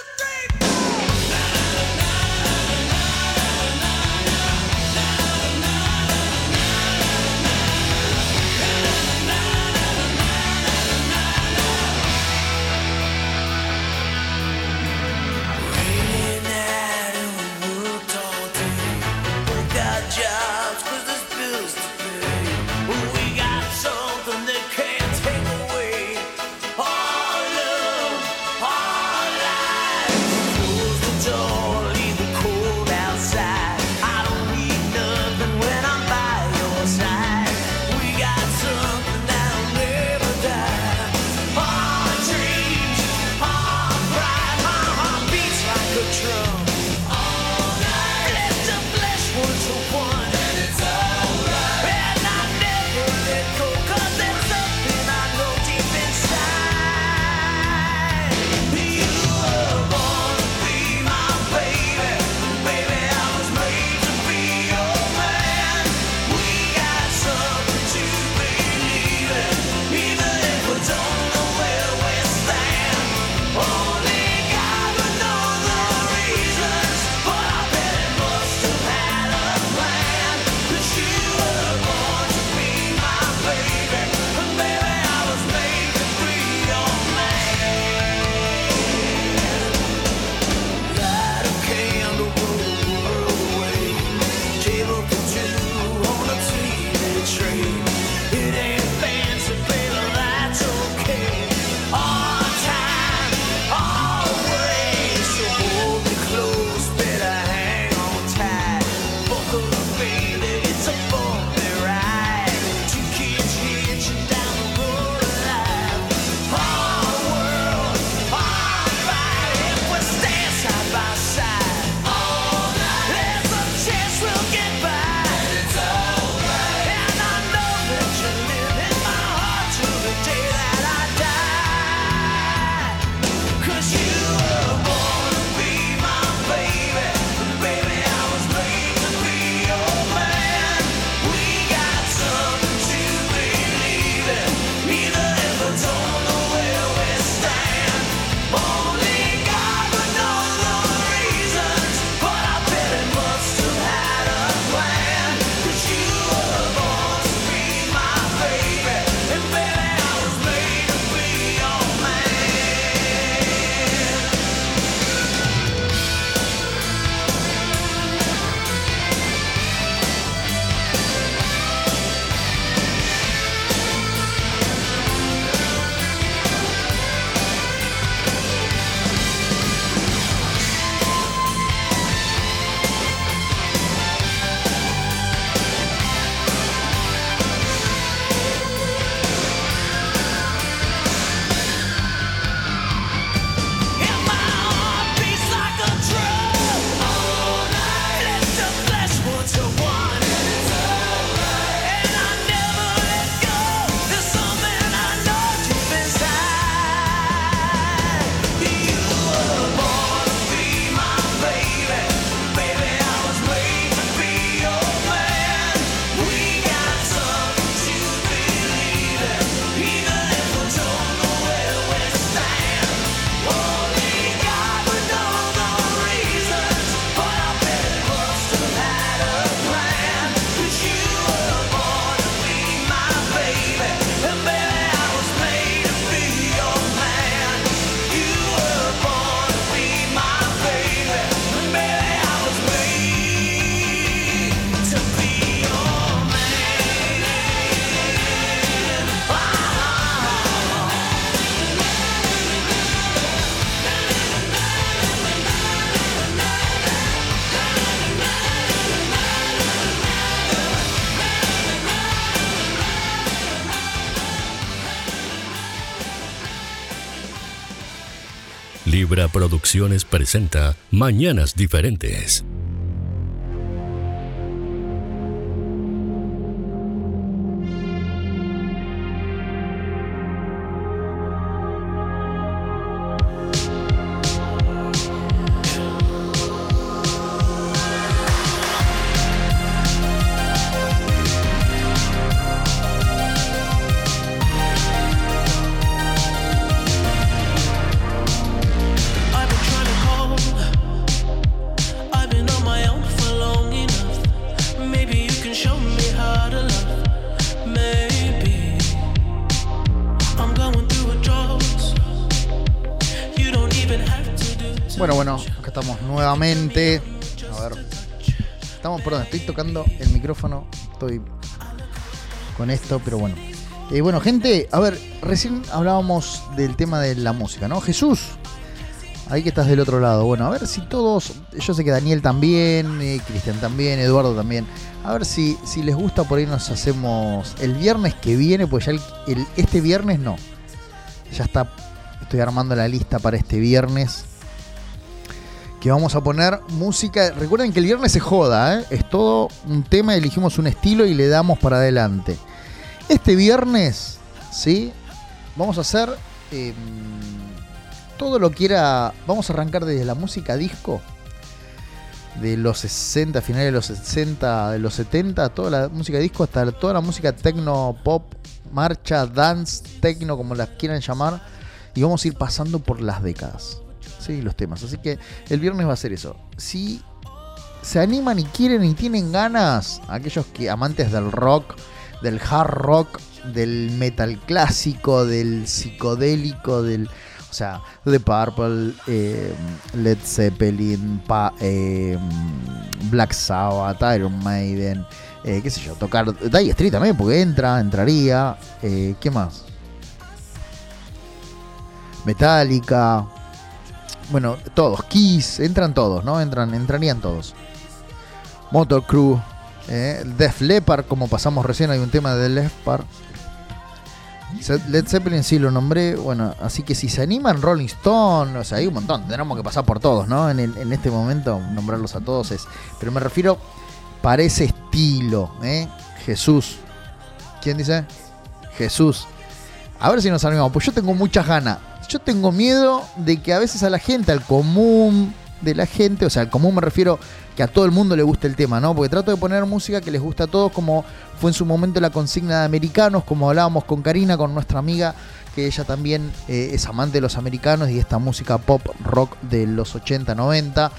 Libra Producciones presenta Mañanas Diferentes. Bueno, bueno, acá estamos nuevamente. A ver. Estamos, perdón, estoy tocando el micrófono. Estoy con esto, pero bueno. Eh, bueno, gente, a ver, recién hablábamos del tema de la música, ¿no? Jesús, ahí que estás del otro lado. Bueno, a ver si todos, yo sé que Daniel también, eh, Cristian también, Eduardo también. A ver si, si les gusta, por ahí nos hacemos el viernes que viene, pues ya el, el, este viernes no. Ya está, estoy armando la lista para este viernes. Que vamos a poner música. Recuerden que el viernes se joda, ¿eh? Es todo un tema, elegimos un estilo y le damos para adelante. Este viernes, ¿sí? Vamos a hacer eh, todo lo que era. Vamos a arrancar desde la música disco de los sesenta, finales de los sesenta, de los setenta, toda la música disco, hasta toda la música techno, pop, marcha, dance, techno, como las quieran llamar. Y vamos a ir pasando por las décadas. Sí, los temas. Así que el viernes va a ser eso. Si se animan y quieren y tienen ganas, aquellos que amantes del rock, del hard rock, del metal clásico, del psicodélico, del, o sea, The Purple, eh, Led Zeppelin, pa, eh, Black Sabbath, Iron Maiden, eh, qué sé yo, tocar Dire Straits también, porque entra, entraría, eh, ¿qué más? Metallica. Bueno, todos, Kiss, entran todos, ¿no? Entran, entrarían todos. Motor Crew, eh, Def Leppard, como pasamos recién, hay un tema de Def Leppard. Led Zeppelin sí lo nombré, bueno, así que si se animan, Rolling Stone, o sea, hay un montón, tendremos que pasar por todos, ¿no? En, el, en este momento, nombrarlos a todos es... Pero me refiero para ese estilo, ¿eh? Jesús. ¿Quién dice? Jesús. A ver si nos animamos, pues yo tengo muchas ganas. Yo tengo miedo de que a veces a la gente, al común de la gente, o sea, al común me refiero que a todo el mundo le guste el tema, ¿no? Porque trato de poner música que les gusta a todos, como fue en su momento la consigna de americanos, como hablábamos con Karina, con nuestra amiga, que ella también eh, es amante de los americanos y esta música pop rock de los ochenta, noventa.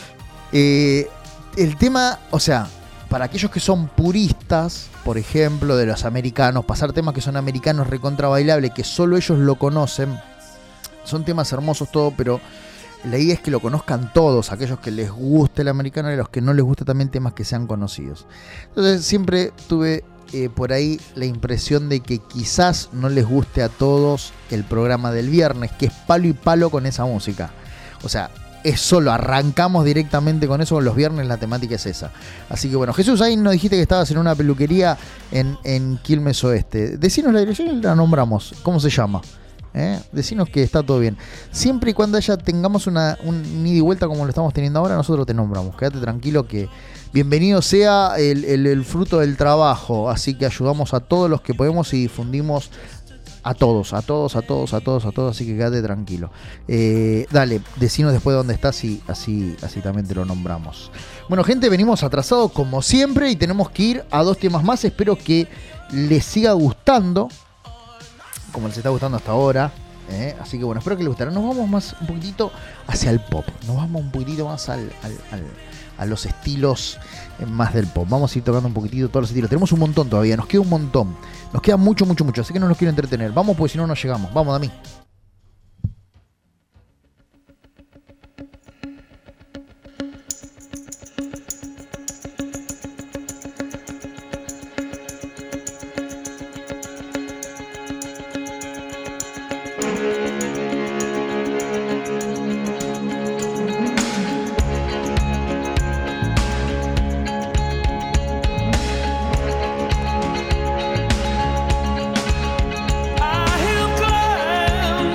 Eh, el tema, o sea, para aquellos que son puristas, por ejemplo, de los americanos, pasar temas que son americanos recontra bailables, que solo ellos lo conocen. Son temas hermosos todo, pero la idea es que lo conozcan todos, aquellos que les guste el americano y a los que no les gusta también temas que sean conocidos. Entonces siempre tuve eh, por ahí la impresión de que quizás no les guste a todos el programa del viernes, que es palo y palo con esa música. O sea, es solo, arrancamos directamente con eso, con los viernes la temática es esa. Así que bueno, Jesús, ahí nos dijiste que estabas en una peluquería en, en Quilmes Oeste. Decinos la dirección y la nombramos. ¿Cómo se llama? ¿Eh? Decinos que está todo bien. Siempre y cuando haya tengamos una, un ida y vuelta como lo estamos teniendo ahora, nosotros te nombramos. Quédate tranquilo que bienvenido sea el, el, el fruto del trabajo. Así que ayudamos a todos los que podemos y difundimos a todos, a todos, a todos, a todos, a todos. Así que quédate tranquilo. Eh, dale, decinos después de dónde estás y así, así también te lo nombramos. Bueno, gente, venimos atrasados como siempre y tenemos que ir a dos temas más. Espero que les siga gustando, como les está gustando hasta ahora, ¿eh? Así que bueno, espero que les gustará. Nos vamos más un poquitito hacia el pop. Nos vamos un poquitito más al, al, al, a los estilos más del pop. Vamos a ir tocando un poquitito todos los estilos. Tenemos un montón todavía, nos queda un montón. Nos queda mucho, mucho, mucho. Así que no los quiero entretener. Vamos, porque si no, no llegamos. Vamos, Dami. I hear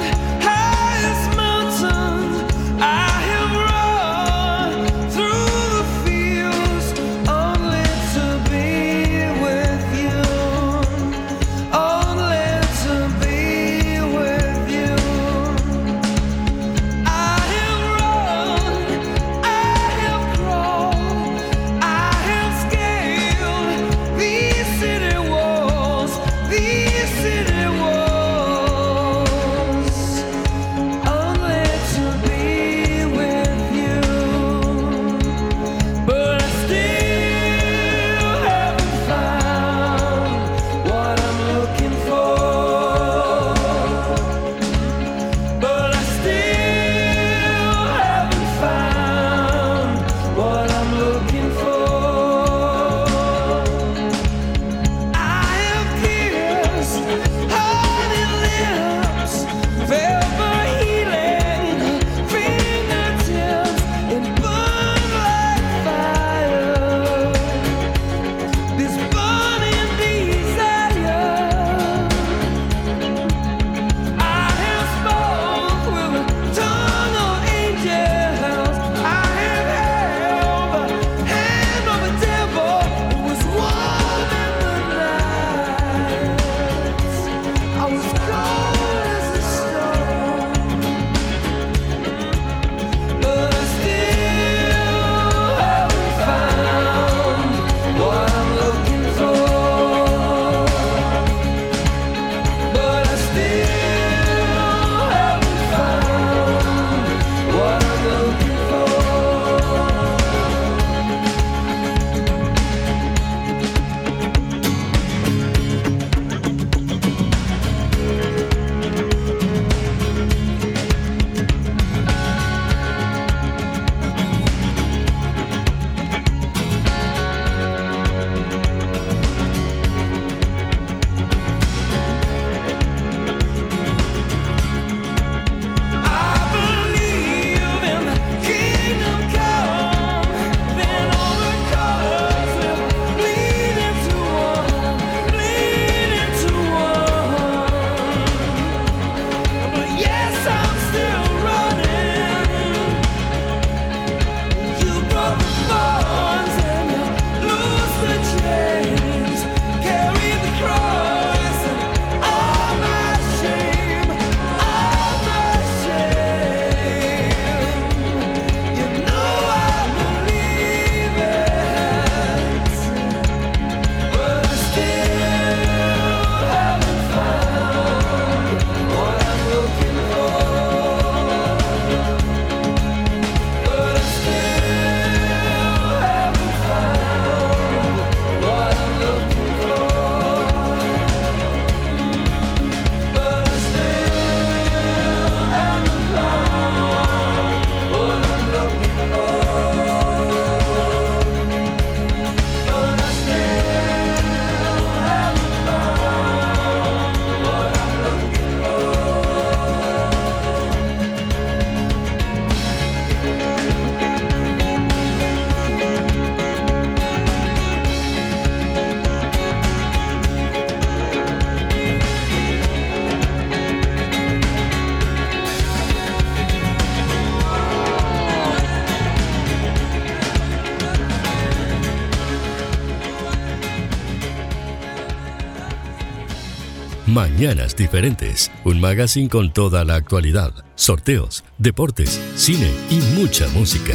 Mañanas Diferentes, un magazine con toda la actualidad, sorteos, deportes, cine y mucha música.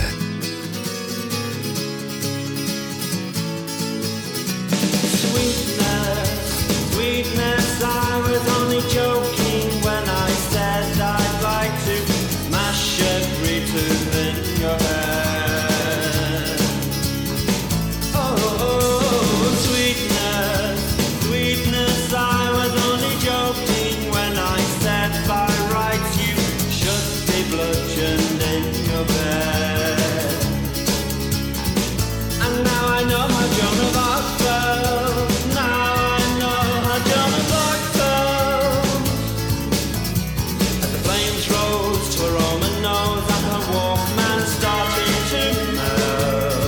Sweetness, I was only joking when I said I'd like to mash every tooth in your head. Oh, oh, sweetness, sweetness, I was only joking when I said by rights you should be bludgeoned in your bed. And now I know how Joan of Arc felt. Now I know how Joan of Arc felt. As the flames rose to her Roman nose and her Walkman started to melt.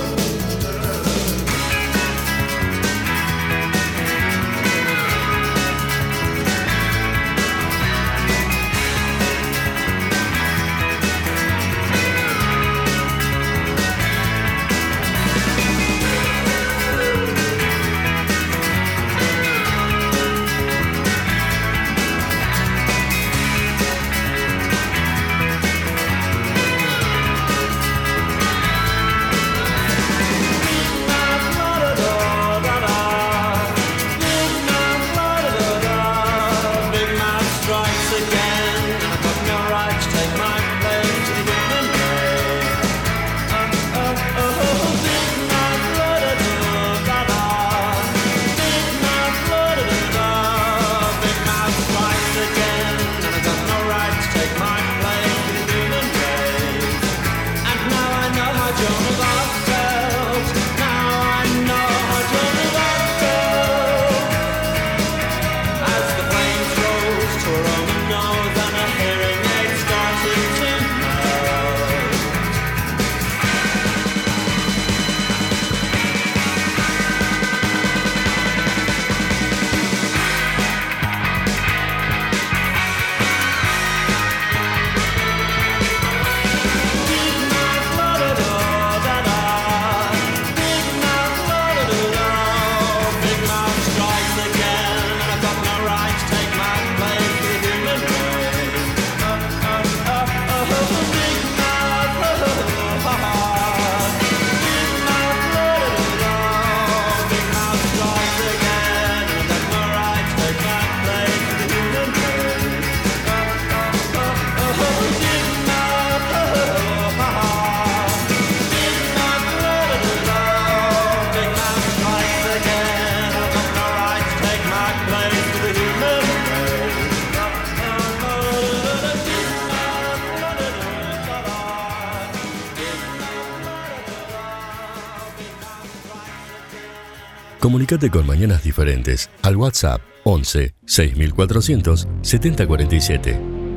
Comunicate con Mañanas Diferentes al WhatsApp once seis mil cuatrocientos setenta cuarenta y siete.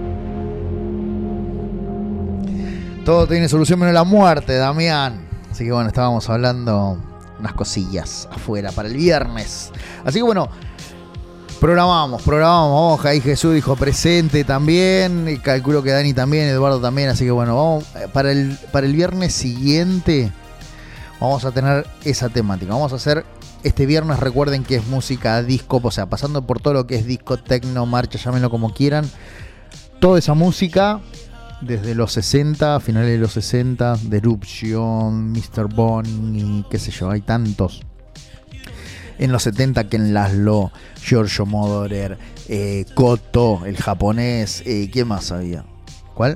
Todo tiene solución menos la muerte, Damián. Así que bueno, estábamos hablando unas cosillas afuera para el viernes. Así que bueno, programamos, programamos. Vamos, ahí Jesús dijo presente también. Y calculo que Dani también, Eduardo también. Así que bueno, vamos para el, para el viernes siguiente. Vamos a tener esa temática. Vamos a hacer este viernes, recuerden que es música disco, o sea, pasando por todo lo que es disco, techno, marcha, llámenlo como quieran. Toda esa música desde los sesenta, finales de los sesenta, The Eruption, mister Bonnie, qué sé yo, hay tantos. En los setenta, Ken Laszlo, Giorgio Moroder, eh, Koto, el japonés, eh, ¿quién más había? ¿Cuál?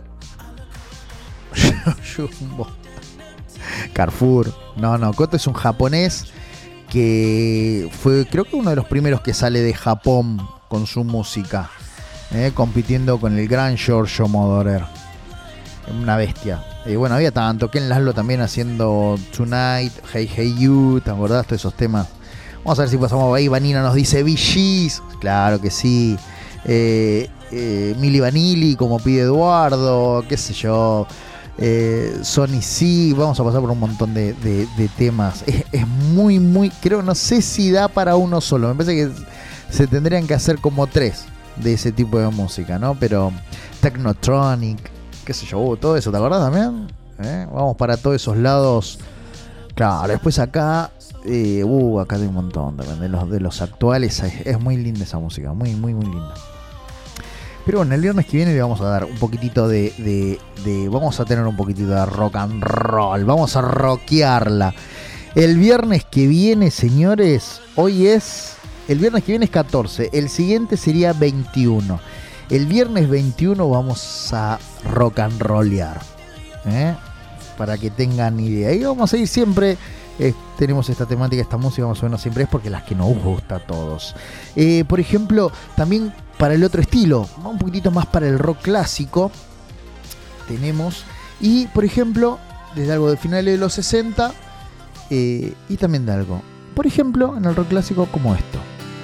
Jumbo. Carrefour. No, no, Koto es un japonés que fue, creo que uno de los primeros que sale de Japón con su música, eh, compitiendo con el gran Giorgio Moroder. Una bestia. Y eh, bueno, había tanto. Ken Laszlo también haciendo Tonight, Hey Hey You, ¿te acordás? Todos esos temas. Vamos a ver si pasamos ahí. Vanina nos dice Bee Gees. Claro que sí. Eh, eh, Milli Vanilli, como pide Eduardo, qué sé yo. Eh, Sony sí, vamos a pasar por un montón de, de, de temas. Es, es muy, muy, creo, no sé si da para uno solo. Me parece que se tendrían que hacer como tres de ese tipo de música, ¿no? Pero Technotronic, qué sé yo, todo eso, ¿te acordás también? ¿Eh? Vamos para todos esos lados. Claro, después acá Eh, uh, acá hay un montón también. De los, de los actuales. Es, es muy linda esa música. Muy, muy, muy linda. Pero bueno, el viernes que viene le vamos a dar un poquitito de, de, de... Vamos a tener un poquitito de rock and roll. Vamos a rockearla. El viernes que viene, señores, hoy es... El viernes que viene es catorce. El siguiente sería veintiuno. El viernes veintiuno vamos a rock and rollear. ¿Eh? Para que tengan idea. Y vamos a ir siempre... Eh, tenemos esta temática, esta música más o menos siempre es porque las que nos gusta a todos. Eh, por ejemplo, también para el otro estilo, un poquitito más para el rock clásico, tenemos, y por ejemplo, desde algo de finales de los sesenta, eh, y también de algo, por ejemplo, en el rock clásico como esto.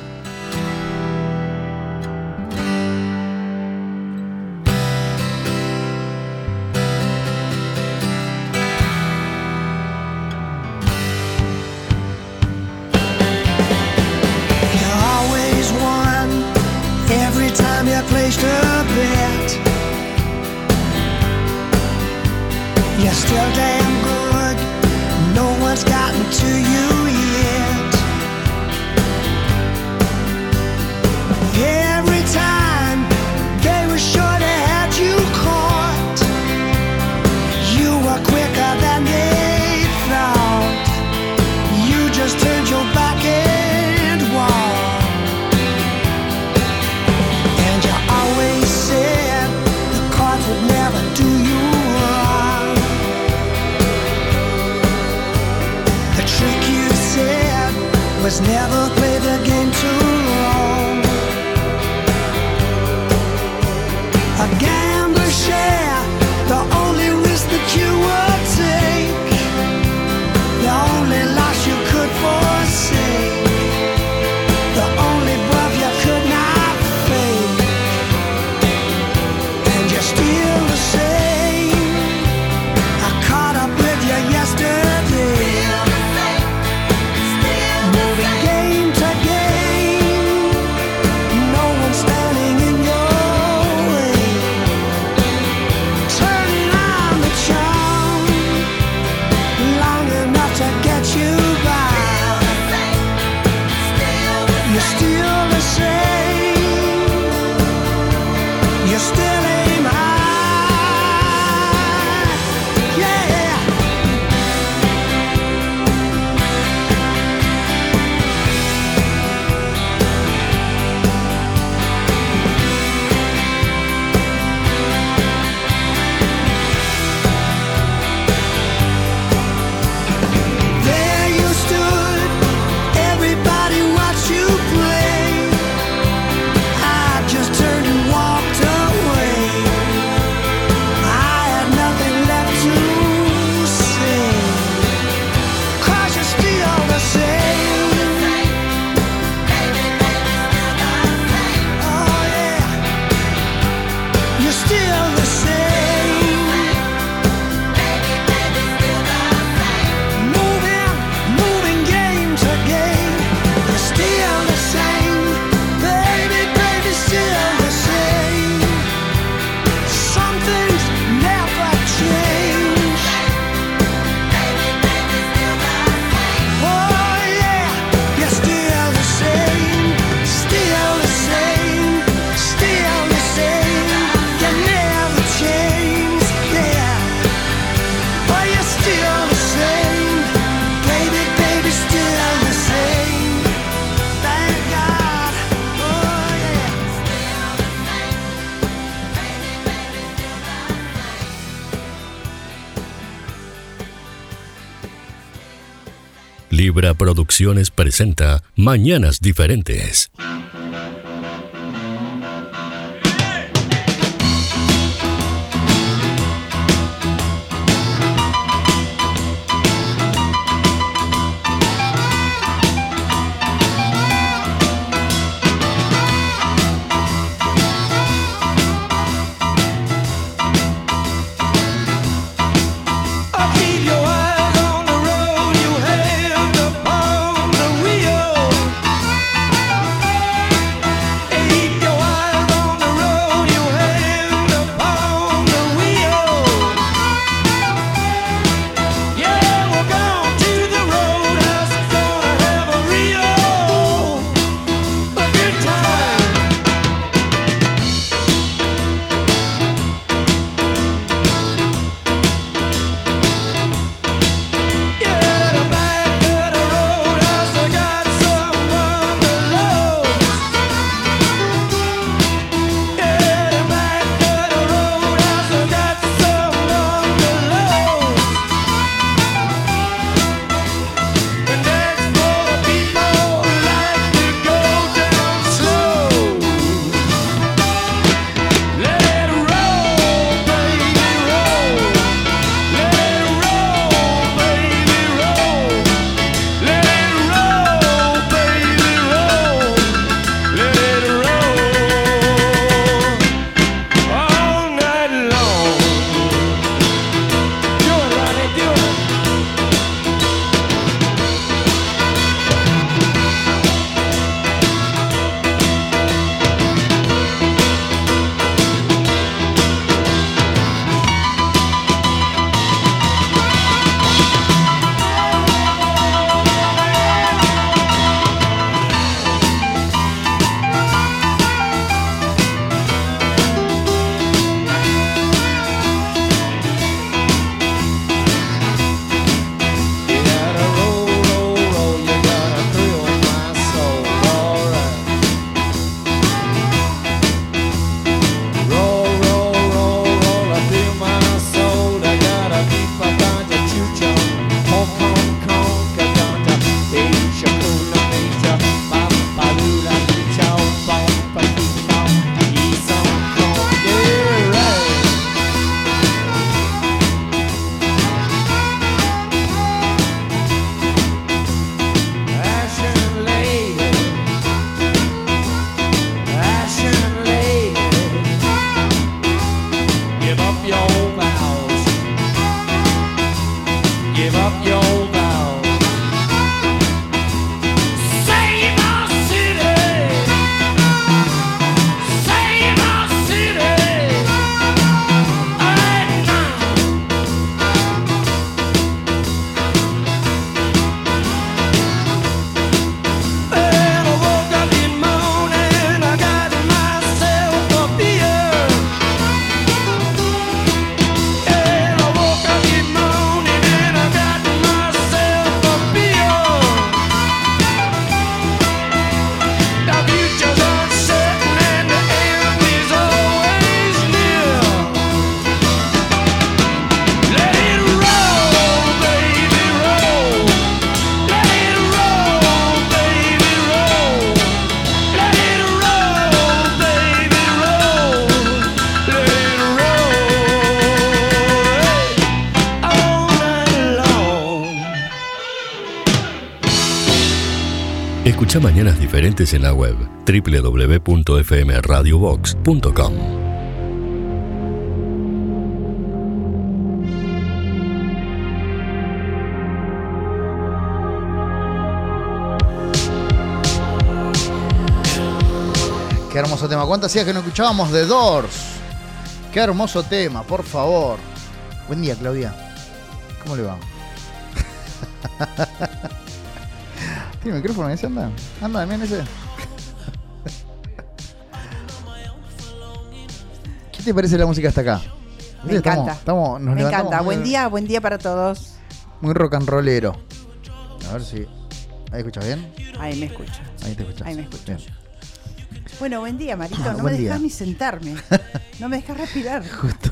Placed a bet. You're still damn good. No one's gotten to you yet. Every time they were sure they had you caught. You were quicker than they thought. You just turned your back and walked. Would never do you wrong. The trick you said was never play the game too long. A gambler share, the only risk that you would take, the only loss you could forsake, the only bluff you could not fake. And you're still the same. I caught up with you yesterday. Moving game to game. No one standing in your way. Turning on the charm long enough to get you by. You're still the same. You're still aim high. There you stood, everybody watched you play. I just turned and walked away. I had nothing left to say. 'Cause you're still the same. Oh yeah, you're still the same. Moving, moving game to game. You're still the same. Baby, baby, still the same. Some things never change. Oh yeah, you're still the same. Still the same. Still the same. You never change. Yeah. Oh, you're still the same. Baby, baby, still the same. Thank God. Oh yeah. Libra Producciones presenta Mañanas Diferentes. I keep your eyes on the road, you have upon the wheel. Escucha Mañanas Diferentes en la web doble u doble u doble u punto f m radio box punto com. Qué hermoso tema. ¿Cuánto hacía que no escuchábamos The Doors? Qué hermoso tema, por favor. Buen día, Claudia. ¿Cómo le va? ¿Tiene micrófono ese? Anda. Anda, también ese. ¿Qué te parece la música hasta acá? Me estamos, encanta. Estamos, nos Me encanta. muy, Buen día, buen día para todos. Muy rock and rollero. A ver si... ¿Ahí escuchas bien? Ahí me escucho. Ahí te escuchas. Ahí me escucho. Bien. Bueno, buen día, Marito. No Buen me dejas día. ni sentarme. No me dejas respirar. Justo.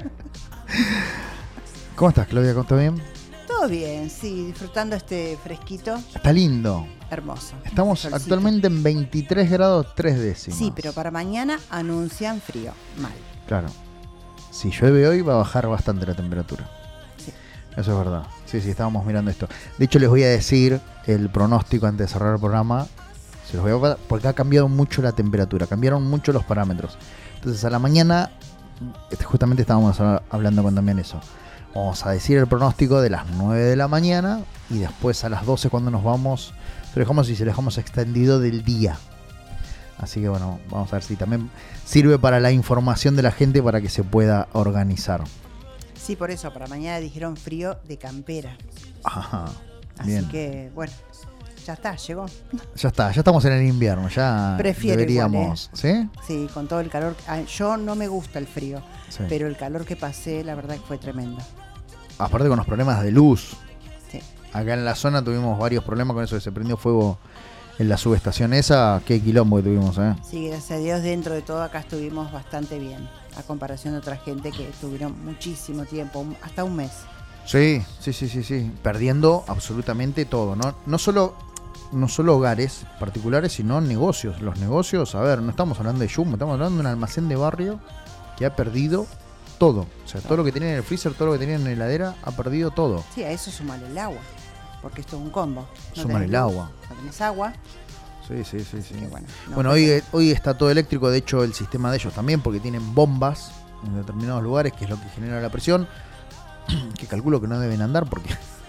¿Cómo estás, Claudia? ¿Cómo estás bien? Todo bien, sí. Disfrutando este fresquito. Está lindo. Hermoso. Estamos Solcito. actualmente en veintitrés grados tres décimas. Sí, pero para mañana anuncian frío. Mal. Claro. Si llueve hoy va a bajar bastante la temperatura. Sí. Eso es verdad. Sí, sí, estábamos mirando esto. De hecho, les voy a decir el pronóstico antes de cerrar el programa. Se los voy a pasar porque ha cambiado mucho la temperatura. Cambiaron mucho los parámetros. Entonces, a la mañana, este, justamente estábamos hablando con también eso. Vamos a decir el pronóstico de las nueve de la mañana y después a las doce cuando nos vamos. Se lo dejamos y se lo dejamos extendido del día. Así que bueno, vamos a ver si también sirve para la información de la gente para que se pueda organizar. Sí, por eso, para mañana dijeron frío de campera. Ajá, Así bien. que, bueno, ya está, llegó. Ya está, ya estamos en el invierno, ya Prefiero deberíamos, igual, ¿eh? ¿sí? Sí, con todo el calor. Ah, yo no me gusta el frío, Sí. pero el calor que pasé, la verdad que fue tremendo. Aparte con los problemas de luz. Sí. Acá en la zona tuvimos varios problemas con eso, que se prendió fuego en la subestación esa. Qué quilombo que tuvimos, ¿eh? Sí, gracias a Dios, dentro de todo acá estuvimos bastante bien, a comparación de otra gente que tuvieron muchísimo tiempo, un- hasta un mes. Sí, sí, sí, sí, sí. Perdiendo absolutamente todo, ¿no? No solo, no solo hogares particulares, sino negocios. Los negocios, a ver, no estamos hablando de Jumbo, estamos hablando de un almacén de barrio que ha perdido todo. O sea, todo lo que tenía en el freezer, todo lo que tenía en la heladera, ha perdido todo. Sí, a eso sumale el agua, porque esto es un combo. No Sumale tenés el luz, agua. No tenés agua. Sí, sí, sí, sí. bueno, no, bueno, hoy, hoy está todo eléctrico, de hecho el sistema de ellos también, porque tienen bombas en determinados lugares, que es lo que genera la presión, que calculo que no deben andar porque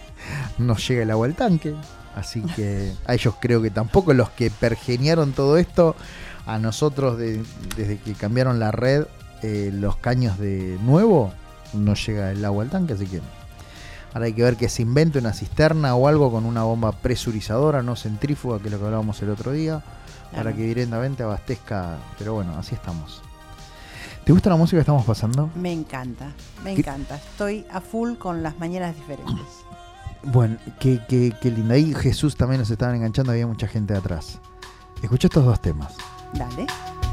no llega el agua al tanque. Así que a ellos creo que tampoco, los que pergeniaron todo esto, a nosotros de- desde que cambiaron la red, eh, los caños de nuevo, no llega el agua al tanque, así que ahora hay que ver que se invente una cisterna o algo con una bomba presurizadora, no centrífuga, que es lo que hablábamos el otro día, para Claro. que directamente abastezca. Pero bueno, así estamos. ¿Te gusta la música que estamos pasando? Me encanta, me ¿Qué? encanta. Estoy a full con las mañanas diferentes. Bueno, qué, qué, qué linda. Ahí Jesús también nos estaban enganchando, había mucha gente atrás. Escuché estos dos temas. Dale.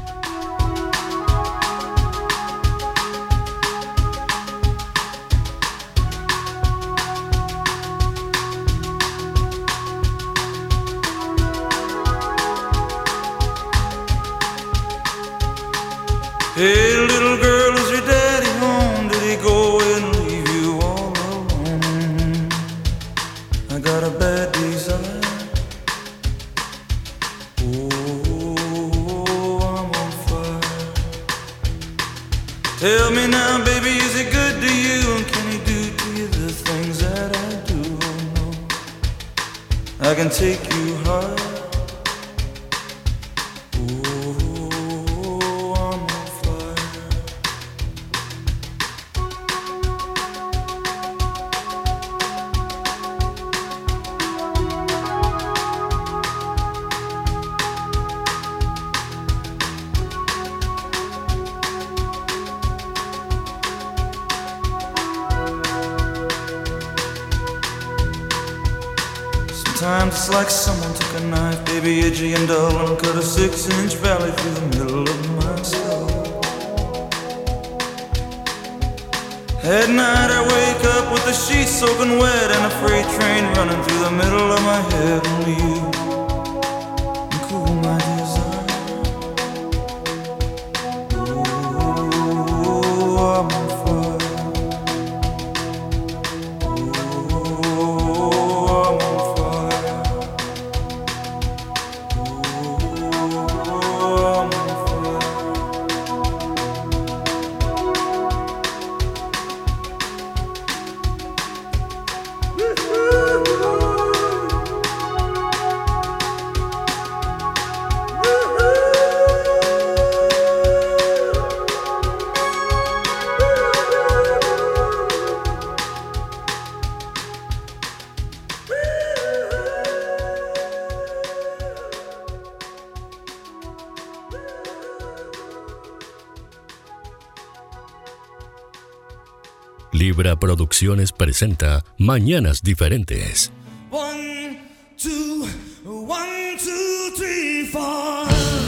Hey, little girl, is your daddy home? Did he go and leave you all alone? I got a bad desire. Oh, I'm on fire. Tell me now, baby, is he good to you? And can he do to you the things that I do? Oh, no, I can take you high. Sometimes it's like someone took a knife, baby, edgy and dull, and cut a six-inch valley through the middle of my skull. At night I wake up with the sheets soaking wet and a freight train running through the middle of my head. Only you can cool my desire. Oh, I'm on fire. Oh, I'm on fire. Libra Producciones presenta Mañanas Diferentes. One, two, one, two, three, four.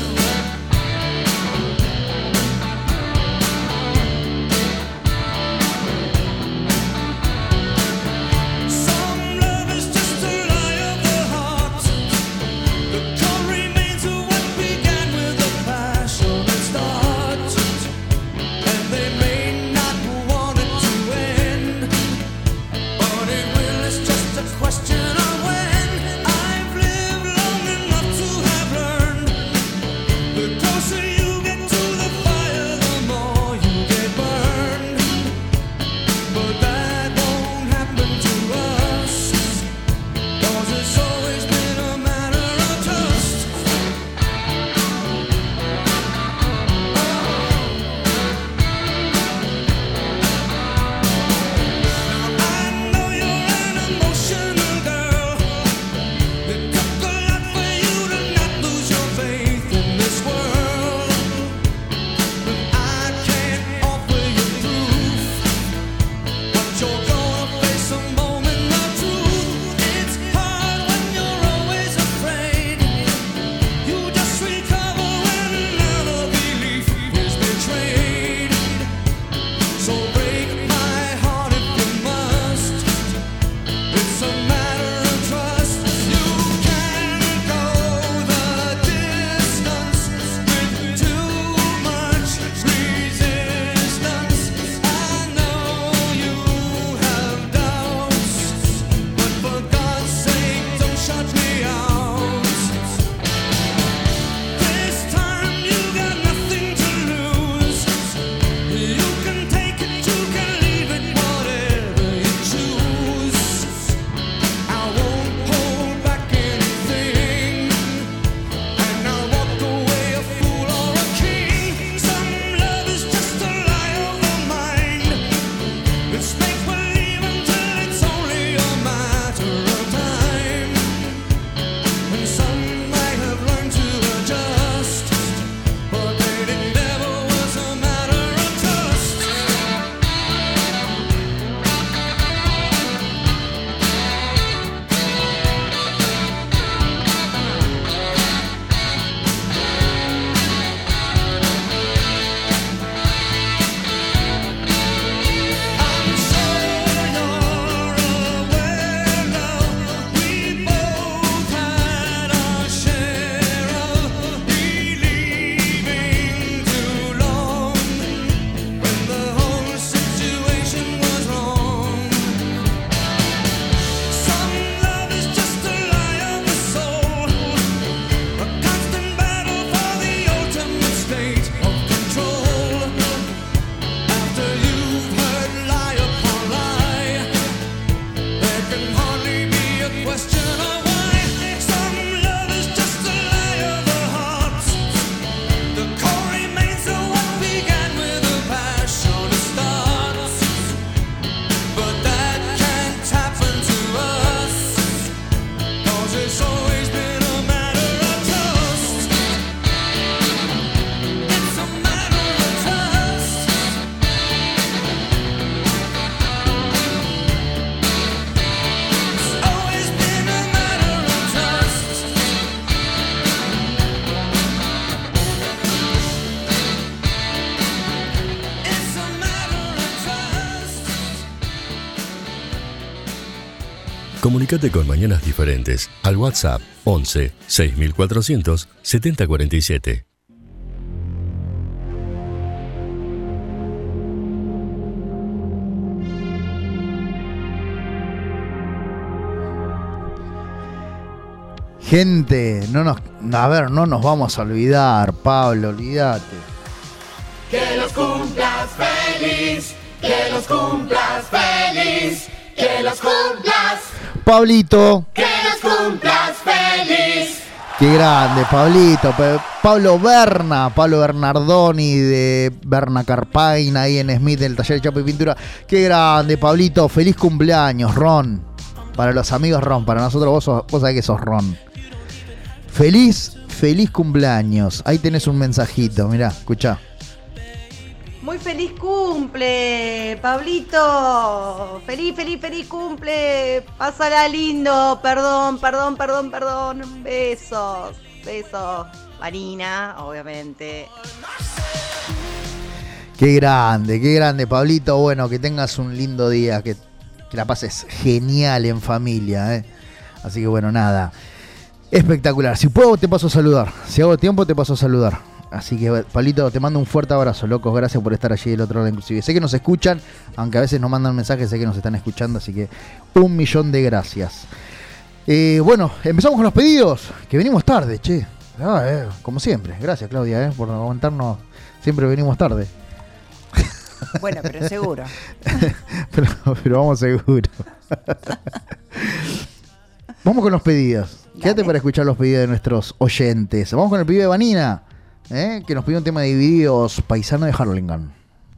Some love is just a lie of the heart. The core remains of what began with a passionate start. And they may not want it to end, but it will. It's just a question of when. I've lived long enough to have learned. The closer you get to the fire, the more you get burned. But that won't happen to us, 'cause it's always been a matter of trust. I know you're an emotional girl. It took a lot for you to not lose your faith in this world. But I can't offer you proof, but you're gonna face a moment of truth. It's hard when you're always afraid. You just recover when another belief is betrayed. So break my heart if you must. It's a matter of trust. You can't go the distance with too much resistance. I know you have doubts, but for God's sake, don't shut me out. This time you got nothing to lose. You can take it, you can leave it, whatever you choose. I won't hold back anything, and I'll walk away a fool or a king. Some love is just a lie of the mind. It's make believe until it's only a matter of time. And some might have learned to adjust, but then it never was a matter of trust. I'm sure you're aware now, we both had our share of believing too long, when the whole situation was wrong. Some love is just a lie of the soul, a constant battle for the ultimate state of control. After you've heard lie upon lie, there can hardly be a question of why. Some love is just a lie of the heart. The core remains of what began with a passionate start. But that can't happen to us, 'cause it's always been a matter of trust. It's a matter of trust. It's always been a matter of trust. It's a matter of trust. Comunícate con Mañanas Diferentes al WhatsApp once seis mil cuatrocientos setenta cuarenta y siete. Gente, no nos, a ver, no nos vamos a olvidar, Pablo, olvídate. Que los cumplas feliz, que los cumplas feliz, que los cumplas, Pablito, que los cumplas feliz. qué grande, Pablito. Pe- Pablo Berna, Pablo Bernardoni de Berna Carpain, ahí en Smith, del taller de chapa y pintura. Qué grande, Pablito. Feliz cumpleaños, Ron. Para los amigos, Ron. Para nosotros, vos, sos, vos sabés que sos Ron. Feliz, feliz cumpleaños. Ahí tenés un mensajito, mirá, escuchá. Muy feliz cumple, Pablito. Feliz, feliz, feliz cumple. Pásala lindo. Perdón, perdón, perdón, perdón. Besos, besos. Marina, obviamente. Qué grande, qué grande, Pablito. Bueno, que tengas un lindo día, que, que la pases genial en familia, ¿eh? Así que bueno, nada. Espectacular. Si puedo, te paso a saludar. Si hago tiempo, te paso a saludar. Así que, Pablito, te mando un fuerte abrazo, locos. Gracias por estar allí del otro lado, inclusive. Sé que nos escuchan, aunque a veces nos mandan mensajes, sé que nos están escuchando, así que un millón de gracias. Eh, bueno, empezamos con los pedidos, que venimos tarde, che. Ah, eh, como siempre. Gracias, Claudia, eh, por aguantarnos. Siempre venimos tarde. Bueno, pero seguro. pero, pero vamos seguro. Vamos con los pedidos. Dale. Quédate para escuchar los pedidos de nuestros oyentes. Vamos con el pedido de Vanina, ¿eh? Que nos pidió un tema de Divididos, Paisano de Harlingham.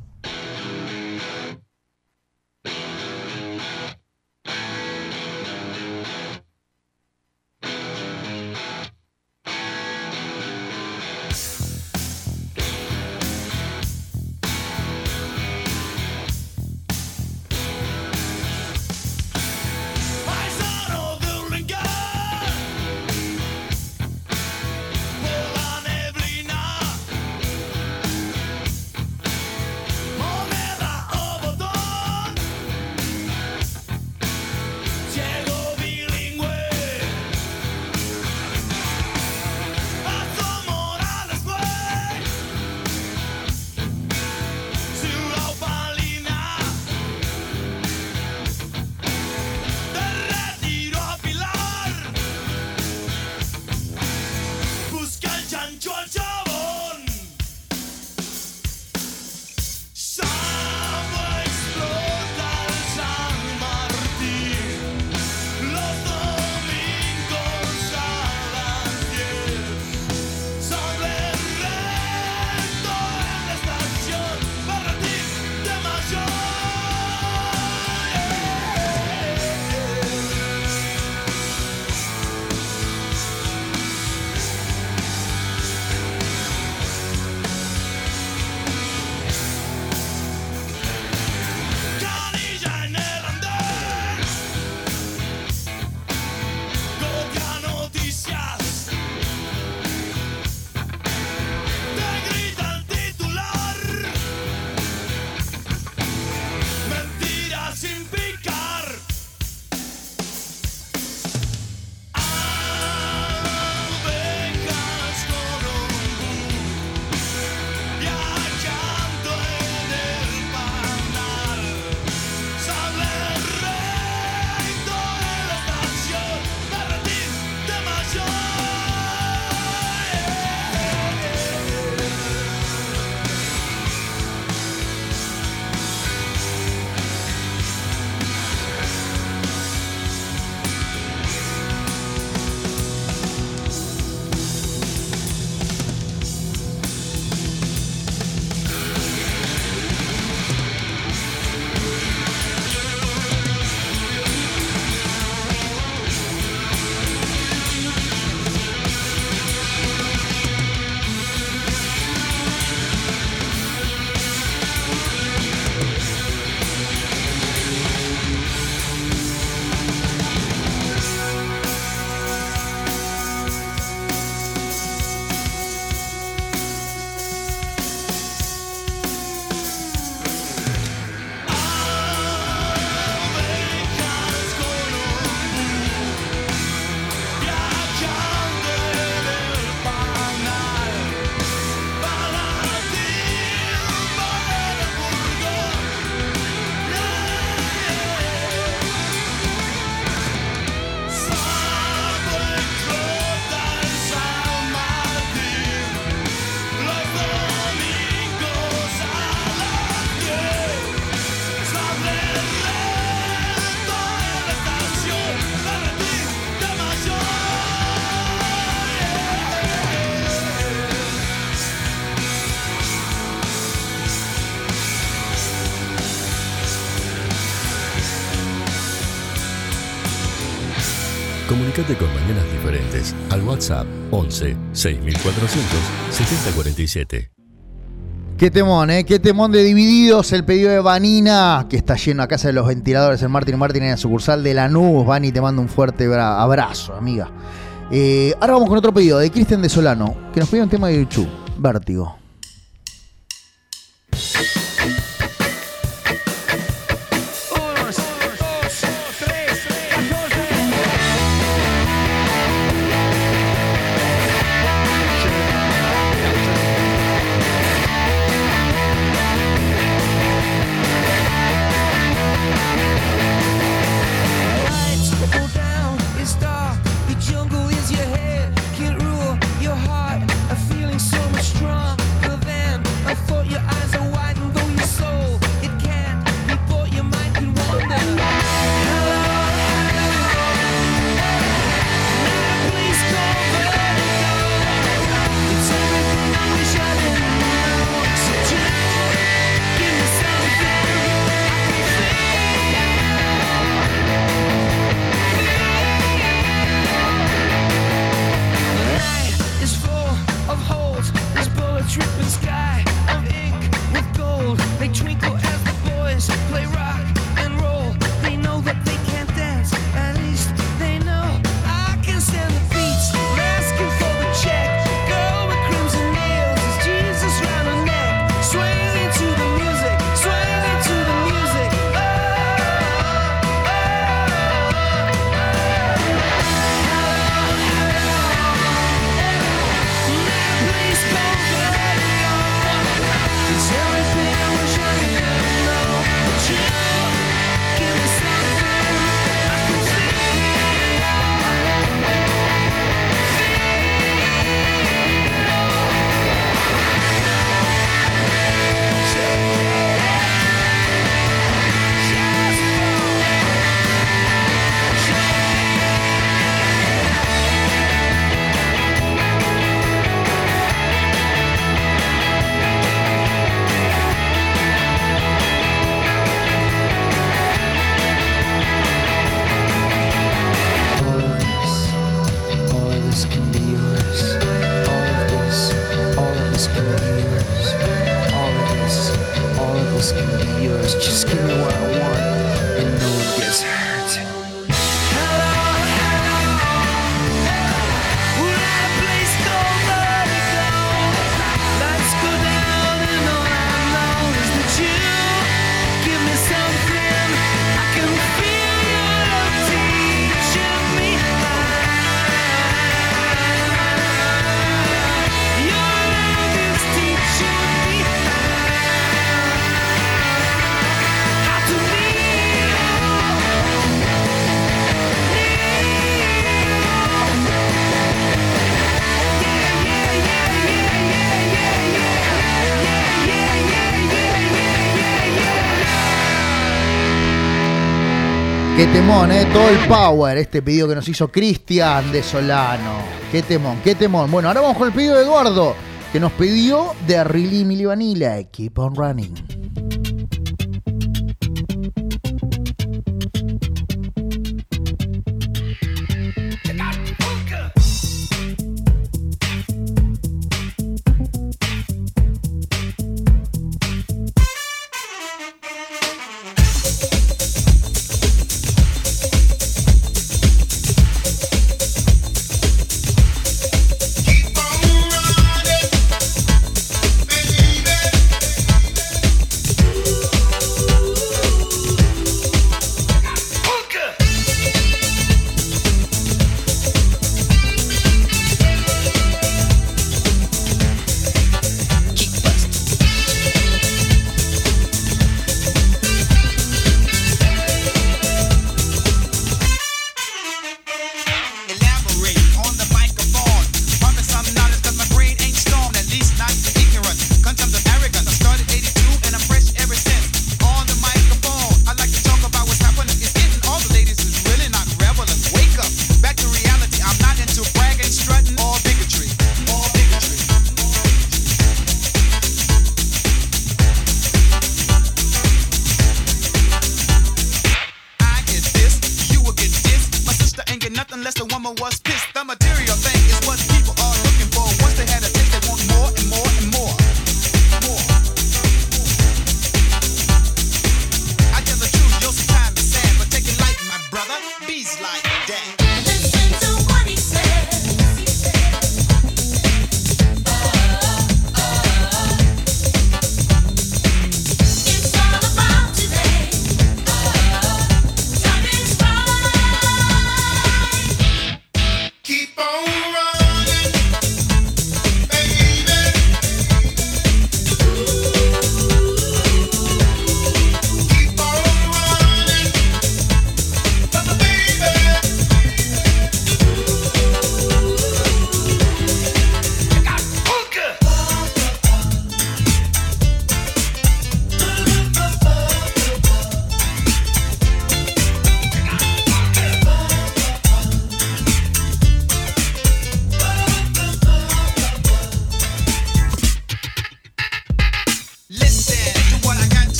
Comunicate con Mañanas Diferentes al WhatsApp once seis mil cuatrocientos setenta cuarenta y siete. Qué temón, ¿eh? Qué temón de Divididos, el pedido de Vanina, que está lleno a casa de los ventiladores en Martín Martín en la sucursal de Lanús. Vani, te mando un fuerte abrazo, amiga. Eh, ahora vamos con otro pedido de Cristian de Solano, que nos pidió un tema de YouTube, Vértigo. Qué temón, eh, todo el power, este pedido que nos hizo Cristian de Solano. Qué temón, qué temón. Bueno, ahora vamos con el pedido de Eduardo, que nos pidió de Really Milli Vanilla, Keep on Running.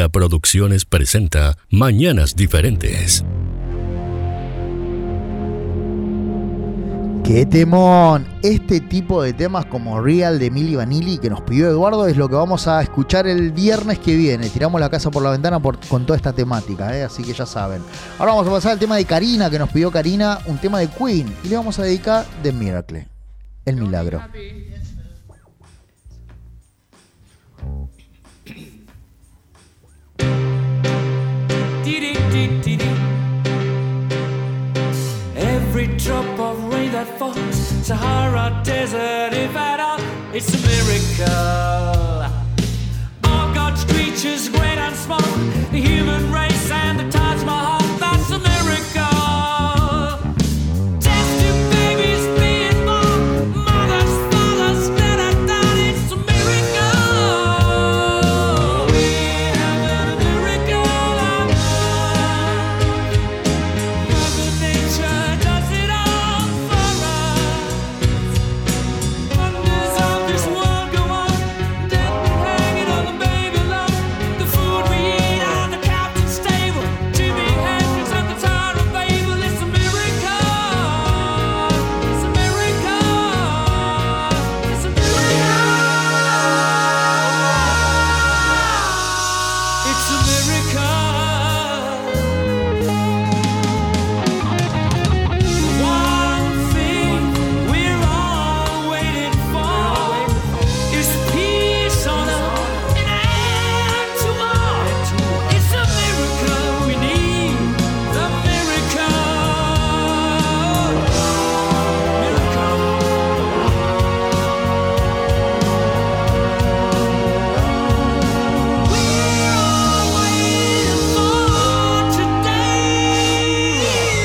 Mara Producciones presenta Mañanas Diferentes. ¡Qué temón! Este tipo de temas como Real de Milli Vanilli que nos pidió Eduardo es lo que vamos a escuchar el viernes que viene. Tiramos la casa por la ventana por, con toda esta temática, ¿eh? Así que ya saben. Ahora vamos a pasar al tema de Karina, que nos pidió Karina, un tema de Queen. Y le vamos a dedicar The Miracle, el milagro. Every drop of rain that falls, Sahara Desert, if at all, it's a miracle. All God's creatures, great and small, the human race and the Taj Mahal, that's a miracle. Testing babies being born, mothers, fathers, dead and done, it's a miracle. We have a miracle on earth. Mother Nature does it all for us. Wonders of this world go on, dead men hanging on the baby love. The food we eat on the captain's table, Jimi Hendrix at the Tower of Babel. It's a miracle. It's a miracle. It's a miracle. It's a miracle. One thing we're all waiting for is peace on earth and end to war. It's a miracle we need, the miracle. We're all waiting for today.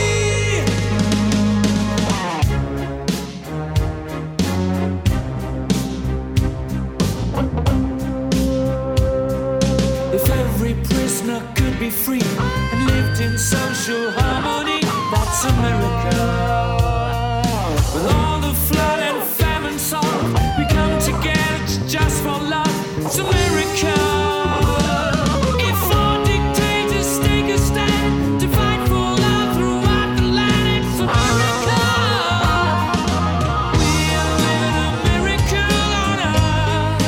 If every prisoner could be free and lived in social harmony, that's a miracle. With all the flood and famine solved, we come together just for love. It's a miracle. If all dictators take a stand to fight for love throughout the land, it's a miracle. We are living a miracle on earth.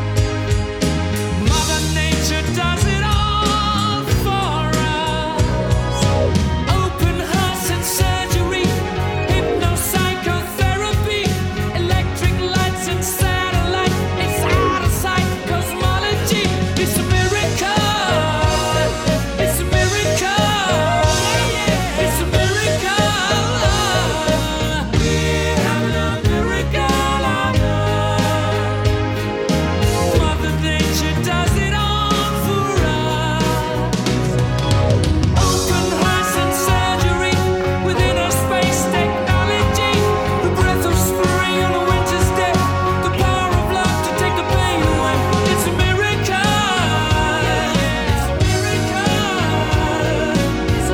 Mother Nature does it all for us. Open hearts and surgery, hypnopsychotherapy, electric lights and satellite. It's out of sight, cosmology. It's a miracle. It's a miracle. It's a miracle. We're having a miracle on earth. Mother Nature does it all for us. Open hearts and surgery within our space technology. The breath of spring on a winter's day. The power of love to take the pain away. It's a miracle. It's a miracle. It's a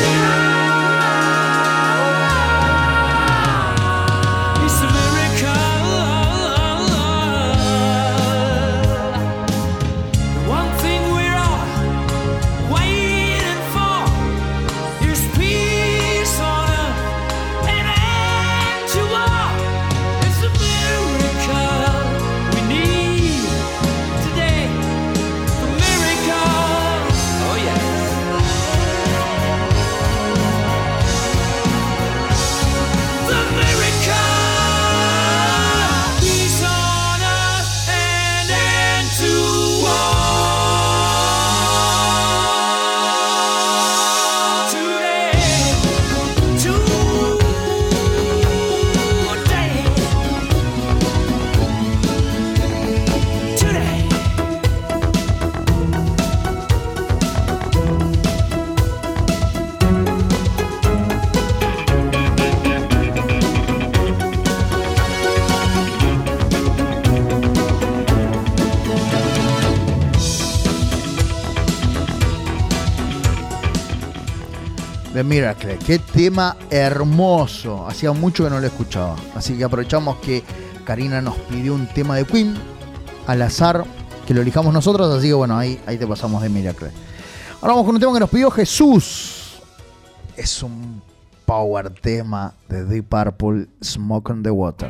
miracle. It's a miracle. One thing we're all waiting for is peace on earth and end to war. It's a miracle we need today. A miracle. Oh yeah. The miracle. Peace on earth and end to war. Today. Today. Today. The Miracle, qué tema hermoso. Hacía mucho que no lo escuchaba. Así que aprovechamos que Karina nos pidió un tema de Queen al azar que lo elijamos nosotros, así que bueno, ahí, ahí te pasamos de Miracle. Ahora vamos con un tema que nos pidió Jesús. Es un power tema de Deep Purple, Smoke on the Water.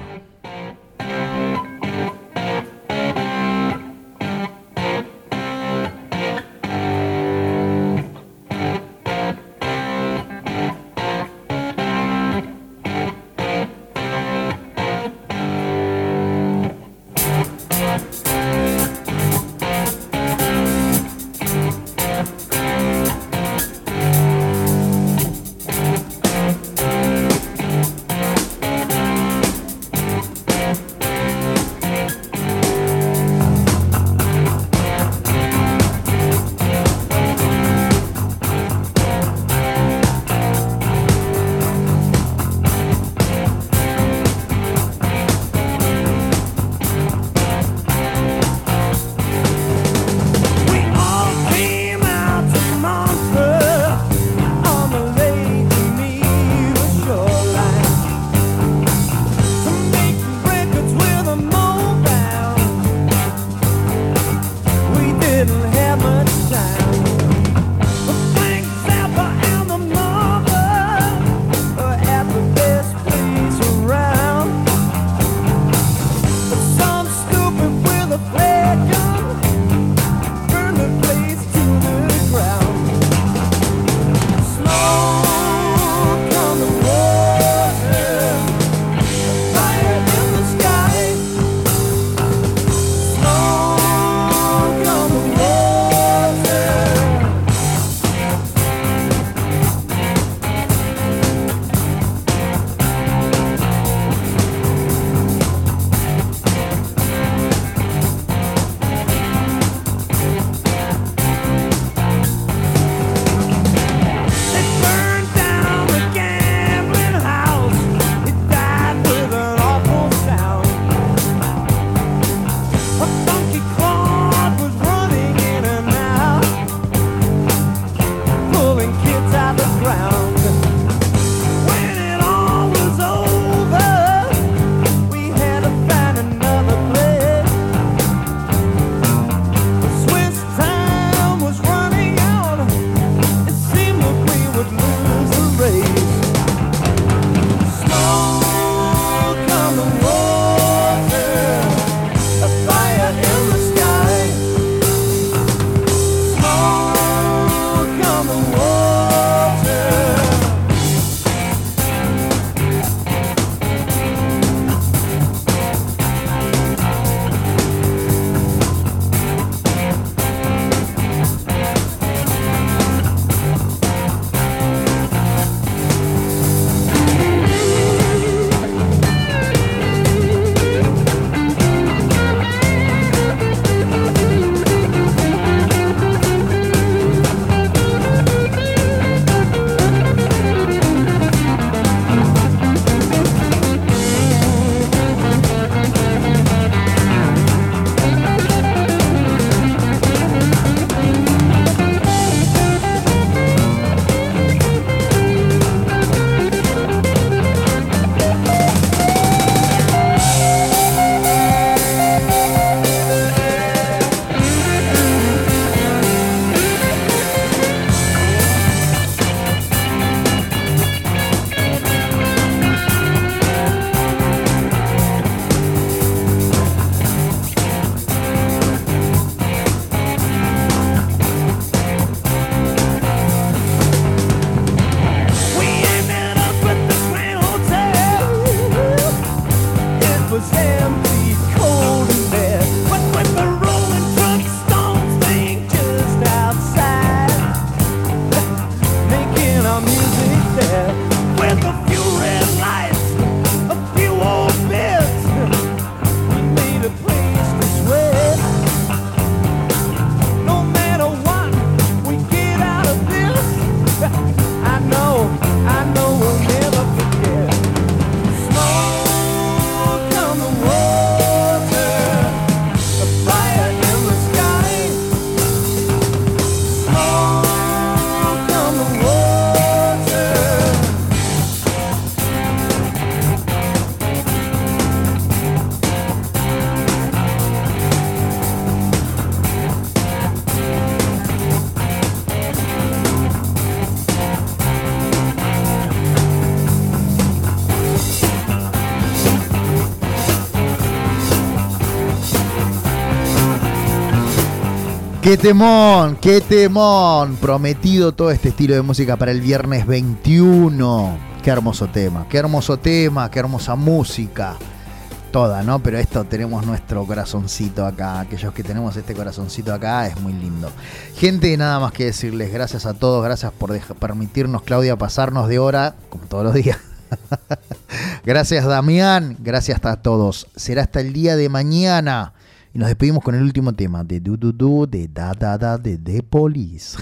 Qué temón, qué temón. Prometido todo este estilo de música para el viernes veintiuno. Qué hermoso tema, qué hermoso tema, qué hermosa música. Toda, ¿no? Pero esto tenemos nuestro corazoncito acá. Aquellos que tenemos este corazoncito acá es muy lindo. Gente, nada más que decirles gracias a todos. Gracias por deja, permitirnos, Claudia, pasarnos de hora, como todos los días. Gracias, Damián. Gracias a todos. Será hasta el día de mañana. Y nos despedimos con el último tema de Du Du Du de Da Da Da de The Police.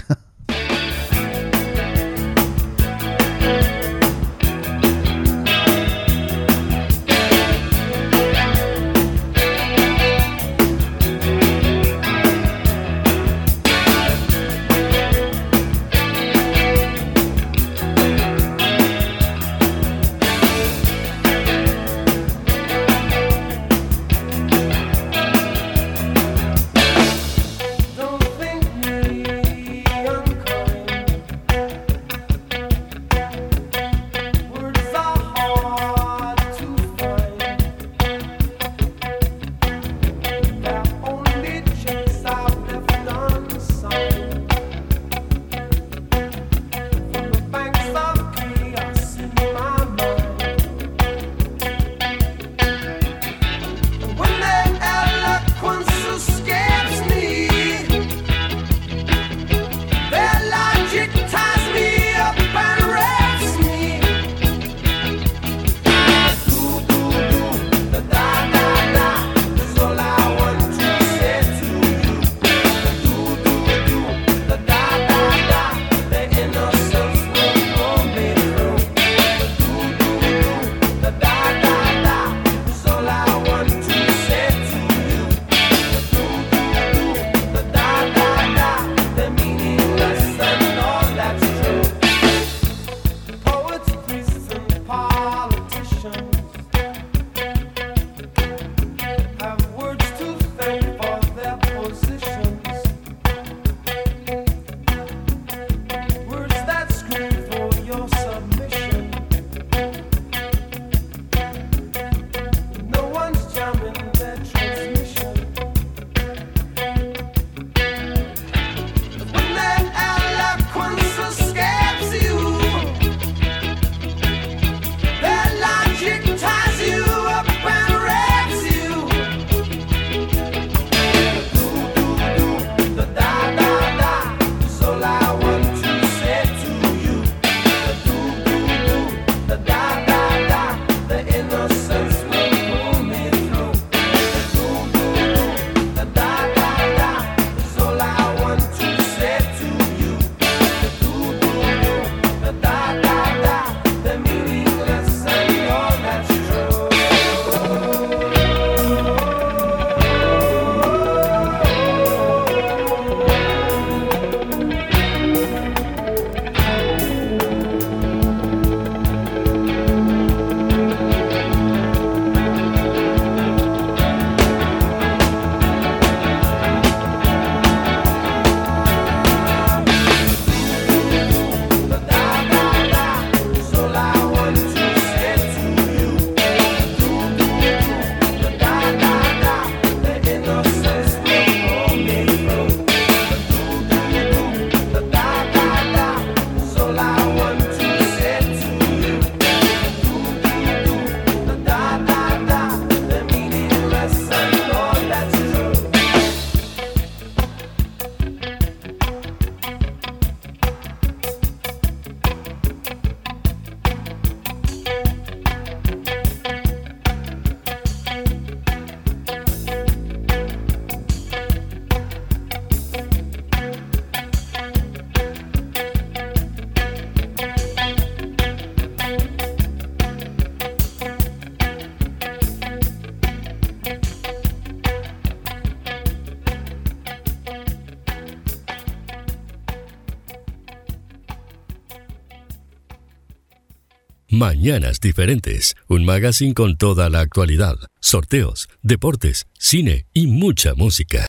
Mañanas Diferentes, un magazine con toda la actualidad, sorteos, deportes, cine y mucha música.